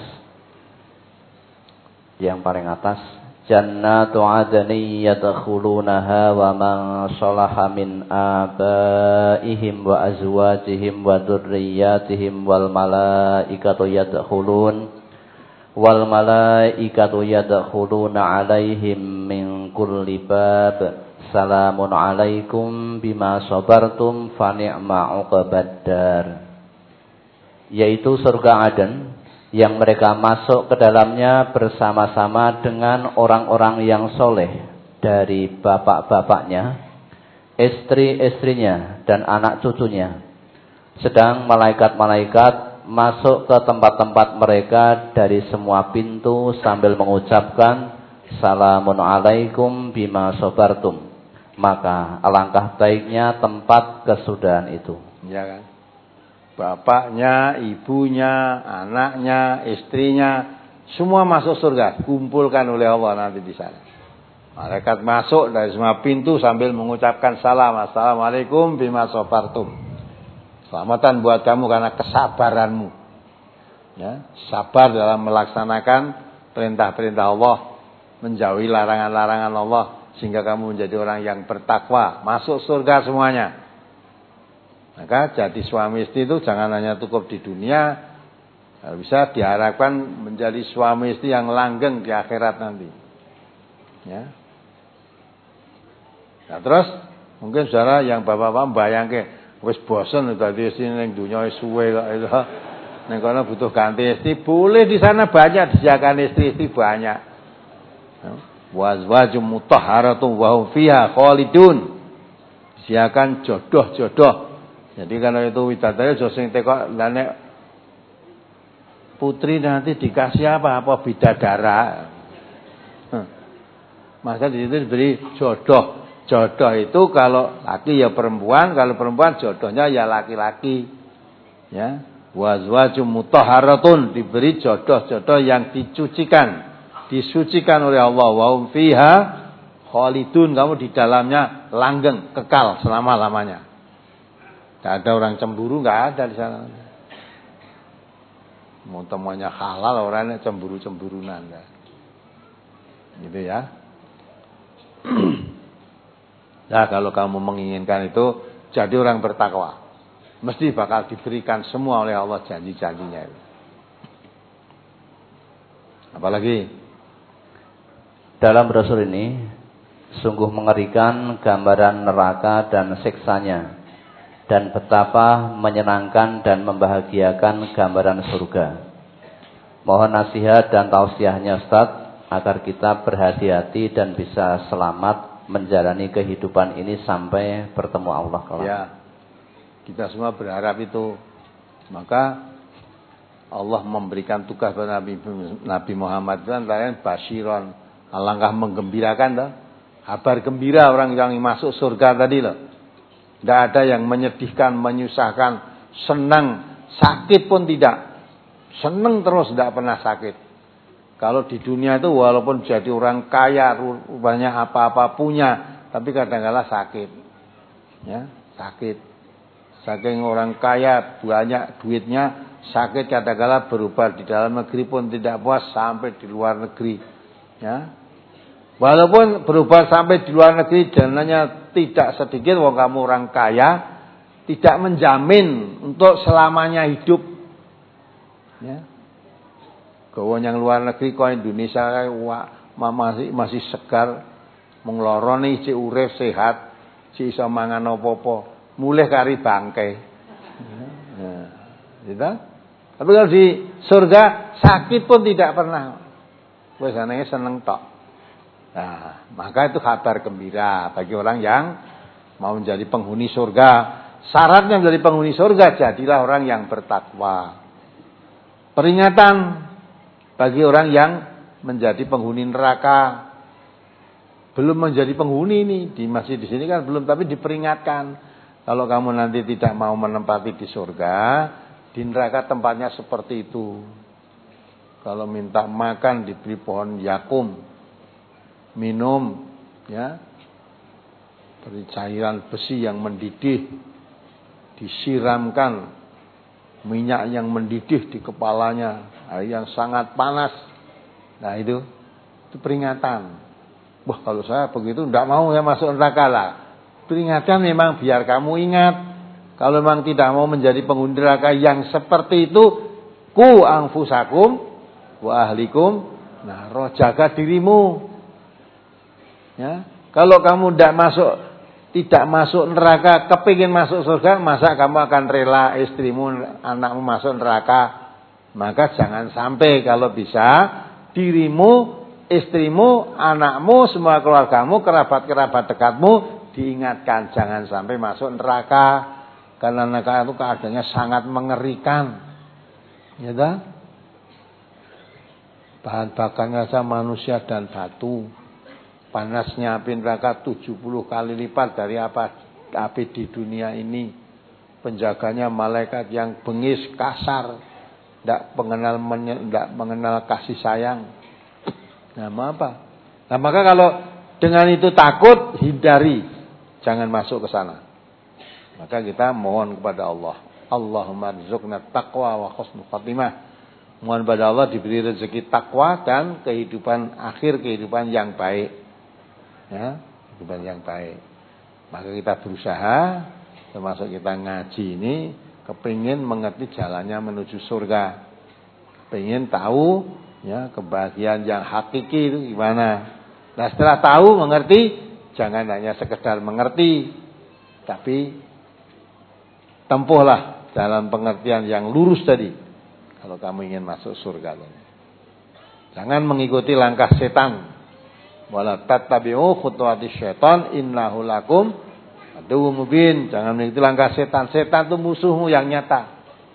yang paling atas. Jannatu adni yadkhulunaha wa man salaha min abaihim wa azwajihim wa dzurriyyatihim wal malaikatu yadkhulun wal malaikatu yadkhuluna alaihim min kulli bab. Salamun alaikum bima sabartum fa ni'ma uqbaddar. Yaitu surga Aden yang mereka masuk ke dalamnya bersama-sama dengan orang-orang yang soleh dari bapak-bapaknya istri-istrinya, dan anak cucunya. Sedang malaikat-malaikat masuk ke tempat-tempat mereka dari semua pintu sambil mengucapkan Salamun alaikum bima sabartum. Maka alangkah baiknya tempat kesudahan itu. Ya kan? Bapaknya, ibunya, anaknya, istrinya, semua masuk surga, kumpulkan oleh Allah nanti di sana. Malaikat masuk dari semua pintu sambil mengucapkan salam, assalamualaikum bima sabartum. Selamatan buat kamu karena kesabaranmu. Ya, sabar dalam melaksanakan perintah-perintah Allah, menjauhi larangan-larangan Allah, sehingga kamu menjadi orang yang bertakwa, masuk surga semuanya. Maka jadi suami istri itu jangan hanya cukup di dunia, bisa diharapkan menjadi suami istri yang langgeng di akhirat nanti. Ya. Nah terus mungkin saudara yang bapak-bapak bayangke wis bosen dadi istri ning dunya wis suwe kok itu. Ning kono butuh ganti istri, boleh di sana banyak disediakan istri-istri banyak. Wazwajum mutahharatun wa hum fiha khalidun. Disediakan jodoh-jodoh. Jadi kalau itu widadari aja sing teko lha nek putri nanti dikasih apa? Apa bidadara. Maka di situ diberi jodoh. Jodoh itu kalau laki ya perempuan, kalau perempuan jodohnya ya laki-laki. Ya. Wazwajum mutahharatun, diberi jodoh-jodoh yang dicucikan, disucikan oleh Allah. Wa hum fiha khalidun, kamu di dalamnya langgeng, kekal selama-lamanya. Tidak ada orang cemburu, enggak ada di sana. Mau temuannya halal, orangnya cemburu-cemburunan. Gitu ya. Nah kalau kamu menginginkan itu, jadi orang bertakwa. Mesti bakal diberikan semua oleh Allah janji-janjinya itu. Apalagi dalam Rasul ini sungguh mengerikan gambaran neraka dan siksanya, dan betapa menyenangkan dan membahagiakan gambaran surga. Mohon nasihat dan tausiahnya Ustaz agar kita berhati-hati dan bisa selamat menjalani kehidupan ini sampai bertemu Allah kelak. Ya, kita semua berharap itu. Maka Allah memberikan tugas kepada Nabi, Nabi Muhammad dan lain basyiron, alangkah menggembirakan loh. Kabar gembira orang yang masuk surga tadi loh. Tidak ada yang menyedihkan, menyusahkan, senang, sakit pun tidak. Senang terus, tidak pernah sakit. Kalau di dunia itu walaupun jadi orang kaya, rupanya apa-apa punya, tapi kadang-kadang sakit. Ya, sakit. Saking orang kaya, banyak duitnya, sakit kadang-kadang berubah di dalam negeri pun tidak puas sampai di luar negeri. Ya. Walaupun berubah sampai di luar negeri dananya tidak sedikit, wong kamu orang kaya, tidak menjamin untuk selamanya hidup. Ya. Gowo yang luar negeri kok Indonesia wah, masih masih segar, menglorone cek urip sehat, cek iso mangan apa-apa, mulih kari bangkai. Nah, gitu. Tapi kalau di surga sakit pun tidak pernah. Wis anake seneng tok. Nah, maka itu kabar gembira bagi orang yang mau menjadi penghuni surga. Syaratnya menjadi penghuni surga, jadilah orang yang bertakwa. Peringatan bagi orang yang menjadi penghuni neraka. Belum menjadi penghuni ini, di masih di sini kan belum, tapi diperingatkan. Kalau kamu nanti tidak mau menempati di surga, di neraka tempatnya seperti itu. Kalau minta makan diberi pohon yakum, minum ya dari cairan besi yang mendidih, disiramkan minyak yang mendidih di kepalanya, yang sangat panas. Nah itu itu peringatan. Wah kalau saya begitu tidak mau ya masuk neraka lah. Peringatan memang biar kamu ingat. Kalau memang tidak mau menjadi penghuni neraka yang seperti itu, ku anfusakum wa ahlikum, nah roh jaga dirimu. Ya, kalau kamu tidak masuk, tidak masuk neraka, kepingin masuk surga, masa kamu akan rela istrimu, anakmu masuk neraka? Maka jangan sampai, kalau bisa dirimu, istrimu, anakmu, semua keluargamu, kerabat-kerabat dekatmu diingatkan jangan sampai masuk neraka. Karena neraka itu keadaannya sangat mengerikan. Ya dah? Bahan bakarnya saja manusia dan batu. Panasnya api neraka tujuh puluh kali lipat dari apa api di dunia ini. Penjaganya malaikat yang bengis, kasar, tidak mengenal tidak mengenal kasih sayang. Nah, apa? Nah, maka kalau dengan itu takut, hindari, jangan masuk ke sana. Maka kita mohon kepada Allah, Allahumma rzuqna taqwa wa husnul khatimah. Mohon kepada Allah diberi rezeki takwa dan kehidupan akhir, kehidupan yang baik. Ya, kehidupan yang baik. Maka kita berusaha, termasuk kita ngaji ini, kepingin mengerti jalannya menuju surga. Kepingin tahu ya kebahagiaan yang hakiki itu gimana. Nah, setelah tahu, mengerti, jangan hanya sekedar mengerti, tapi tempuhlah dalam pengertian yang lurus tadi. Kalau kamu ingin masuk surga. Jangan mengikuti langkah setan. Wala tattabi'u khutuwati syaitan innahu lakum aduwwum mubin. Jangan mengikuti langkah setan. Setan itu musuhmu yang nyata.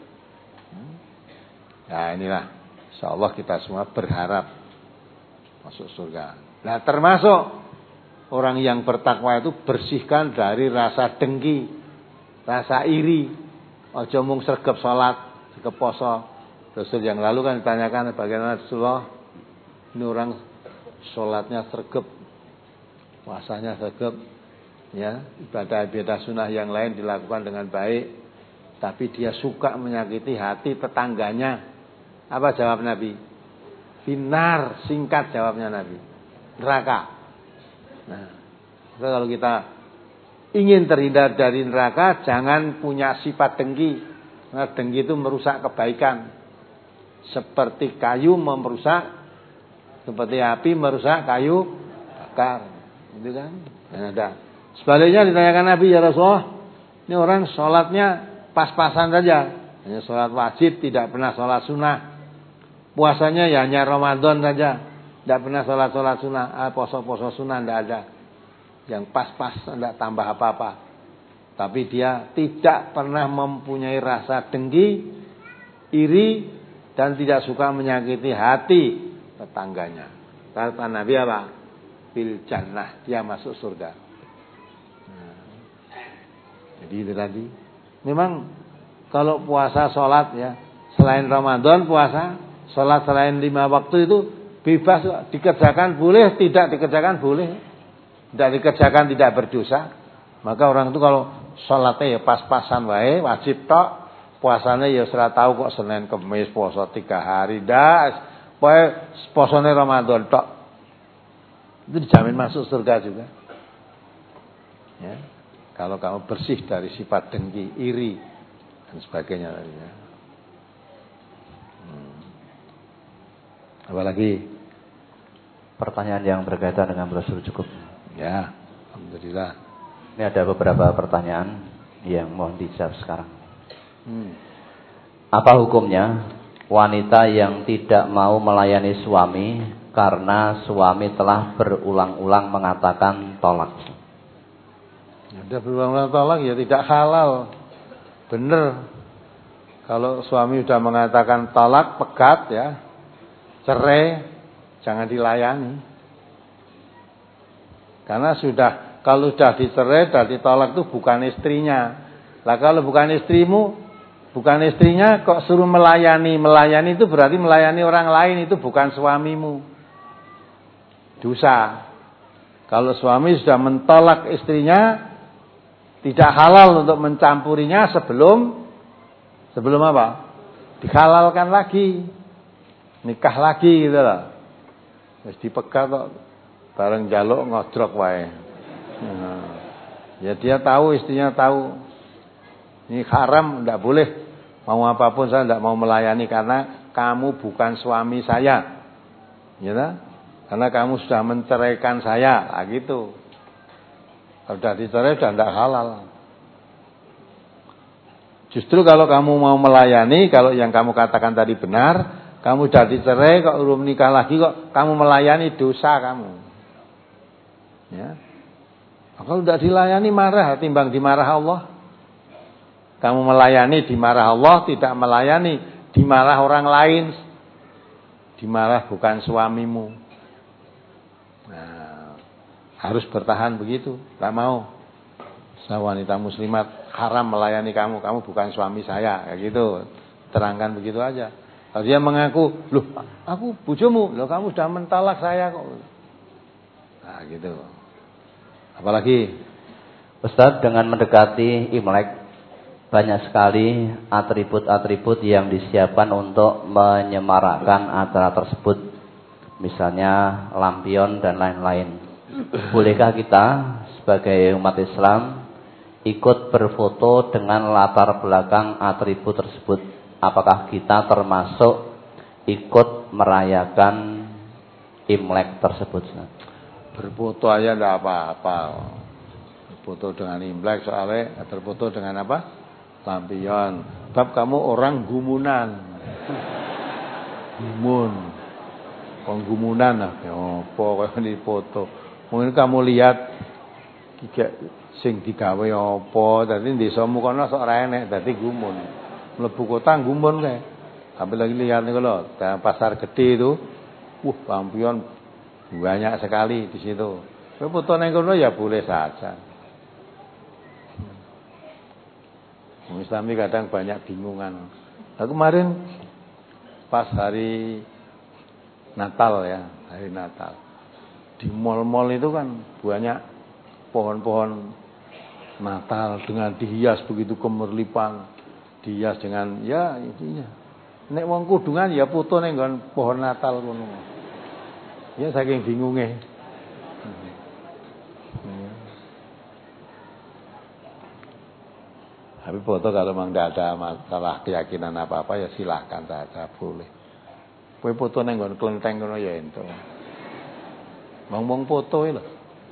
Nah, inilah insyaallah kita semua berharap masuk surga. Nah, termasuk orang yang bertakwa itu bersihkan dari rasa dengki, rasa iri. Aja mung sregep salat, sregep poso. Rasul yang lalu kan ditanyakan bagaimana Rasulullah, ini orang sholatnya sregep, puasanya sregep, ya ibadah-ibadah sunnah yang lain dilakukan dengan baik, tapi dia suka menyakiti hati tetangganya. Apa jawab Nabi? Finar, singkat jawabnya Nabi, neraka. Nah, kalau kita ingin terhindar dari neraka, jangan punya sifat dengki, karena dengki itu merusak kebaikan. Seperti kayu merusak, seperti api merusak kayu bakar, gitu kan? Dan ada. Sebaliknya ditanyakan Nabi, ya Rasulullah, ini orang sholatnya pas-pasan saja, hanya sholat wajib, tidak pernah sholat sunnah. Puasanya ya hanya Ramadan saja, tidak pernah sholat-sholat sunnah, ah, poso-poso sunnah tidak ada. Yang pas-pas, tidak tambah apa-apa. Tapi dia tidak pernah mempunyai rasa dengki, iri, dan tidak suka menyakiti hati tetangganya. Kata Nabi apa? Fil jannah, dia masuk surga. Nah, jadi itu tadi. Memang kalau puasa sholat ya, selain Ramadan puasa, sholat selain lima waktu itu bebas, dikerjakan boleh, tidak dikerjakan boleh. Tidak dikerjakan tidak berdosa. Maka orang itu kalau sholatnya ya pas-pasan wae, wajib tok. Puasanya ya sudah tahu kok Senin Kamis puasa tiga hari dah. Pokoke puasane Ramadan tok. Itu dijamin masuk surga juga. Ya. Kalau kamu bersih dari sifat dengki, iri dan sebagainya tadi ya. Hmm. Apalagi pertanyaan yang berkaitan dengan brosur cukup. Ya, alhamdulillah. Ini ada beberapa pertanyaan yang mohon dijawab sekarang. Hmm. Apa hukumnya wanita yang tidak mau melayani suami karena suami telah berulang-ulang mengatakan tolak? Sudah berulang-ulang tolak ya tidak halal. Benar. Kalau suami sudah mengatakan tolak, pegat ya, cerai, jangan dilayani. Karena sudah, kalau sudah dicerai, sudah ditolak itu bukan istrinya. Lah kalau bukan istrimu, bukan istrinya kok suruh melayani. Melayani itu berarti melayani orang lain, itu bukan suamimu. Dosa. Kalau suami sudah mentolak istrinya, tidak halal untuk mencampurinya sebelum sebelum apa? Dihalalkan lagi. Nikah lagi gitu loh. Terus dipegat kok bareng jaluk ngodrok wae. Nah, ya dia tahu, istrinya tahu. Ini haram, tidak boleh. Mau apapun saya tidak mau melayani karena kamu bukan suami saya. Ya tak? Karena kamu sudah menceraikan saya. Nah, gitu. Kalau sudah dicerai sudah tidak halal. Justru kalau kamu mau melayani, kalau yang kamu katakan tadi benar, kamu sudah dicerai kok belum nikah lagi kok kamu melayani, dosa kamu. Ya. Kalau tidak dilayani marah, timbang dimarah Allah. Kamu melayani dimarah Allah, tidak melayani dimarah orang lain. Dimarah bukan suamimu. Nah, harus bertahan begitu. Tak mau. Saya wanita muslimat haram melayani kamu. Kamu bukan suami saya. Kayak gitu. Terangkan begitu aja. Kalau dia mengaku, loh aku bojomu. Loh kamu sudah mentalak saya kok. Nah gitu. Apalagi Ustaz, dengan mendekati Imlek, banyak sekali atribut-atribut yang disiapkan untuk menyemarakkan acara tersebut. Misalnya lampion dan lain-lain. Bolehkah kita sebagai umat Islam ikut berfoto dengan latar belakang atribut tersebut? Apakah kita termasuk ikut merayakan Imlek tersebut? berfoto aja tidak apa-apa. Berfoto dengan Imlek soalnya berfoto dengan apa? Lampion. Sebab kamu orang gumunan. Gumun. Penggumunan lah. Ya apa kaya di foto. Mungkin kamu lihat tiga sing digawe apa, dadi desamu kono sok ora enek, dadi gumun. Mlebu kota gumun kae. Tapi lagi lihat niku lho, pasar gede itu. Wah, lampion banyak sekali di situ. Kowe foto nang kono ya boleh saja. Islami kadang banyak bingungan. Nah, kemarin pas hari Natal ya, hari Natal. Di mal-mal itu kan banyak pohon-pohon Natal dengan dihias begitu kemerlipan, dihias dengan ya intinya. Nek wong kudungan ya foto ning nggon pohon Natal ngono. Ya saking bingunge. Tapi foto kalau memang tidak ada masalah keyakinan apa-apa ya silahkan saja boleh. Kowe foto ning nggon klenteng ngono ya ento. Wong-wong foto lho.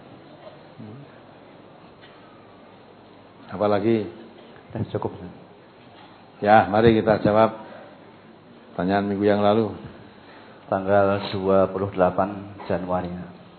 Apalagi eh, cukup. Ya, mari kita jawab pertanyaan minggu yang lalu. Tanggal dua puluh delapan Januari.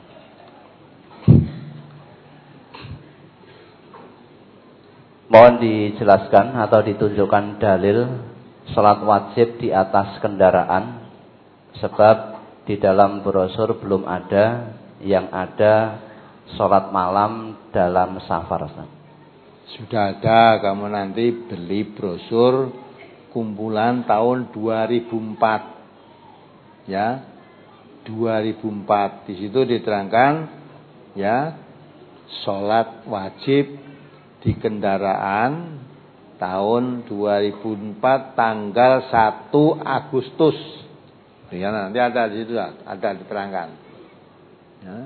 Mohon dijelaskan atau ditunjukkan dalil salat wajib di atas kendaraan, sebab di dalam brosur belum ada yang ada salat malam dalam safar. Sudah ada, kamu nanti beli brosur kumpulan tahun dua ribu empat. Ya. dua ribu empat. Di situ diterangkan ya, salat wajib di kendaraan tahun dua ribu empat tanggal satu Agustus. Ya, nanti ada di situ, ada diterangkan. Ya.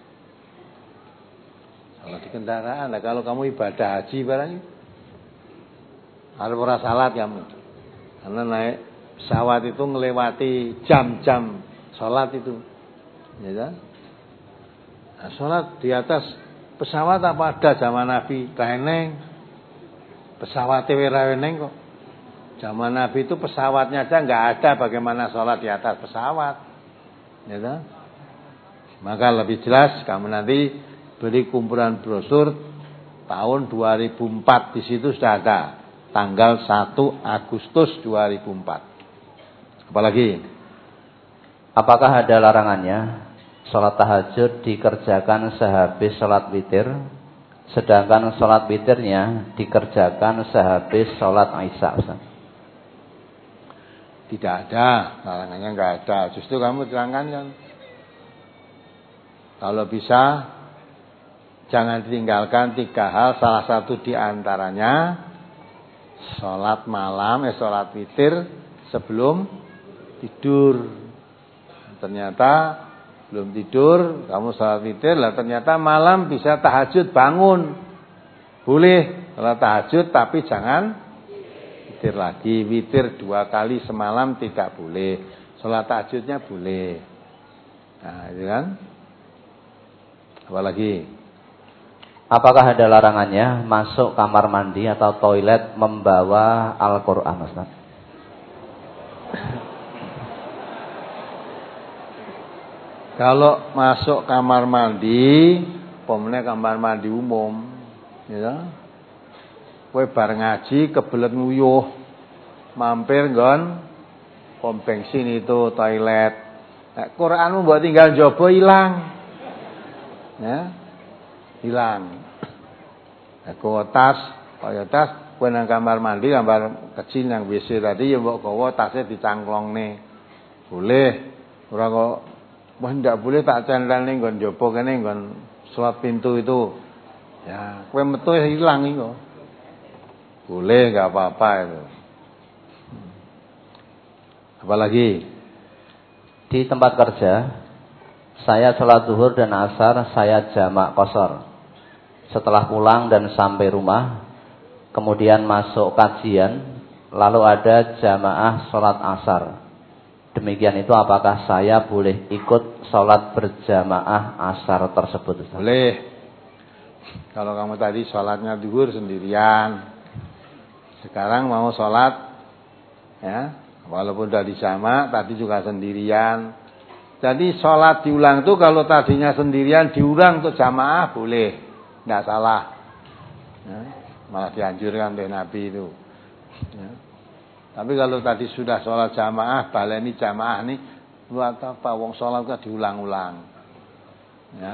Salat di kendaraan. Nah, kalau kamu ibadah haji barangnya, harus ora salat kamu. Karena naik pesawat itu ngelewati jam-jam salat itu. Ya kan? Nah, salat di atas pesawat apa ada zaman Nabi? Kaeneng. Pesawatnya ora eneng kok. Zaman Nabi itu pesawatnya aja enggak ada, bagaimana salat di atas pesawat. Ya kan? Maka lebih jelas kamu nanti beli kumpulan brosur tahun dua ribu empat, di situ sudah ada tanggal satu Agustus dua ribu empat. Apalagi? Apakah ada larangannya salat tahajud dikerjakan sehabis salat witir, sedangkan salat witirnya dikerjakan sehabis salat Isya? Tidak ada, larangannya enggak ada. Justru kamu terangkan kan, kalau bisa jangan ditinggalkan tiga hal. Salah satu di antaranya salat malam, eh salat witir sebelum tidur. Ternyata belum tidur, kamu salat witir lah, ternyata malam bisa tahajud, bangun. Boleh salat tahajud, tapi jangan witir lagi. Witir dua kali semalam tidak boleh. Salat tahajudnya boleh. Nah, itu kan. Apalagi? Apakah ada larangannya masuk kamar mandi atau toilet membawa Al-Quran, Ustaz? Kalau masuk kamar mandi apa meneh kamar mandi umum, ya. Kowe bar ngaji kebelet nguyuh, mampir nggon pom bensin itu toilet. Nek Quranmu mbok tinggal njaba ilang. Ya. Hilang. Aku tas, kaya tas, kowe nang kamar mandi, kamar kecil yang W C tadi ya mbok gawa tasnya dicangklongne. Boleh. Ora kok wah ndak boleh tak centelne nggon njaba kene nggon slot pintu itu. Ya, kowe metu hilang iku. Boleh, enggak apa-apa itu. Apalagi di tempat kerja saya sholat zuhur dan asar saya jamak qashar. Setelah pulang dan sampai rumah, kemudian masuk kajian, lalu ada jamaah sholat asar. Demikian itu apakah saya boleh ikut sholat berjamaah asar tersebut? Boleh. Kalau kamu tadi sholatnya zuhur sendirian, sekarang mau sholat, ya, walaupun sudah dijamak, tadi juga sendirian. Jadi sholat diulang itu kalau tadinya sendirian diulang untuk jamaah boleh, tidak salah. Ya, malah dianjurkan oleh Nabi itu. Ya. Tapi kalau tadi sudah sholat jamaah, baleni jamaah nih, buat apa? Wong sholat kan diulang-ulang. Ya.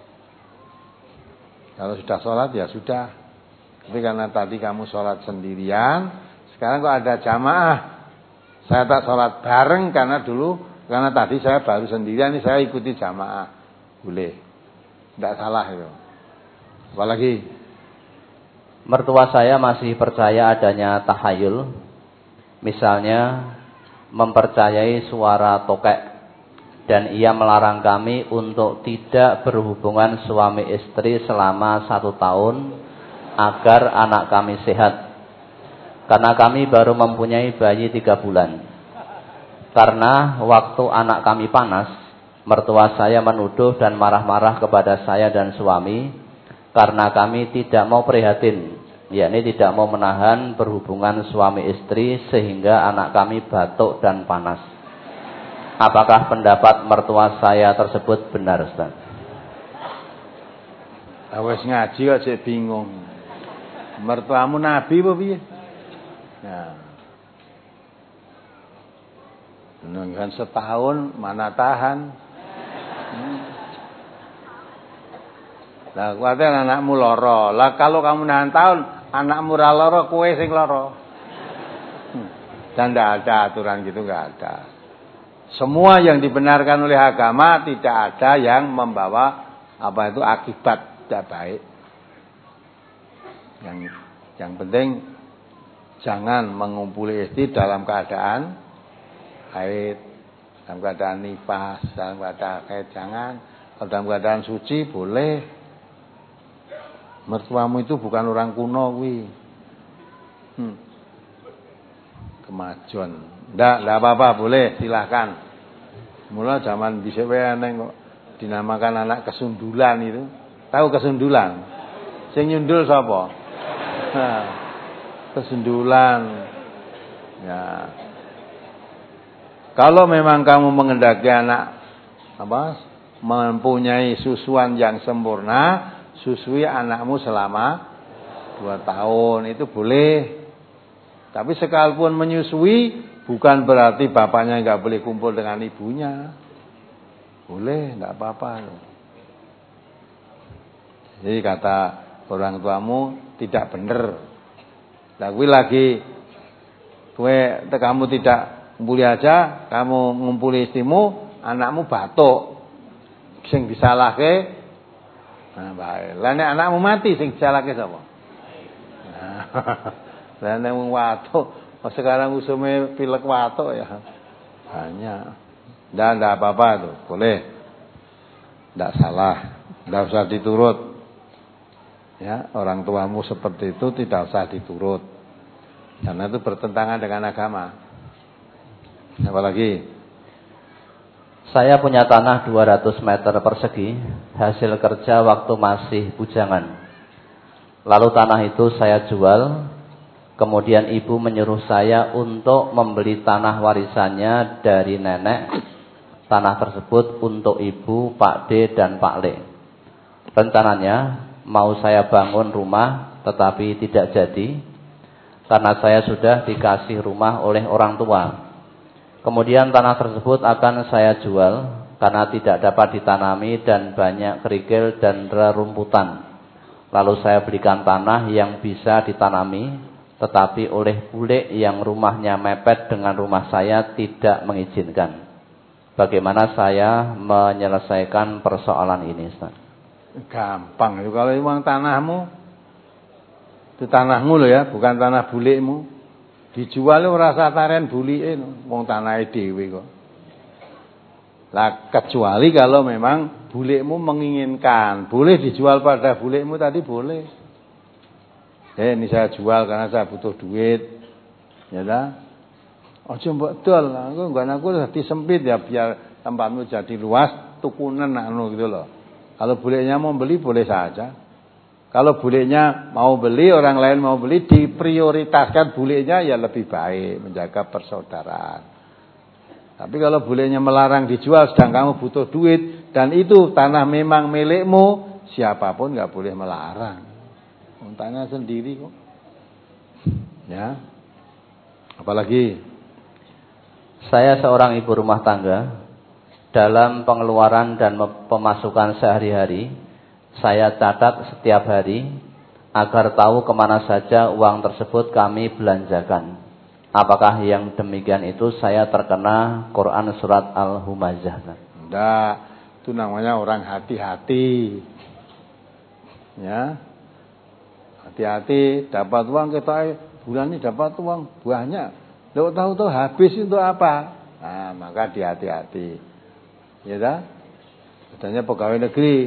Kalau sudah sholat ya sudah. Tapi karena tadi kamu sholat sendirian, sekarang kok ada jamaah. Saya tak sholat bareng karena dulu, karena tadi saya baru sendirian, ini saya ikuti jamaah. Boleh. Tidak salah itu. Apalagi? Mertua saya masih percaya adanya tahayul. Misalnya mempercayai suara tokek. Dan ia melarang kami untuk tidak berhubungan suami istri selama satu tahun agar anak kami sehat. Karena kami baru mempunyai bayi tiga bulan. Karena waktu anak kami panas, mertua saya menuduh dan marah-marah kepada saya dan suami karena kami tidak mau prihatin, yakni tidak mau menahan berhubungan suami istri sehingga anak kami batuk dan panas. Apakah pendapat mertua saya tersebut benar, Ustaz? Awes ngaji kok cek bingung. Mertuamu nabi apa piye? Nah. Dengan setahun mana tahan. Hmm. Lah kuwatir anakmu lara. Lah kalau kamu nahan tahun, anakmu ra lara, kowe sing lara. Hmm. Dan tidak ada aturan gitu, enggak ada. Semua yang dibenarkan oleh agama tidak ada yang membawa apa itu akibat tidak baik. Yang yang penting jangan mengumpuli istri dalam keadaan haid, dalam keadaan nifas, dalam keadaan haid jangan. Kalau dalam keadaan suci boleh. Mertuamu itu bukan orang kuno kuwi. Hmm. Kemajuan. Ndak, ndak apa-apa, boleh, silahkan. Mula zaman dhisik wae neng kok dinamakan anak kesundulan itu. Tahu kesundulan? Sing nyundul sapa? Nah, kesundulan. Ya. Kalau memang kamu mengendaki anak apa? Mempunyai susuan yang sempurna, susui anakmu selama dua tahun itu boleh. Tapi sekalipun menyusui bukan berarti bapaknya enggak boleh kumpul dengan ibunya. Boleh, enggak apa-apa. Jadi kata orang tuamu tidak benar. Lah kuwi lagi kowe kamu tidak ngumpuli aja, kamu ngumpuli istrimu, anakmu batuk. Sing disalahke nah bae. Lah nek anakmu mati sing disalahke sapa? Nah, lah nek wong watuk, sekarang usume pilek watuk ya. Banyak. Ndak ndak apa-apa tuh, boleh. Ndak salah, ndak usah diturut. Ya, orang tuamu seperti itu tidak usah diturut. Karena itu bertentangan dengan agama. Apalagi saya punya tanah dua ratus meter persegi, hasil kerja waktu masih bujangan. Lalu tanah itu saya jual, kemudian ibu menyuruh saya untuk membeli tanah warisannya dari nenek. Tanah tersebut untuk ibu, Pak D dan Pak Le. Rencananya mau saya bangun rumah tetapi tidak jadi karena saya sudah dikasih rumah oleh orang tua. Kemudian tanah tersebut akan saya jual karena tidak dapat ditanami dan banyak kerikil dan rerumputan. Lalu saya belikan tanah yang bisa ditanami, tetapi oleh bule yang rumahnya mepet dengan rumah saya tidak mengizinkan. Bagaimana saya menyelesaikan persoalan ini, Ustaz? Gampang itu, kalau memang tanahmu, itu tanahmu loh ya, bukan tanah bulekmu. Dijual ora sataren bulike, wong tanahe dhewe kok. Lah kecuali kalau memang bulekmu menginginkan, boleh dijual pada bulekmu tadi, boleh. Eh ini saya jual karena saya butuh duit. Ya dah. Aja mbok dol, aku nggon aku dadi sempit ya biar tempatmu jadi luas, tukunan anu gitu loh. Kalau buleknya mau beli boleh saja. Kalau bulenya mau beli, orang lain mau beli, diprioritaskan bulenya ya lebih baik, menjaga persaudaraan. Tapi kalau bulenya melarang dijual sedang kamu butuh duit dan itu tanah memang milikmu, siapapun nggak boleh melarang. Tanah sendiri kok. Ya. Apalagi saya seorang ibu rumah tangga, dalam pengeluaran dan pemasukan sehari-hari saya catat setiap hari agar tahu kemana saja uang tersebut kami belanjakan. Apakah yang demikian itu saya terkena Quran surat Al-Humazah? Enggak, itu namanya orang hati-hati. Ya, hati-hati, dapat uang kita bulan ini dapat uang banyak. Lo tahu-tahu habis untuk apa? Nah, maka hati-hati. Ya dah, katanya pegawai negeri.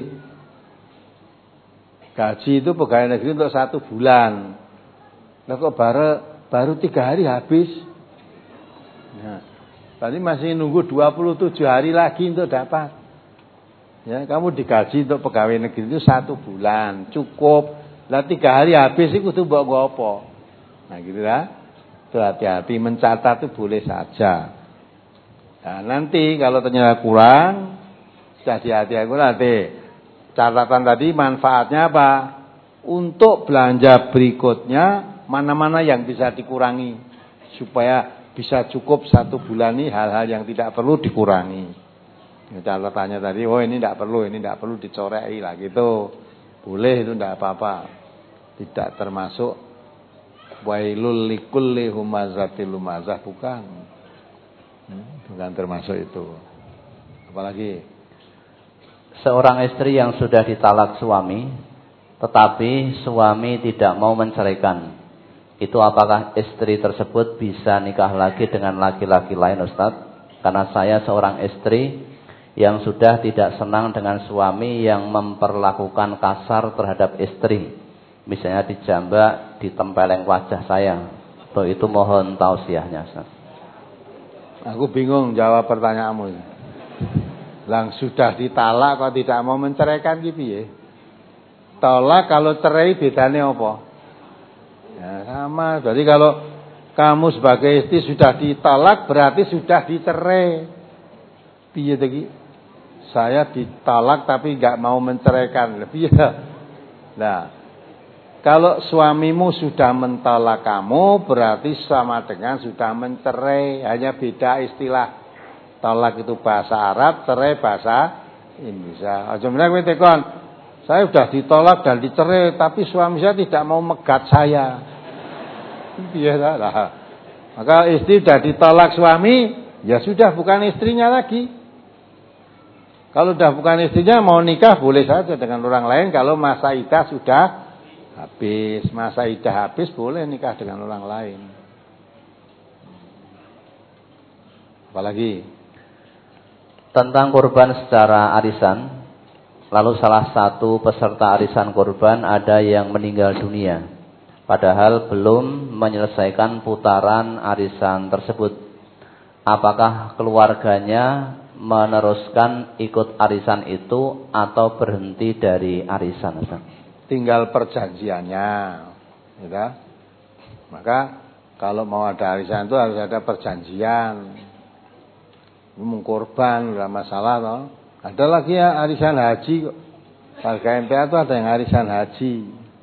Gaji itu pegawai negeri untuk satu bulan. Lah kok baru baru tiga hari habis. Nah, tadi masih nunggu dua puluh tujuh hari lagi untuk dapat. Ya, kamu digaji untuk pegawai negeri itu satu bulan, cukup. Lah tiga hari habis itu tuh mbok apa? Nah, gitu lah. Itu hati-hati, mencatat itu boleh saja. Nah, nanti kalau ternyata kurang, sudah hati-hati nanti. Catatan tadi manfaatnya apa? Untuk belanja berikutnya mana-mana yang bisa dikurangi supaya bisa cukup satu bulan ini hal-hal yang tidak perlu dikurangi. Catatannya tadi, oh ini tidak perlu, ini tidak perlu dicorei lah gitu. Boleh, itu tidak apa-apa. Tidak termasuk wailul likulli humazatil lumazah, bukan. Bukan termasuk itu. Apalagi seorang istri yang sudah ditalak suami, tetapi suami tidak mau menceraikan. Itu apakah istri tersebut bisa nikah lagi dengan laki-laki lain, Ustaz? Karena saya seorang istri yang sudah tidak senang dengan suami yang memperlakukan kasar terhadap istri. Misalnya dijambak, ditempeleng wajah saya. Tuh, itu mohon tausiahnya, Ustaz. Aku bingung jawab pertanyaanmu. Lang sudah ditalak kok tidak mau menceraikan gitu ya. Tolak kalau cerai bedanya apa? Ya sama. Jadi kalau kamu sebagai istri sudah ditalak berarti sudah dicerai. Piye tadi? Saya ditalak tapi enggak mau menceraikan. Piye? Nah, kalau suamimu sudah mentolak kamu berarti sama dengan sudah mencerai, hanya beda istilah. Talak itu bahasa Arab, cerai bahasa Indonesia. Aja meneh kowe tekon, saya sudah ditolak dan dicerai tapi suami saya tidak mau megat saya. Biasa lah. Maka istri sudah ditolak suami, ya sudah bukan istrinya lagi. Kalau sudah bukan istrinya mau nikah boleh saja dengan orang lain kalau masa iddah sudah habis. Masa iddah habis boleh nikah dengan orang lain. Apalagi tentang kurban secara arisan, lalu salah satu peserta arisan kurban ada yang meninggal dunia, padahal belum menyelesaikan putaran arisan tersebut. Apakah keluarganya meneruskan ikut arisan itu atau berhenti dari arisan? Tinggal perjanjiannya, ya. Maka kalau mau ada arisan itu harus ada perjanjian. Mengkorban enggak masalah toh. Ada lagi ya arisan haji kok. Warga M T A itu ada yang arisan haji.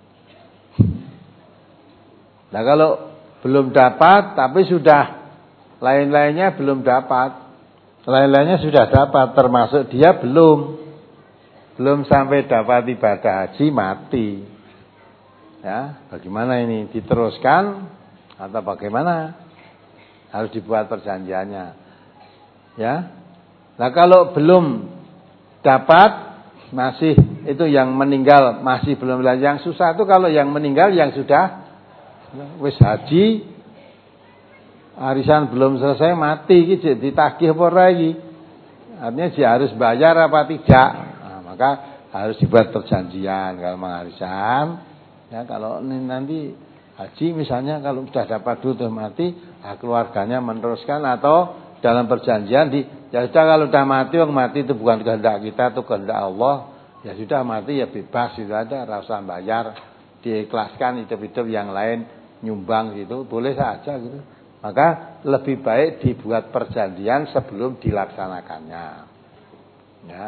Nah kalau belum dapat tapi sudah lain-lainnya belum dapat, lain-lainnya sudah dapat, termasuk dia belum belum sampai dapat ibadah haji mati. Ya, bagaimana ini, diteruskan atau bagaimana? Harus dibuat perjanjiannya. Ya. Nah, kalau belum dapat, masih itu yang meninggal masih belum. Yang susah itu kalau yang meninggal yang sudah wis haji, arisan belum selesai mati iki ditagih apa ora iki. Artinya dia harus bayar apa tidak. Nah, maka harus dibuat perjanjian kalau mengarisan. Ya, kalau nanti haji misalnya kalau sudah dapat duit terus mati, nah keluarganya meneruskan atau dalam perjanjian di ya sudah kalau sudah mati, orang mati itu bukan kehendak kita, itu kehendak Allah. Ya sudah mati ya bebas itu ada, rasa bayar, diikhlaskan hidup-hidup yang lain nyumbang gitu, boleh saja gitu. Maka lebih baik dibuat perjanjian sebelum dilaksanakannya. Ya.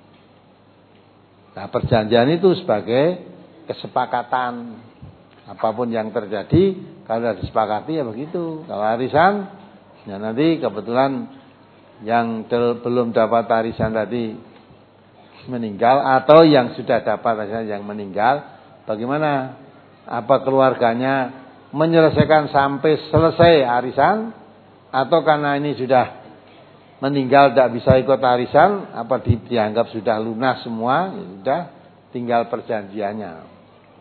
Nah, perjanjian itu sebagai kesepakatan. Apapun yang terjadi kalau sudah disepakati ya begitu. Kalau arisan ya nanti kebetulan yang del, belum dapat arisan tadi meninggal atau yang sudah dapat arisan yang meninggal, bagaimana? Apa keluarganya menyelesaikan sampai selesai arisan atau karena ini sudah meninggal tidak bisa ikut arisan, apa di, dianggap sudah lunas semua, ya sudah tinggal perjanjiannya.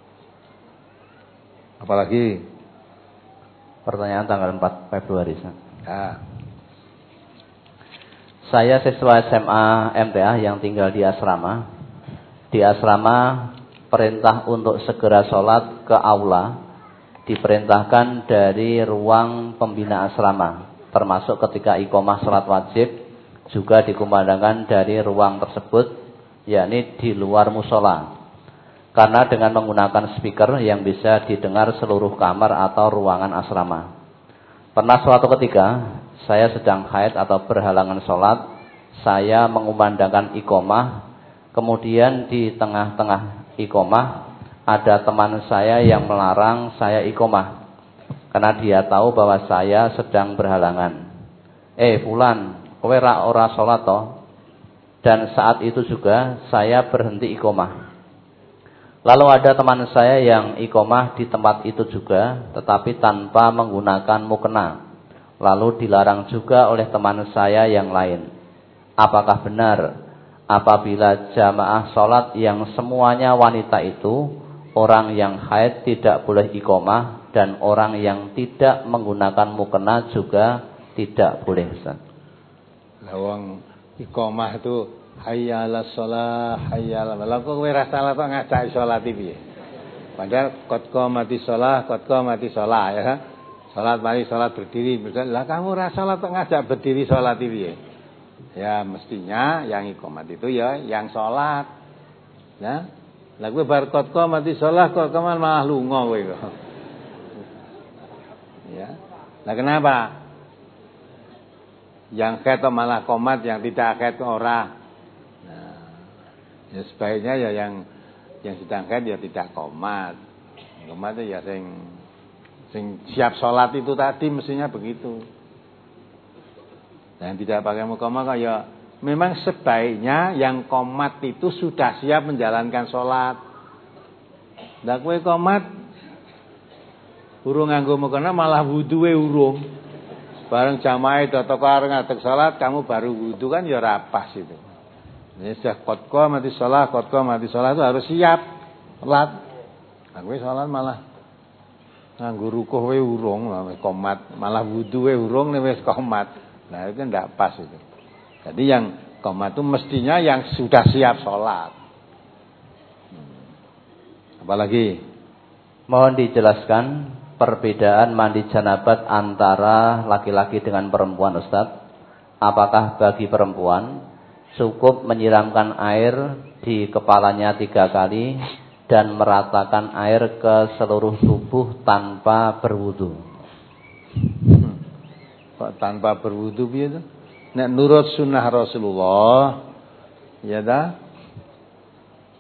Apalagi pertanyaan tanggal empat Februari. Ya. Saya siswa S M A M T A yang tinggal di asrama. Di asrama perintah untuk segera sholat ke aula diperintahkan dari ruang pembina asrama, termasuk ketika iqomah sholat wajib juga dikumandangkan dari ruang tersebut, yakni di luar musola. Karena dengan menggunakan speaker yang bisa didengar seluruh kamar atau ruangan asrama. Pernah suatu ketika saya sedang haid atau berhalangan sholat, saya mengumandangkan iqomah, kemudian di tengah-tengah iqomah ada teman saya yang melarang saya iqomah karena dia tahu bahwa saya sedang berhalangan. Eh fulan, kowe ra ora sholat toh? Dan saat itu juga saya berhenti iqomah. Lalu ada teman saya yang iqomah di tempat itu juga, tetapi tanpa menggunakan mukena. Lalu dilarang juga oleh teman saya yang lain. Apakah benar apabila jamaah sholat yang semuanya wanita itu, orang yang haid tidak boleh iqomah dan orang yang tidak menggunakan mukena juga tidak boleh? Lawang iqomah itu hayya 'alas shalah, hayya 'alal falah. Kok kowe ra salah kok ngajak salat iki piye? Padahal qad qamati shalah, qad qamati shalah ya. Salat mari salat berdiri. Lah kamu ra salat kok ngajak berdiri salat iki piye? Ya mestinya yang iqamat itu ya yang salat. Ya. Lah kowe bar qad qamati shalah kok kaman malah lunga kowe kok. Ya. Lah kenapa? Yang ketok malah qomat, yang tidak ketok ora. Ya sebaiknya ya yang yang sedangkan ya tidak komat. Komat ya sing sing siap sholat itu tadi mestinya begitu. Dan tidak pakai mukomah ya memang sebaiknya yang komat itu sudah siap menjalankan sholat. Ndak kowe komat urung nganggo mukena malah wuduwe urung. Bareng jamaah do teko arep ngadeg sholat kamu baru wudu kan ya ora pas itu. Ini sudah qad mati sholat, qad mati sholat itu harus siap sholat. Nah, kowe sholat malah nganggo rukuh we urung, komat, malah wudu we urung nek wis komat. Nah, itu ndak pas itu. Jadi yang komat itu mestinya yang sudah siap sholat. Hmm. Apalagi mohon dijelaskan perbedaan mandi janabat antara laki-laki dengan perempuan, Ustaz. Apakah bagi perempuan cukup menyiramkan air di kepalanya tiga kali dan meratakan air ke seluruh tubuh tanpa berwudu? Hmm. Kok tanpa berwudu piye to? Nek nurut sunnah Rasulullah, ya dah.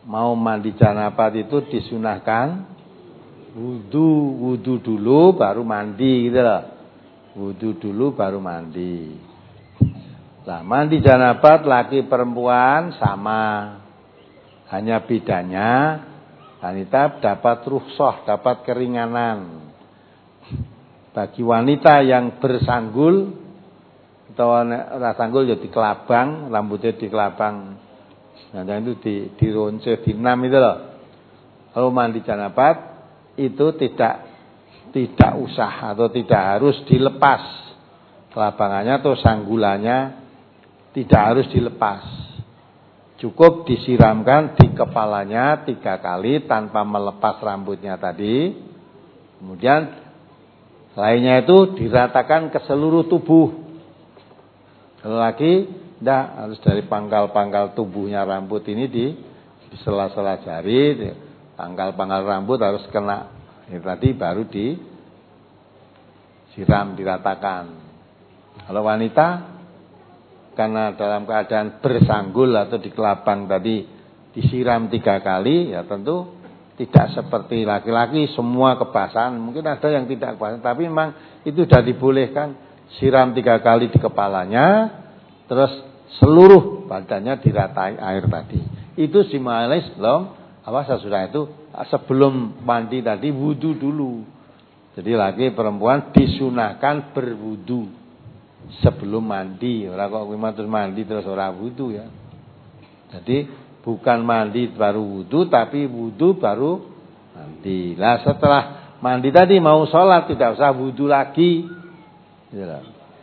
mau mandi janabat itu disunahkan wudu, wudu dulu baru mandi gitu loh. Wudu dulu baru mandi. Nah, mandi janabat laki perempuan sama. Hanya bedanya wanita dapat rukhsah, dapat keringanan. Bagi wanita yang bersanggul atau ora sanggul ya dikelabang, rambutnya dikelabang. Nah, itu di dironce, dinam itu loh. Kalau mandi janabat itu tidak tidak usah atau tidak harus dilepas kelabangannya atau sanggulannya, tidak harus dilepas. Cukup disiramkan di kepalanya tiga kali tanpa melepas rambutnya tadi. Kemudian lainnya itu diratakan ke seluruh tubuh. Kalau laki tidak, harus dari pangkal-pangkal tubuhnya rambut ini di, di sela-sela jari, pangkal-pangkal rambut harus kena. Ini tadi baru disiram, diratakan. Kalau wanita karena dalam keadaan bersanggul atau dikelabang tadi disiram tiga kali, ya tentu tidak seperti laki-laki semua kebasahan. Mungkin ada yang tidak kebasahan, tapi memang itu sudah dibolehkan. Siram tiga kali di kepalanya, terus seluruh badannya diratai air tadi. Itu simbolis belum apa sesudah itu sebelum mandi tadi wudu dulu. Jadi laki perempuan disunahkan berwudu sebelum mandi. Ora kok kuwi terus mandi terus ora wudu ya. Jadi bukan mandi baru wudu, tapi wudu baru mandi. Lah setelah mandi tadi mau sholat tidak usah wudu lagi. Gitu.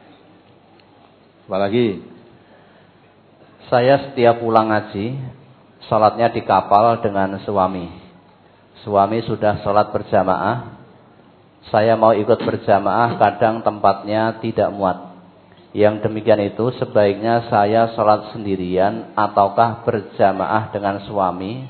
Apalagi saya setiap pulang ngaji, sholatnya di kapal dengan suami. Suami sudah sholat berjamaah, saya mau ikut berjamaah, kadang tempatnya tidak muat. Yang demikian itu sebaiknya saya sholat sendirian ataukah berjamaah dengan suami,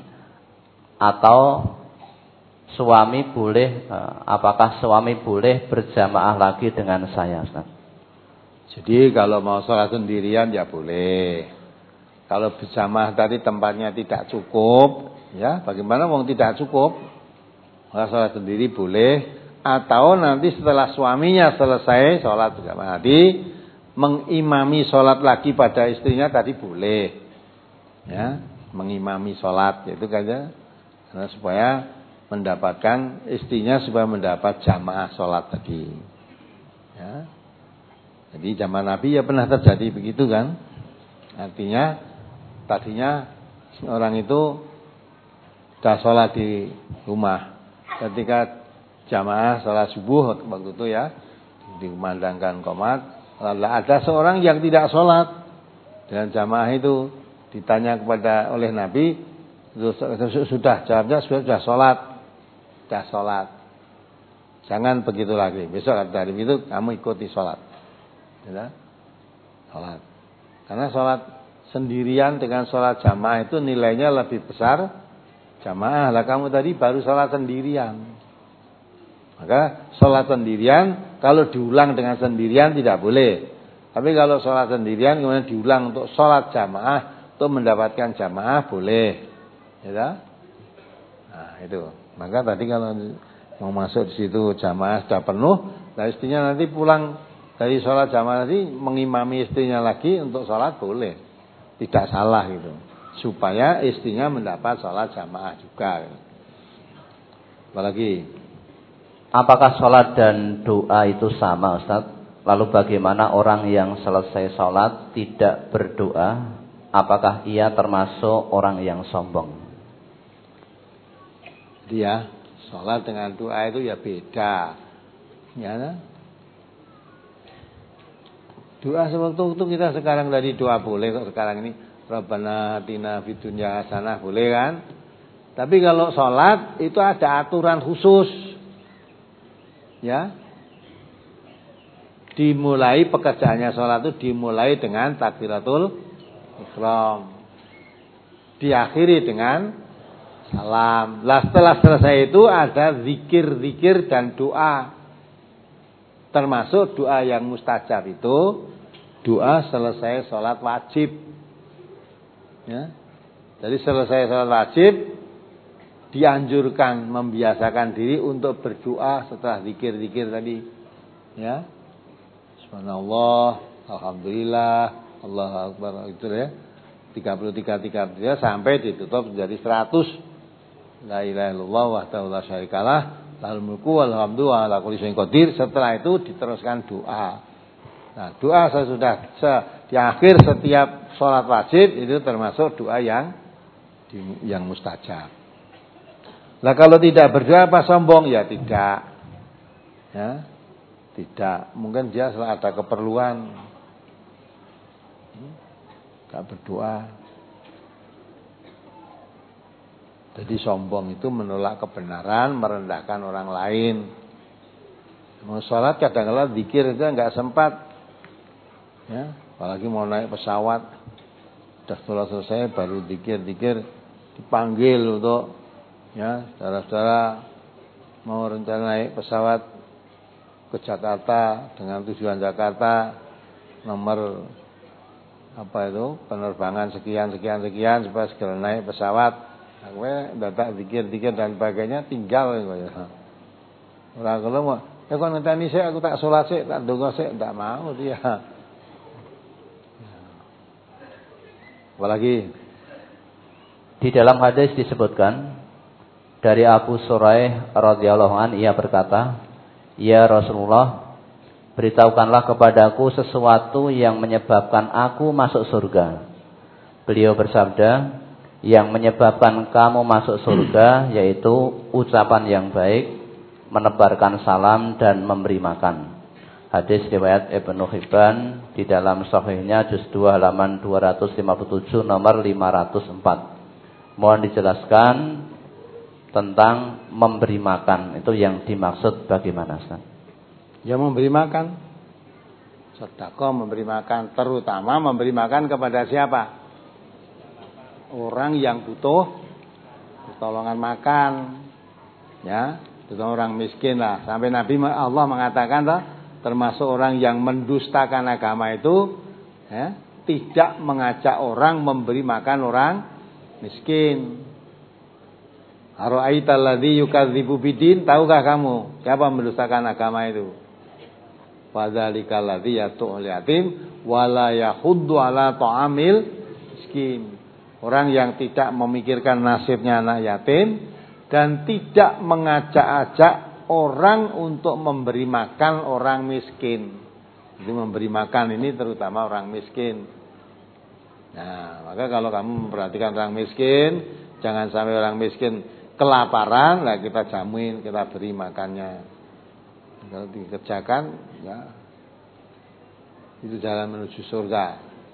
atau suami boleh, apakah suami boleh berjamaah lagi dengan saya, Ustaz? Jadi kalau mau sholat sendirian ya boleh. Kalau berjamaah tadi tempatnya tidak cukup, ya bagaimana wong tidak cukup? Kalau sholat sendiri boleh, atau nanti setelah suaminya selesai sholat berjamaah tadi mengimami sholat lagi pada istrinya tadi boleh, ya mengimami sholat itu kayaknya karena supaya mendapatkan istrinya supaya mendapat jamaah sholat tadi, ya. Jadi zaman Nabi ya pernah terjadi begitu kan, artinya tadinya orang itu sudah sholat di rumah, ketika jamaah sholat subuh waktu itu ya dikumandangkan qomat, lalu ada seorang yang tidak sholat dengan jamaah itu, ditanya kepada oleh Nabi, sudah jawabnya sudah, sudah sholat, sudah sholat, jangan begitu lagi, besok dari itu kamu ikuti sholat, ya, sholat, karena sholat sendirian dengan sholat jamaah itu nilainya lebih besar jamaah. Lah kamu tadi baru sholat sendirian, maka sholat sendirian kalau diulang dengan sendirian tidak boleh. Tapi kalau sholat sendirian kemudian diulang untuk sholat jamaah, untuk mendapatkan jamaah boleh, ya. Nah itu. Maka tadi kalau mau masuk di situ jamaah sudah penuh, nah istrinya nanti pulang dari sholat jamaah nanti mengimami istrinya lagi untuk sholat boleh, tidak salah gitu. Supaya istrinya mendapat sholat jamaah juga. Apalagi, apakah sholat dan doa itu sama, Ustaz? Lalu bagaimana orang yang selesai sholat tidak berdoa? Apakah ia termasuk orang yang sombong? Dia sholat dengan doa itu ya beda, ya. Doa sewaktu-waktu kita sekarang tadi doa boleh kok sekarang ini. Rabbana atina fid dunya hasanah boleh kan? Tapi kalau sholat itu ada aturan khusus, ya. Dimulai pekerjaannya sholat itu dimulai dengan takbiratul ihram, diakhiri dengan salam. Lah setelah selesai itu ada zikir-zikir dan doa. Termasuk doa yang mustajab itu doa selesai sholat wajib, ya. Jadi selesai salat wajib dianjurkan membiasakan diri untuk berdoa setelah zikir-zikir tadi. Ya. Subhanallah, alhamdulillah, Allahu akbar itu ya. tiga puluh tiga tiga puluh tiga sampai ditutup menjadi seratus. La ilaha illallah wahdahu la syarikalah, lahul mulku wal hamdu wa ala kulli syai'in qadir. Setelah itu diteruskan doa. Nah, doa sesudah se, di akhir setiap sholat wajib itu termasuk doa yang yang mustajab. Nah, kalau tidak berdoa apa sombong? Ya tidak. Ya. Tidak. Mungkin dia ada keperluan. Enggak berdoa. Jadi sombong itu menolak kebenaran, merendahkan orang lain. Mau sholat kadang-kadang zikir itu enggak sempat. Ya, apalagi mau naik pesawat, sudah sholat selesai baru zikir-zikir, dipanggil untuk ya saudara-saudara mau rencana naik pesawat ke Jakarta dengan tujuan Jakarta nomor apa itu penerbangan sekian sekian sekian supaya segera naik pesawat. Aku datang zikir-zikir dan sebagainya tinggal ya. Orang kalau mau, ya kalau nanti saya aku tak sholat sih, tak donga sih, tak mau dia. Apalagi di dalam hadis disebutkan dari Abu Suraih radhiyallahu an, ia berkata, "Ya Rasulullah, beritahukanlah kepadaku sesuatu yang menyebabkan aku masuk surga." Beliau bersabda, "Yang menyebabkan kamu masuk surga yaitu ucapan yang baik, menebarkan salam dan memberi makan." Hadis riwayat Ibnu Hibban di dalam sahihnya juz dua halaman dua ratus lima puluh tujuh nomor lima ratus empat. Mohon dijelaskan tentang memberi makan itu yang dimaksud bagaimana, Ustaz? Ya memberi makan. Sedekah memberi makan, terutama memberi makan kepada siapa? Orang yang butuh pertolongan makan. Ya, itu orang miskin lah. Sampai Nabi Allah mengatakan lah, termasuk orang yang mendustakan agama itu ya, tidak mengajak orang memberi makan orang miskin. Ara'aital ladzi yukadzibu bidin, tahukah kamu siapa mendustakan agama itu? Fadzalikal ladzi yatu'ul yatim wala yahuddu ala ta'amil miskin. Orang yang tidak memikirkan nasibnya anak yatim dan tidak mengajak-ajak orang untuk memberi makan orang miskin. Jadi memberi makan ini terutama orang miskin. Nah, maka kalau kamu memperhatikan orang miskin, jangan sampai orang miskin kelaparan, lah kita jamin, kita beri makannya. Kalau dikerjakan, ya itu jalan menuju surga.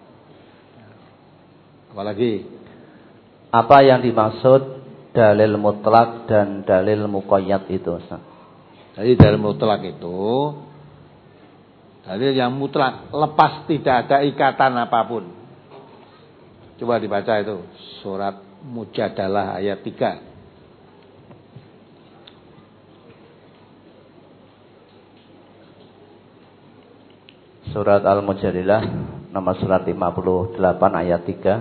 Apalagi apa yang dimaksud dalil mutlak dan dalil muqayyad itu, Ustaz? Jadi dalil mutlak itu dalil yang mutlak, lepas tidak ada ikatan apapun. Coba dibaca itu surat Mujadalah ayat tiga. Surat Al-Mujadilah nomor surat lima puluh delapan ayat tiga.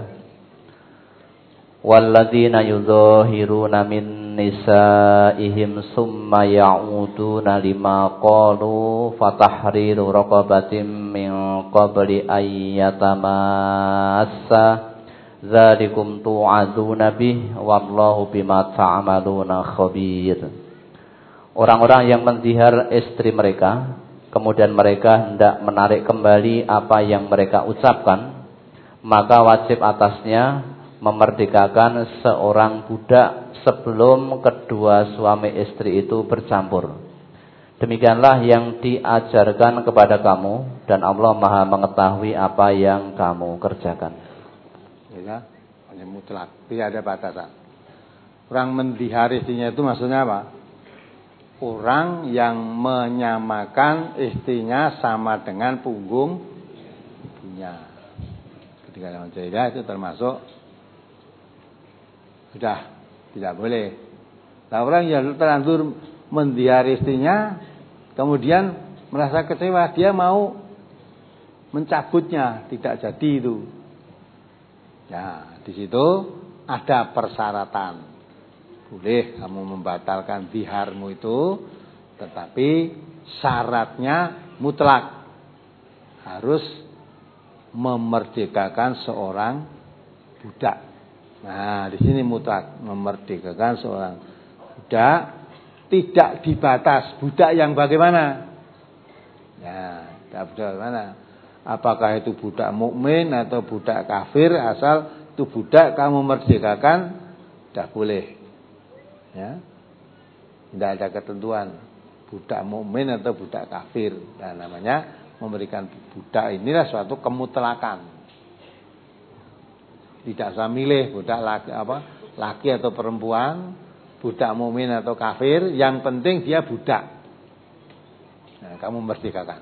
Walladzina yudhahiruna min nisaihim summa ya'uduna lima qalu fatahriru raqabatin min qabli ayyatamassa dzalikum tu'adzuna bih wallahu bima ta'maluna khabir. Orang-orang yang mendihar istri mereka kemudian mereka hendak menarik kembali apa yang mereka ucapkan, maka wajib atasnya memerdekakan seorang budak sebelum kedua suami istri itu bercampur. Demikianlah yang diajarkan kepada kamu dan Allah Maha mengetahui apa yang kamu kerjakan. Ya, hanya mutlak, tidak ada batasan. Orang mendihar istrinya itu maksudnya apa? Orang yang menyamakan istrinya sama dengan punggung ibunya. Ketika dalam jahiliyah itu termasuk sudah tidak boleh. Nah, orang yang terlanjur mendihar istrinya kemudian merasa kecewa, dia mau mencabutnya, tidak jadi itu. Ya, di situ ada persyaratan. Boleh kamu membatalkan ziharmu itu, tetapi syaratnya mutlak. Harus memerdekakan seorang budak. Nah, di sini mutlak, memerdekakan seorang budak, tidak dibatas. Budak yang bagaimana? Ya, budak bagaimana? Apakah itu budak mukmin atau budak kafir, asal itu budak kamu merdekakan, tidak boleh. Ya. Tidak ada ketentuan budak mukmin atau budak kafir. Dan namanya memberikan budak inilah suatu kemutlakan. Tidak usah milih budak laki apa, laki atau perempuan, budak mukmin atau kafir, yang penting dia budak. Nah, kamu merdekakan.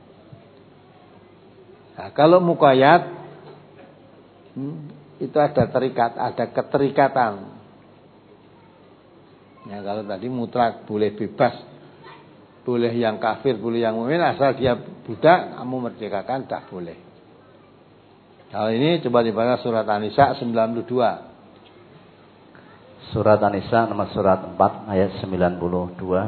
Nah, kalau muqayyad hmm, itu ada terikat, ada keterikatan. Ya, kalau tadi mutlak boleh bebas, boleh yang kafir, boleh yang mukmin, asal dia budak, kamu merdekakan, tak boleh. Hal ini coba dibaca surat An-Nisa sembilan puluh dua. Surat An-Nisa nomor surat empat ayat sembilan puluh dua.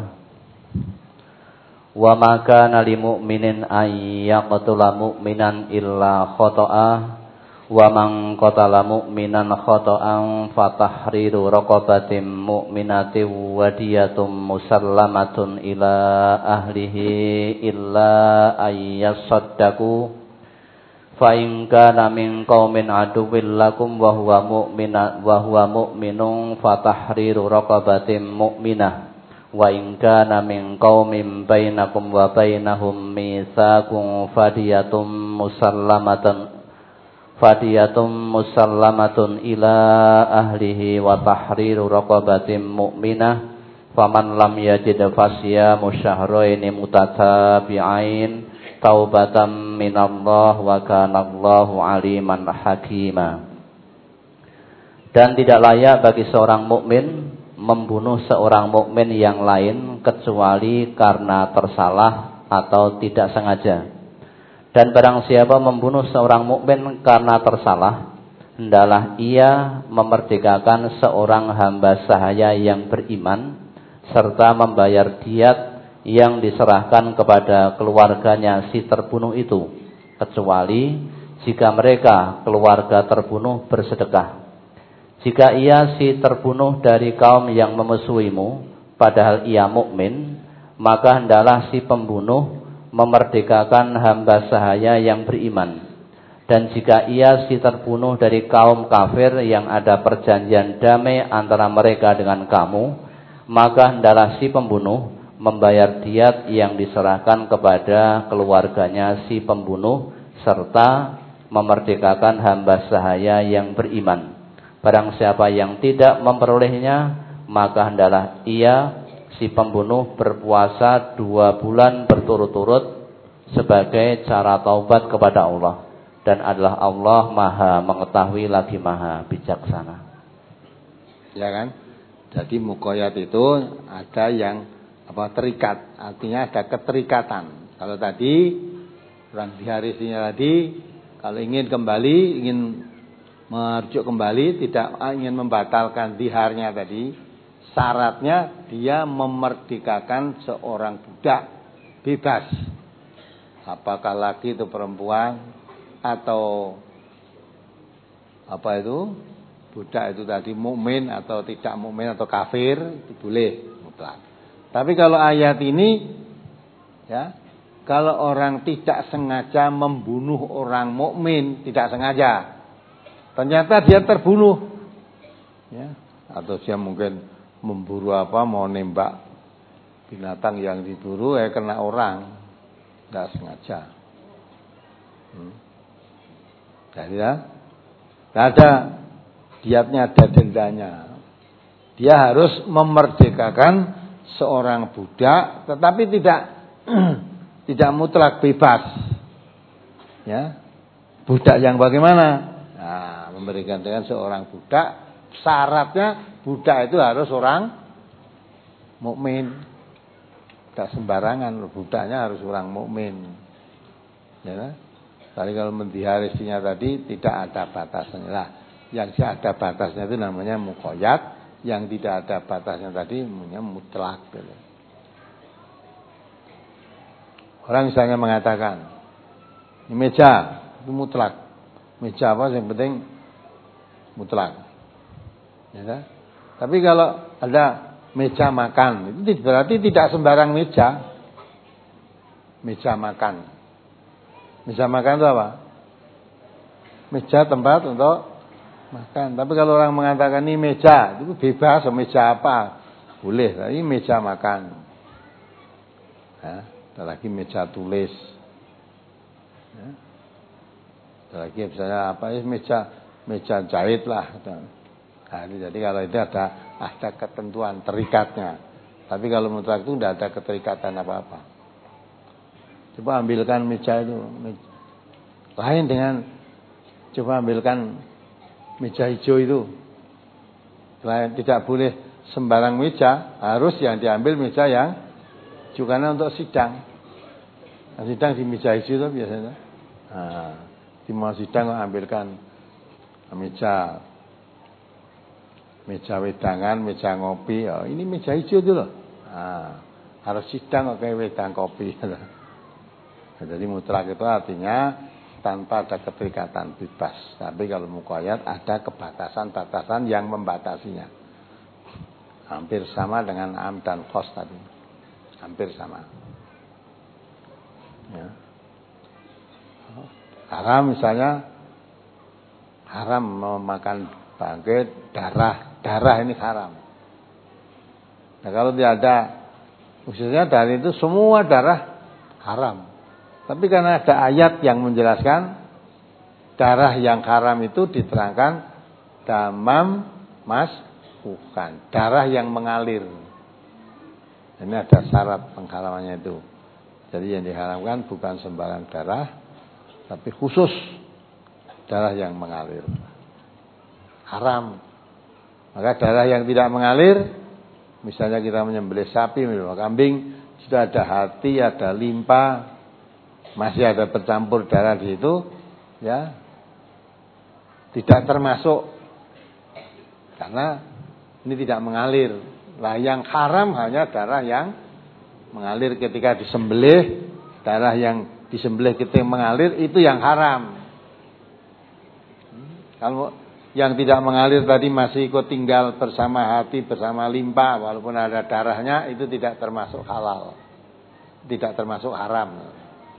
Wa ma kana lil mu'minin ay yaqtula mu'minan illa khata'a wa man qatala mu'minan khata'an fatahriru raqabatin mu'minatin wa diyatun musallamatun ila ahlihi illa ay yasaddaqu fa in kana min qaumin aduwwin lakum wa huwa mu'minun wa huwa mu'minun fatahriru raqabatin mu'minah wa in kana min qaumin bainakum wa bainahum mitsaqun fadiyatun musallamatun fadiyatun musallamatun ila ahlihi wa tahriru raqabatin mu'minah faman lam yajid fasyamu syahraini mutatabi'ain taubatan minallah wa kana Allahu aliman hakima. Dan tidak layak bagi seorang mukmin membunuh seorang mukmin yang lain kecuali karena tersalah atau tidak sengaja. Dan barang siapa membunuh seorang mukmin karena tersalah, hendaklah ia memerdekakan seorang hamba sahaya yang beriman serta membayar diat yang diserahkan kepada keluarganya si terbunuh itu, kecuali jika mereka keluarga terbunuh bersedekah. Jika ia si terbunuh dari kaum yang memusuhimu, padahal ia mukmin, maka hendaklah si pembunuh memerdekakan hamba sahaya yang beriman. Dan jika ia si terbunuh dari kaum kafir yang ada perjanjian damai antara mereka dengan kamu, maka hendaklah si pembunuh membayar diat yang diserahkan kepada keluarganya si pembunuh serta memerdekakan hamba sahaya yang beriman. Barang siapa yang tidak memperolehnya, maka hendaklah ia si pembunuh berpuasa dua bulan berturut-turut sebagai cara taubat kepada Allah. Dan adalah Allah maha mengetahui lagi maha bijaksana. Ya kan? Jadi muqayyad itu ada yang apa terikat, artinya ada keterikatan. Kalau tadi orang diharisinya tadi, kalau ingin kembali, ingin merujuk kembali, tidak ingin membatalkan diharnya tadi, syaratnya dia memerdekakan seorang budak bebas. Apakah laki itu perempuan atau apa itu budak itu tadi mukmin atau tidak mukmin atau kafir, itu boleh mutlak. Tapi kalau ayat ini, ya, kalau orang tidak sengaja membunuh orang mukmin, tidak sengaja, ternyata dia terbunuh, ya, atau dia mungkin memburu apa, mau nembak binatang yang diburu, eh kena orang, tidak sengaja. Hmm. Jadi ya, tidak ada diatnya, ada dendanya. Dia harus memerdekakan seorang budak, tetapi tidak tidak mutlak bebas. Ya, budak yang bagaimana? Nah, memberikan dengan seorang budak, syaratnya budak itu harus orang mukmin. Tidak sembarangan, budaknya harus orang mukmin. Ya, tadi kalau mendiharisinya tadi tidak ada batasannya lah. Yang ada batasnya itu namanya muqayyad, yang tidak ada batasnya tadi namanya mutlak. Gitu. Orang misalnya mengatakan, ini meja itu mutlak. Meja apa yang penting mutlak. Ya kan? Tapi kalau ada meja makan, itu berarti tidak sembarang meja. Meja makan. Meja makan itu apa? Meja tempat untuk makan. Tapi kalau orang mengatakan ini meja, itu bebas, meja apa? Boleh, tapi meja makan. Ya, ada lagi meja tulis. Ya. Ada lagi misalnya apa? Ya, meja meja jahit lah. Nah, jadi kalau itu ada ada ketentuan terikatnya. Tapi kalau mutlak itu tidak ada keterikatan apa-apa. Coba ambilkan meja itu, meja. Lain dengan coba ambilkan meja hijau itu. Lain, tidak boleh sembarang meja, harus yang diambil meja yang juga untuk sidang. Nah, sidang di meja hijau itu biasanya. Nah, di mau sidang ambilkan meja meja wedangan, meja ngopi. Oh, ini meja hijau itu loh. Nah, harus sidang kayak wedang kopi. Jadi mutlak itu artinya tanpa ada keterikatan bebas. Tapi kalau muqayyad ada kebatasan-batasan yang membatasinya. Hampir sama dengan am dan khos tadi. Hampir sama. Ya. Haram misalnya, haram memakan bangkit, darah. Darah ini haram. Nah kalau tidak ada, khususnya dari itu semua darah haram. Tapi karena ada ayat yang menjelaskan darah yang haram itu diterangkan damam mas bukan darah yang mengalir. Ini ada syarat pengharamannya itu. Jadi yang diharamkan bukan sembarang darah, tapi khusus darah yang mengalir. Haram. Maka darah yang tidak mengalir, misalnya kita menyembelih sapi, menyembelih kambing, sudah ada hati, ada limpa, masih ada bercampur darah di situ, ya, tidak termasuk karena ini tidak mengalir. Lah yang haram hanya darah yang mengalir ketika disembelih, darah yang disembelih ketika mengalir itu yang haram. Kalau yang tidak mengalir tadi masih ikut tinggal bersama hati, bersama limpa, walaupun ada darahnya, itu tidak termasuk halal, tidak termasuk haram.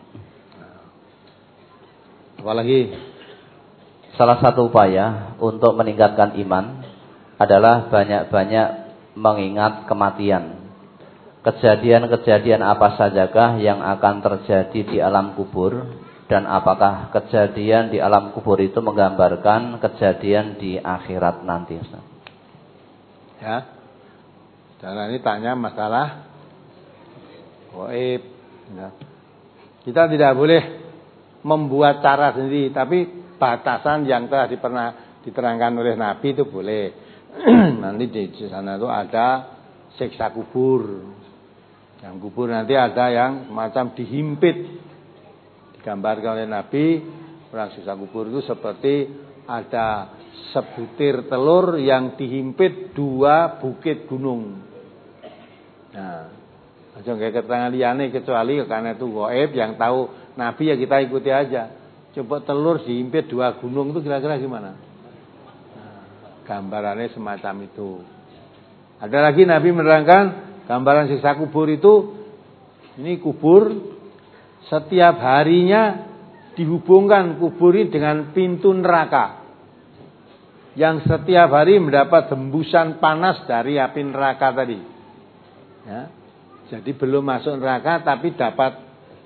Apalagi salah satu upaya untuk meningkatkan iman adalah banyak-banyak mengingat kematian. Kejadian-kejadian apa sajakah yang akan terjadi di alam kubur, dan apakah kejadian di alam kubur itu menggambarkan kejadian di akhirat nanti? Ya. Dan ini tanya masalah gaib. Ya. Kita tidak boleh membuat cara sendiri, tapi batasan yang telah dipernah diterangkan oleh Nabi itu boleh. Nanti di sana itu ada siksa kubur. Yang kubur nanti ada yang semacam dihimpit. Digambarkan oleh Nabi, orang siksa kubur itu seperti ada sebutir telur yang dihimpit dua bukit gunung. Nah, langsung kayak keterangan liane kecuali karena itu gaib, yang tahu Nabi ya kita ikuti aja. Coba telur dihimpit dua gunung itu kira-kira gimana? Nah, gambarannya semacam itu. Ada lagi Nabi menerangkan gambaran siksa kubur itu, ini kubur setiap harinya dihubungkan kubur ini dengan pintu neraka, yang setiap hari mendapat hembusan panas dari api neraka tadi. Ya. Jadi belum masuk neraka tapi dapat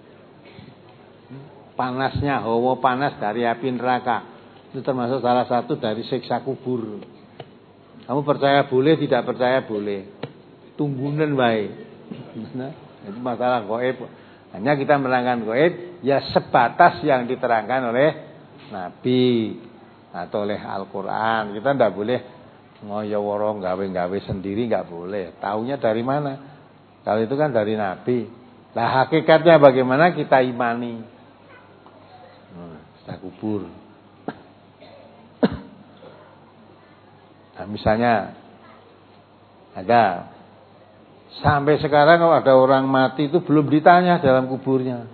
panasnya, hawa panas dari api neraka. Itu termasuk salah satu dari siksa kubur. Kamu percaya boleh, tidak percaya boleh. Tunggunan baik. Nah, itu masalah gaib. Hanya kita menerangkan gaib ya sebatas yang diterangkan oleh Nabi atau oleh Al-Qur'an. Kita tidak boleh ngoyo-woro gawe-gawe sendiri, enggak boleh. Taunya dari mana? Kalau itu kan dari Nabi. Lah hakikatnya bagaimana kita imani? Siksa kubur. Nah, misalnya ada sampai sekarang kalau ada orang mati itu belum ditanya dalam kuburnya.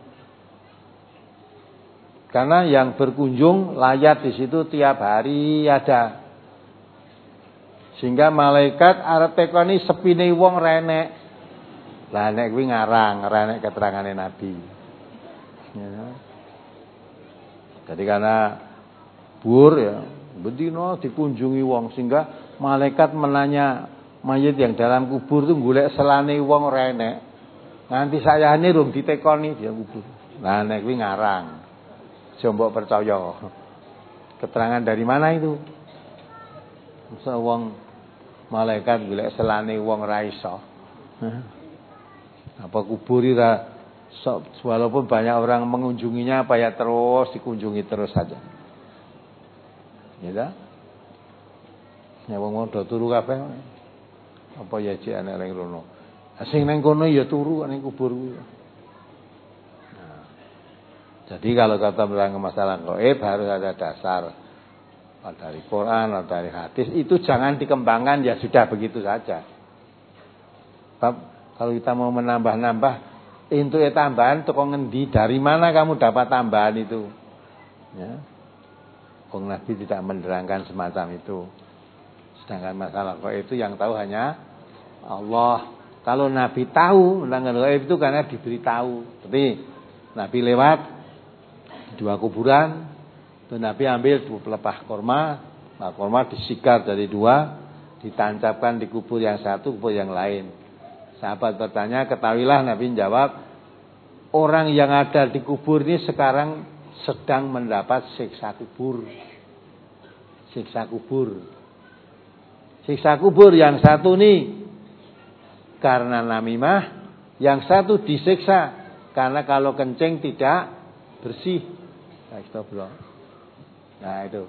Karena yang berkunjung layat di situ tiap hari ada. Sehingga malaikat arep tekoni sepine wong renek. Lah nek kuwi ngarang, renek keterangane Nabi. Ya. Jadi karena bur ya, bedino dikunjungi wong sehingga malaikat menanya mayit yang dalam kubur itu golek selane wong renek. Nganti sayane rung ditekoni dia kubur. Lah nek kuwi ngarang. Jombok percaya. Keterangan dari mana itu? Masa wong malaikat golek selane wong ra iso. Apa kubur ora so, walaupun banyak orang mengunjunginya apa ya terus dikunjungi terus saja. Ya dah. Ya wong do turu kabeh. Apa ya jek ana ning rono. Sing ning kono ya turu ning kubur kuwi. Jadi kalau kata bilang masalah gaib harus ada dasar dari Quran atau dari hadis. Itu jangan dikembangkan, ya sudah begitu saja. Kalau kita mau menambah-nambah, itu ya tambahan toko ngendi, dari mana kamu dapat tambahan itu? Ya. Kong Nabi tidak menerangkan semacam itu. Sedangkan masalah gaib itu yang tahu hanya Allah. Kalau Nabi tahu tentang gaib itu karena diberitahu. Seperti Nabi lewat dua kuburan, itu Nabi ambil dua pelepah korma, nah korma disikar dari dua, ditancapkan di kubur yang satu, kubur yang lain. Sahabat bertanya, ketahuilah Nabi menjawab, orang yang ada di kubur ini sekarang sedang mendapat siksa kubur. Siksa kubur. Siksa kubur yang satu nih karena namimah, yang satu disiksa karena kalau kencing tidak bersih. Astagfirullah. Nah itu.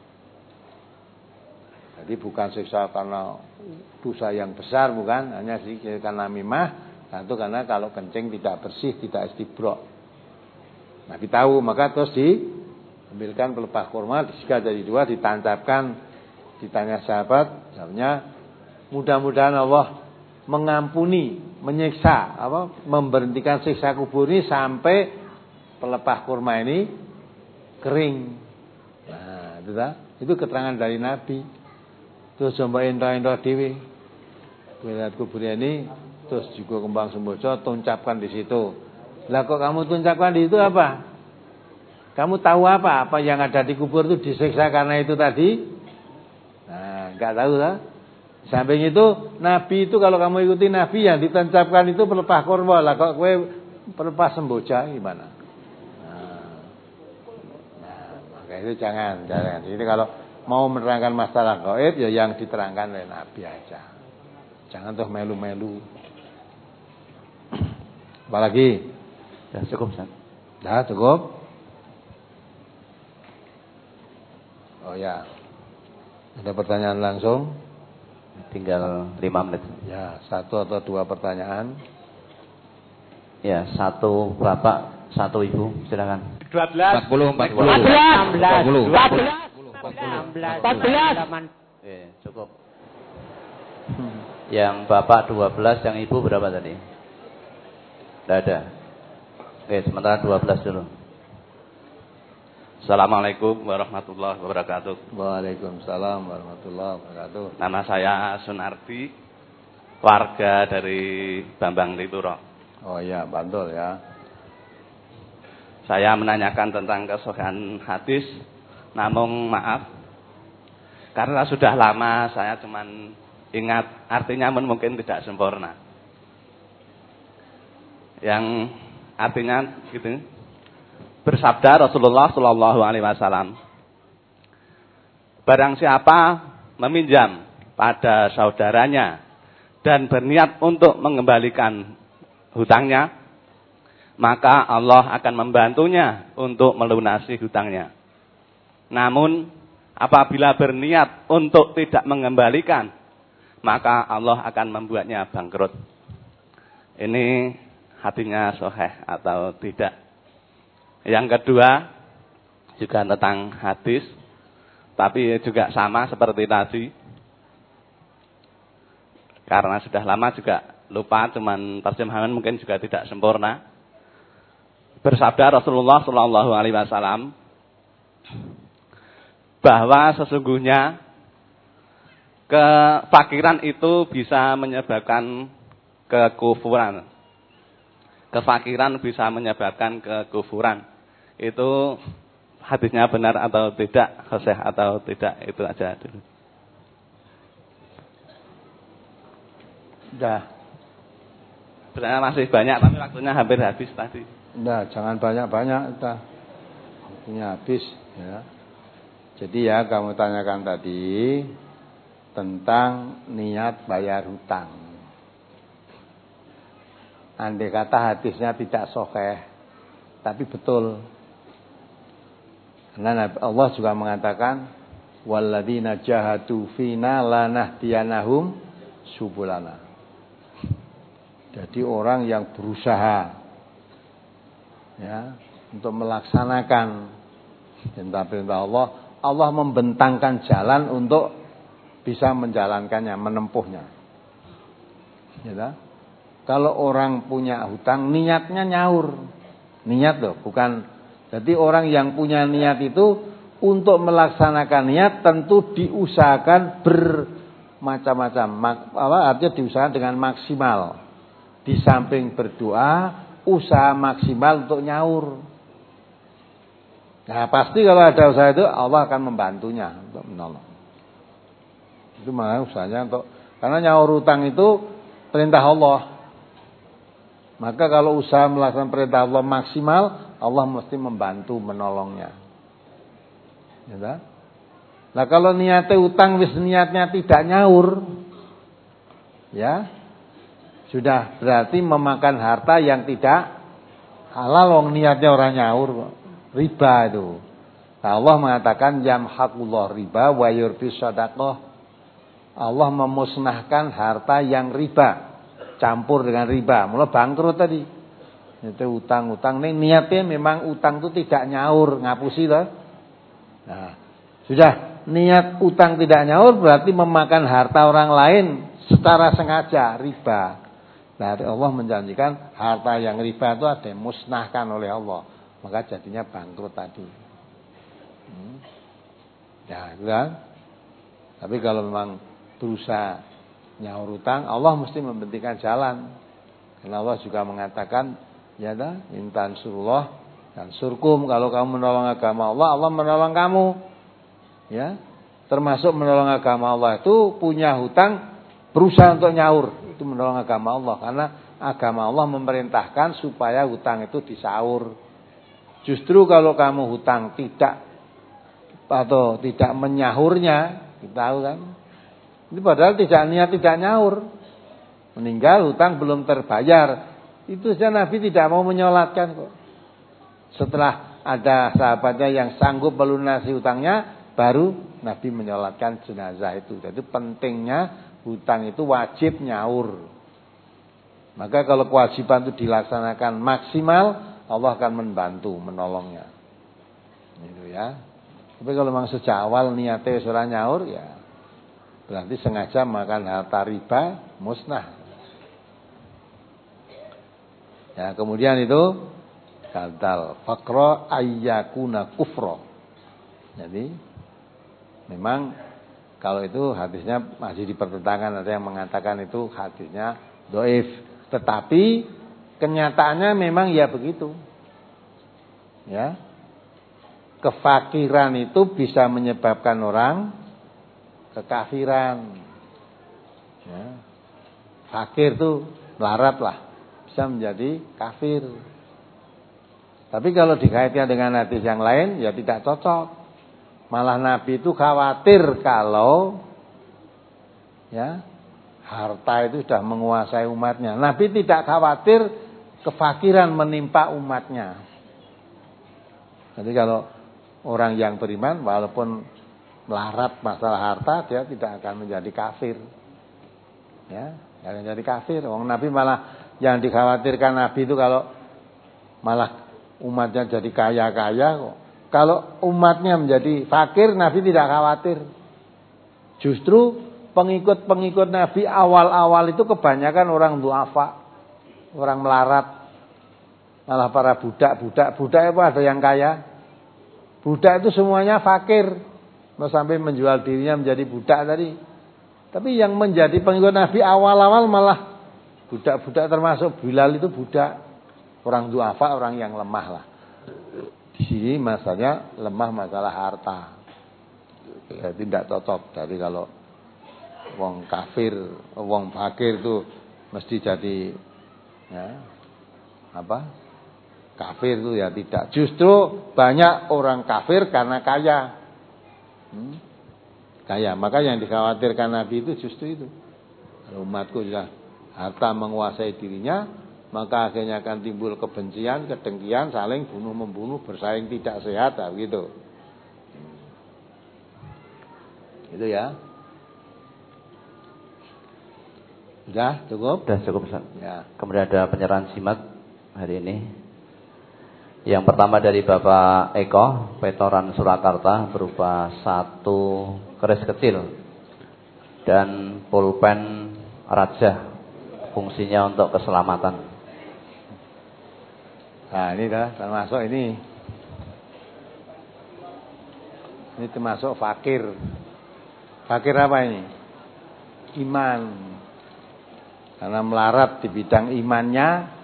Jadi bukan siksa karena dosa yang besar, bukan, hanya sih karena namimah, satu karena kalau kencing tidak bersih, tidak istibrok. Nabi tahu, maka terus diambilkan pelepah kurma, disikar jadi dua, ditancapkan. Ditanya sahabat, jawabnya, mudah-mudahan Allah mengampuni, menyiksa, apa, memberhentikan siksa kubur ini sampai pelepah kurma ini kering. Nah, itu dah. Itu keterangan dari Nabi. Terus coba endo-endo dewi. Lihat kubur ini, terus juga kembang semboja, tuncapkan di situ. Lah kok kamu tuncapkan di situ apa? Kamu tahu apa? Apa yang ada di kubur itu disiksa karena itu tadi? Nah, enggak tahu lah. Samping itu, Nabi itu kalau kamu ikuti Nabi yang ditancapkan itu pelepah kurma. Lah kok kowe pelepah semboja gimana? Itu jangan, jangan. Jadi kalau mau menerangkan masalah gaib ya yang diterangkan oleh Nabi aja. Jangan tuh melu-melu. Apalagi? Ya cukup, Ustaz. Dah cukup. Oh ya. Ada pertanyaan langsung? Tinggal lima menit. Ya, satu atau dua pertanyaan. Ya, satu Bapak, satu Ibu, silakan. dua belas empat puluh empat puluh enam belas empat puluh empat belas empat belas Oke, cukup. Yang Bapak dua belas, yang Ibu berapa tadi? Tidak ada. Oke, sementara dua belas dulu. Assalamualaikum warahmatullahi wabarakatuh. Waalaikumsalam warahmatullahi wabarakatuh. Nama saya Sunardi, warga dari Bambang Lituro. Oh iya, Bantul ya. Saya menanyakan tentang kesohihan hadis, namun maaf, karena sudah lama saya cuman ingat artinya mungkin tidak sempurna. Yang artinya gitu, bersabda Rasulullah Shallallahu Alaihi Wasallam, barang siapa meminjam pada saudaranya dan berniat untuk mengembalikan hutangnya, maka Allah akan membantunya untuk melunasi hutangnya. Namun apabila berniat untuk tidak mengembalikan, maka Allah akan membuatnya bangkrut. Ini hatinya sahih atau tidak? Yang kedua juga tentang hadis, tapi juga sama seperti tadi. karena sudah lama juga lupa, cuman terjemahan mungkin juga tidak sempurna. Bersabda Rasulullah Shallallahu Alaihi Wasallam bahwa sesungguhnya kefakiran itu bisa menyebabkan kekufuran. Kefakiran bisa menyebabkan kekufuran. Itu hadisnya benar atau tidak, sahih atau tidak, itu aja dulu. Udah. Sebenarnya masih banyak, tapi waktunya hampir habis tadi. Udah, jangan banyak-banyak, udah. Waktunya habis, ya. Jadi ya kamu tanyakan tadi tentang niat bayar hutang. Andai kata hadisnya tidak sahih, tapi betul. Karena Allah juga mengatakan walladzina jahadu fina lanahdiyanahum subulana. Jadi orang yang berusaha ya untuk melaksanakan perintah-perintah Allah, Allah membentangkan jalan untuk bisa menjalankannya, menempuhnya. Ya, kalau orang punya hutang, niatnya nyaur. Niat loh, bukan. Jadi orang yang punya niat itu untuk melaksanakan niat tentu diusahakan bermacam-macam. Apa artinya diusahakan dengan maksimal. Di samping berdoa, usaha maksimal untuk nyaur. Nah pasti kalau ada usaha itu Allah akan membantunya untuk menolong. Itu makanya usahanya untuk, karena nyaur utang itu perintah Allah. Maka kalau usaha melaksanakan perintah Allah maksimal, Allah mesti membantu menolongnya. Ya, nah kalau niatnya utang wis niatnya tidak nyaur, ya sudah berarti memakan harta yang tidak halal. Wong niatnya orang nyaur, riba itu. Nah, Allah mengatakan yamhaqullah riba wa yurbi shadaqah. Allah memusnahkan harta yang riba, campur dengan riba, mulai bangkrut tadi. Itu utang-utang nih niatnya memang utang itu tidak nyaur, ngapusi loh. Nah, sudah niat utang tidak nyaur berarti memakan harta orang lain secara sengaja, riba. Nah, Allah menjanjikan harta yang riba itu ada yang musnahkan oleh Allah, maka jadinya bangkrut tadi. Hmm. Ya, itu kan. Tapi kalau memang berusaha nyaur utang, Allah mesti membentikan jalan. Karena Allah juga mengatakan, ya dah, intan surullah dan surkum. Kalau kamu menolong agama Allah, Allah menolong kamu. Ya, termasuk menolong agama Allah itu punya hutang, berusaha untuk nyaur, itu menolong agama Allah. Karena agama Allah memerintahkan supaya hutang itu disaur. Justru kalau kamu hutang tidak atau tidak menyahurnya, kita tahu kan? Ini padahal tidak niat tidak nyaur. Meninggal hutang belum terbayar. Itu saja Nabi tidak mau menyolatkan kok. Setelah ada sahabatnya yang sanggup melunasi hutangnya, baru Nabi menyolatkan jenazah itu. Jadi pentingnya hutang itu wajib nyaur. Maka kalau kewajiban itu dilaksanakan maksimal, Allah akan membantu, menolongnya. Itu ya. Tapi kalau memang sejak awal niatnya ora nyaur ya berarti sengaja makan harta riba, musnah. Ya, kemudian itu kadal faqra ayyakuna kufra. Jadi memang kalau itu hadisnya masih dipertentangkan, ada yang mengatakan itu hadisnya dhaif, tetapi kenyataannya memang ya begitu. Ya. Kefakiran itu bisa menyebabkan orang kekafiran. Ya. Fakir tuh melarat lah, bisa menjadi kafir. Tapi kalau dikaitkan dengan hadis yang lain ya tidak cocok. Malah Nabi itu khawatir kalau ya harta itu sudah menguasai umatnya. Nabi tidak khawatir kefakiran menimpa umatnya. Jadi kalau orang yang beriman walaupun melarat masalah harta, dia tidak akan menjadi kafir. Ya, tidak akan menjadi kafir. Wong Nabi malah yang dikhawatirkan Nabi itu kalau malah umatnya jadi kaya-kaya kok. Kalau umatnya menjadi fakir, Nabi tidak khawatir. Justru pengikut-pengikut Nabi awal-awal itu kebanyakan orang duafa, orang melarat. Malah para budak-budak, budak itu ada yang kaya. Budak itu semuanya fakir. Mau sampai menjual dirinya menjadi budak tadi. Tapi yang menjadi pengikut Nabi awal-awal malah budak-budak, termasuk Bilal itu budak. Orang duafa, orang yang lemah lah. Di sini masalahnya lemah masalah harta. Ya, tidak cocok. Jadi kalau wong kafir, wong fakir itu mesti jadi ya, apa? Kafir itu ya tidak. Justru banyak orang kafir karena kaya. Hmm? Kaya. Maka yang dikhawatirkan Nabi itu justru itu. Kalau umatku sudah harta menguasai dirinya, maka akhirnya akan timbul kebencian, kedengkian, saling bunuh-membunuh, bersaing tidak sehat, gitu. Itu ya. Sudah cukup? Sudah cukup, Ustaz. Ya. Kemudian ada penyerahan simat hari ini. Yang pertama dari Bapak Eko, Petoran Surakarta, berupa satu keris kecil dan pulpen Raja, fungsinya untuk keselamatan. Nah ini dah termasuk ini. Ini termasuk fakir. Fakir apa ini? Iman. Karena melarat di bidang imannya,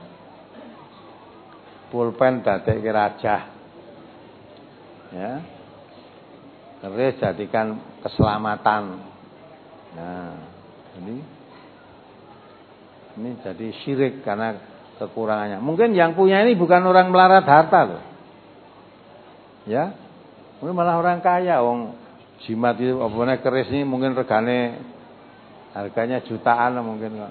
pulpen dadek raja. Ya. Keris jadikan keselamatan. Nah, ini ini jadi syirik karena kekurangannya. Mungkin yang punya ini bukan orang melarat harta loh. Ya. Mungkin malah orang kaya, wong jimat itu apa keris ini mungkin regane harganya jutaan mungkin kok.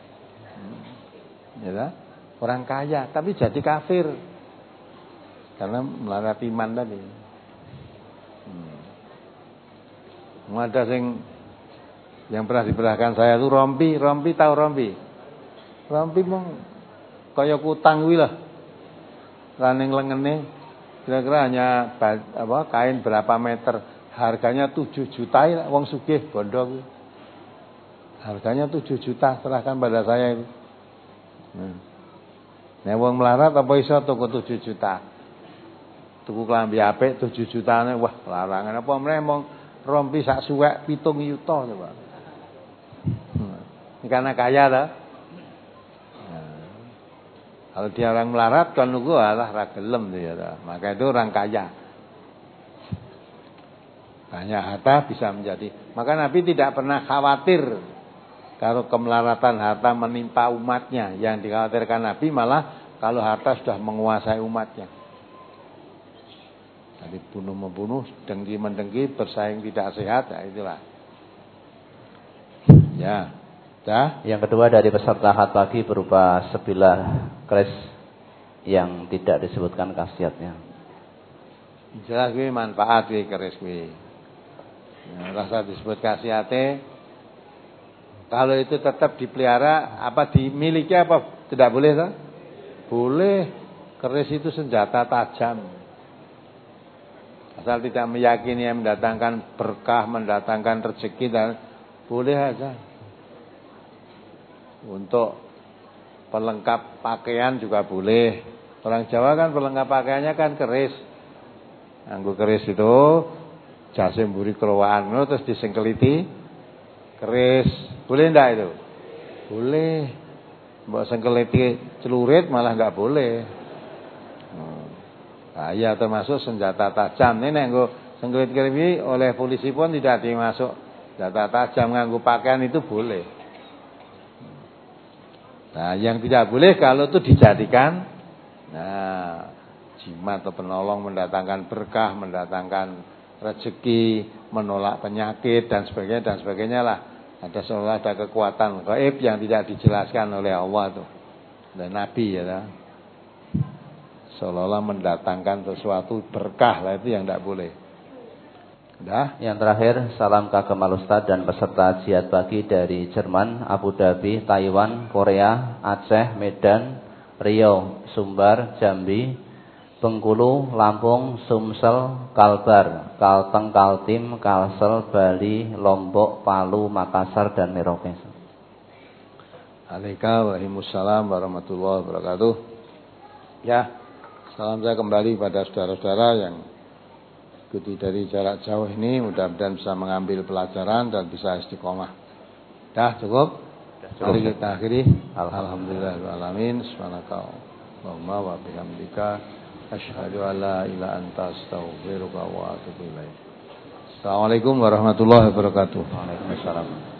Ya kan? Orang kaya tapi jadi kafir karena melarat iman tadi. Hmm. Ada sing yang pernah diperahkan saya itu rompi, rompi tahu rompi? Rompi mong kaya kutang kuwi lah. Raning lengene kira-kira hanya apa kain berapa meter, harganya tujuh juta ya wong sugih bondo kuwi. Harganya tujuh juta serahkan pada saya itu. Hmm. Nek wong melarat apa iso tuku tujuh juta. Tuku klambi apik tujuh jutane wah larangan apa meneh mong rompi sak suwek pitung yuta coba. Hmm. Karena kaya ta. Nah. Kalau dia orang melarat kan nunggu alah ra gelem dia ta. Maka itu orang kaya. Banyak harta bisa menjadi. Maka Nabi tidak pernah khawatir kalau kemelaratan harta menimpa umatnya. Yang dikhawatirkan Nabi malah kalau harta sudah menguasai umatnya. Jadi bunuh-membunuh, dengki-mendengki, bersaing tidak sehat, ya itulah. Ya, dah. Yang kedua dari peserta khat pagi berupa sebilah keris yang tidak disebutkan khasiatnya. Jelas gue manfaat gue keris gue. Ya, rasa disebut khasiatnya. Kalau itu tetap dipelihara, apa dimiliki apa tidak boleh tak? Boleh. Keris itu senjata tajam. Asal tidak meyakini yang mendatangkan berkah, mendatangkan rezeki dan boleh aja. Untuk pelengkap pakaian juga boleh. Orang Jawa kan pelengkap pakaiannya kan keris. Anggo keris itu jase mburi kelowaan terus disengkeliti keris. Boleh enggak itu? Boleh. Mbok sengkeliti celurit malah enggak boleh. Nah, ya termasuk senjata tajam. Ini nek nggo sengkelit keris oleh polisi pun tidak dimasuk senjata tajam, nganggo pakaian itu boleh. Nah, yang tidak boleh kalau itu dijadikan nah jimat atau penolong, mendatangkan berkah, mendatangkan rezeki, menolak penyakit dan sebagainya dan sebagainya lah. Ada seolah ada kekuatan gaib yang tidak dijelaskan oleh Allah itu dan Nabi ya lah. Seolah-olah mendatangkan sesuatu berkah lah, itu yang tidak boleh. Udah? Yang terakhir, salam kagem Ustaz dan peserta jihad pagi dari Jerman, Abu Dhabi, Taiwan, Korea, Aceh, Medan, Riau, Sumbar, Jambi, Bengkulu, Lampung, Sumsel, Kalbar, Kalteng, Kaltim, Kalsel, Bali, Lombok, Palu, Makassar, dan Merauke. Waalaikumsalam warahmatullahi wabarakatuh. Ya, salam saya kembali pada saudara-saudara yang ikuti dari jarak jauh ini. Mudah-mudahan bisa mengambil pelajaran dan bisa istiqomah. Dah cukup? Mari kita akhiri. Alhamdulillahirrahmanirrahim. Subhanakallahumma wa bihamdika asyhadu an la ilaha illa anta astaghfiruka wa atubu ilaik. Assalamualaikum warahmatullahi wabarakatuh. Waalaikumsalam.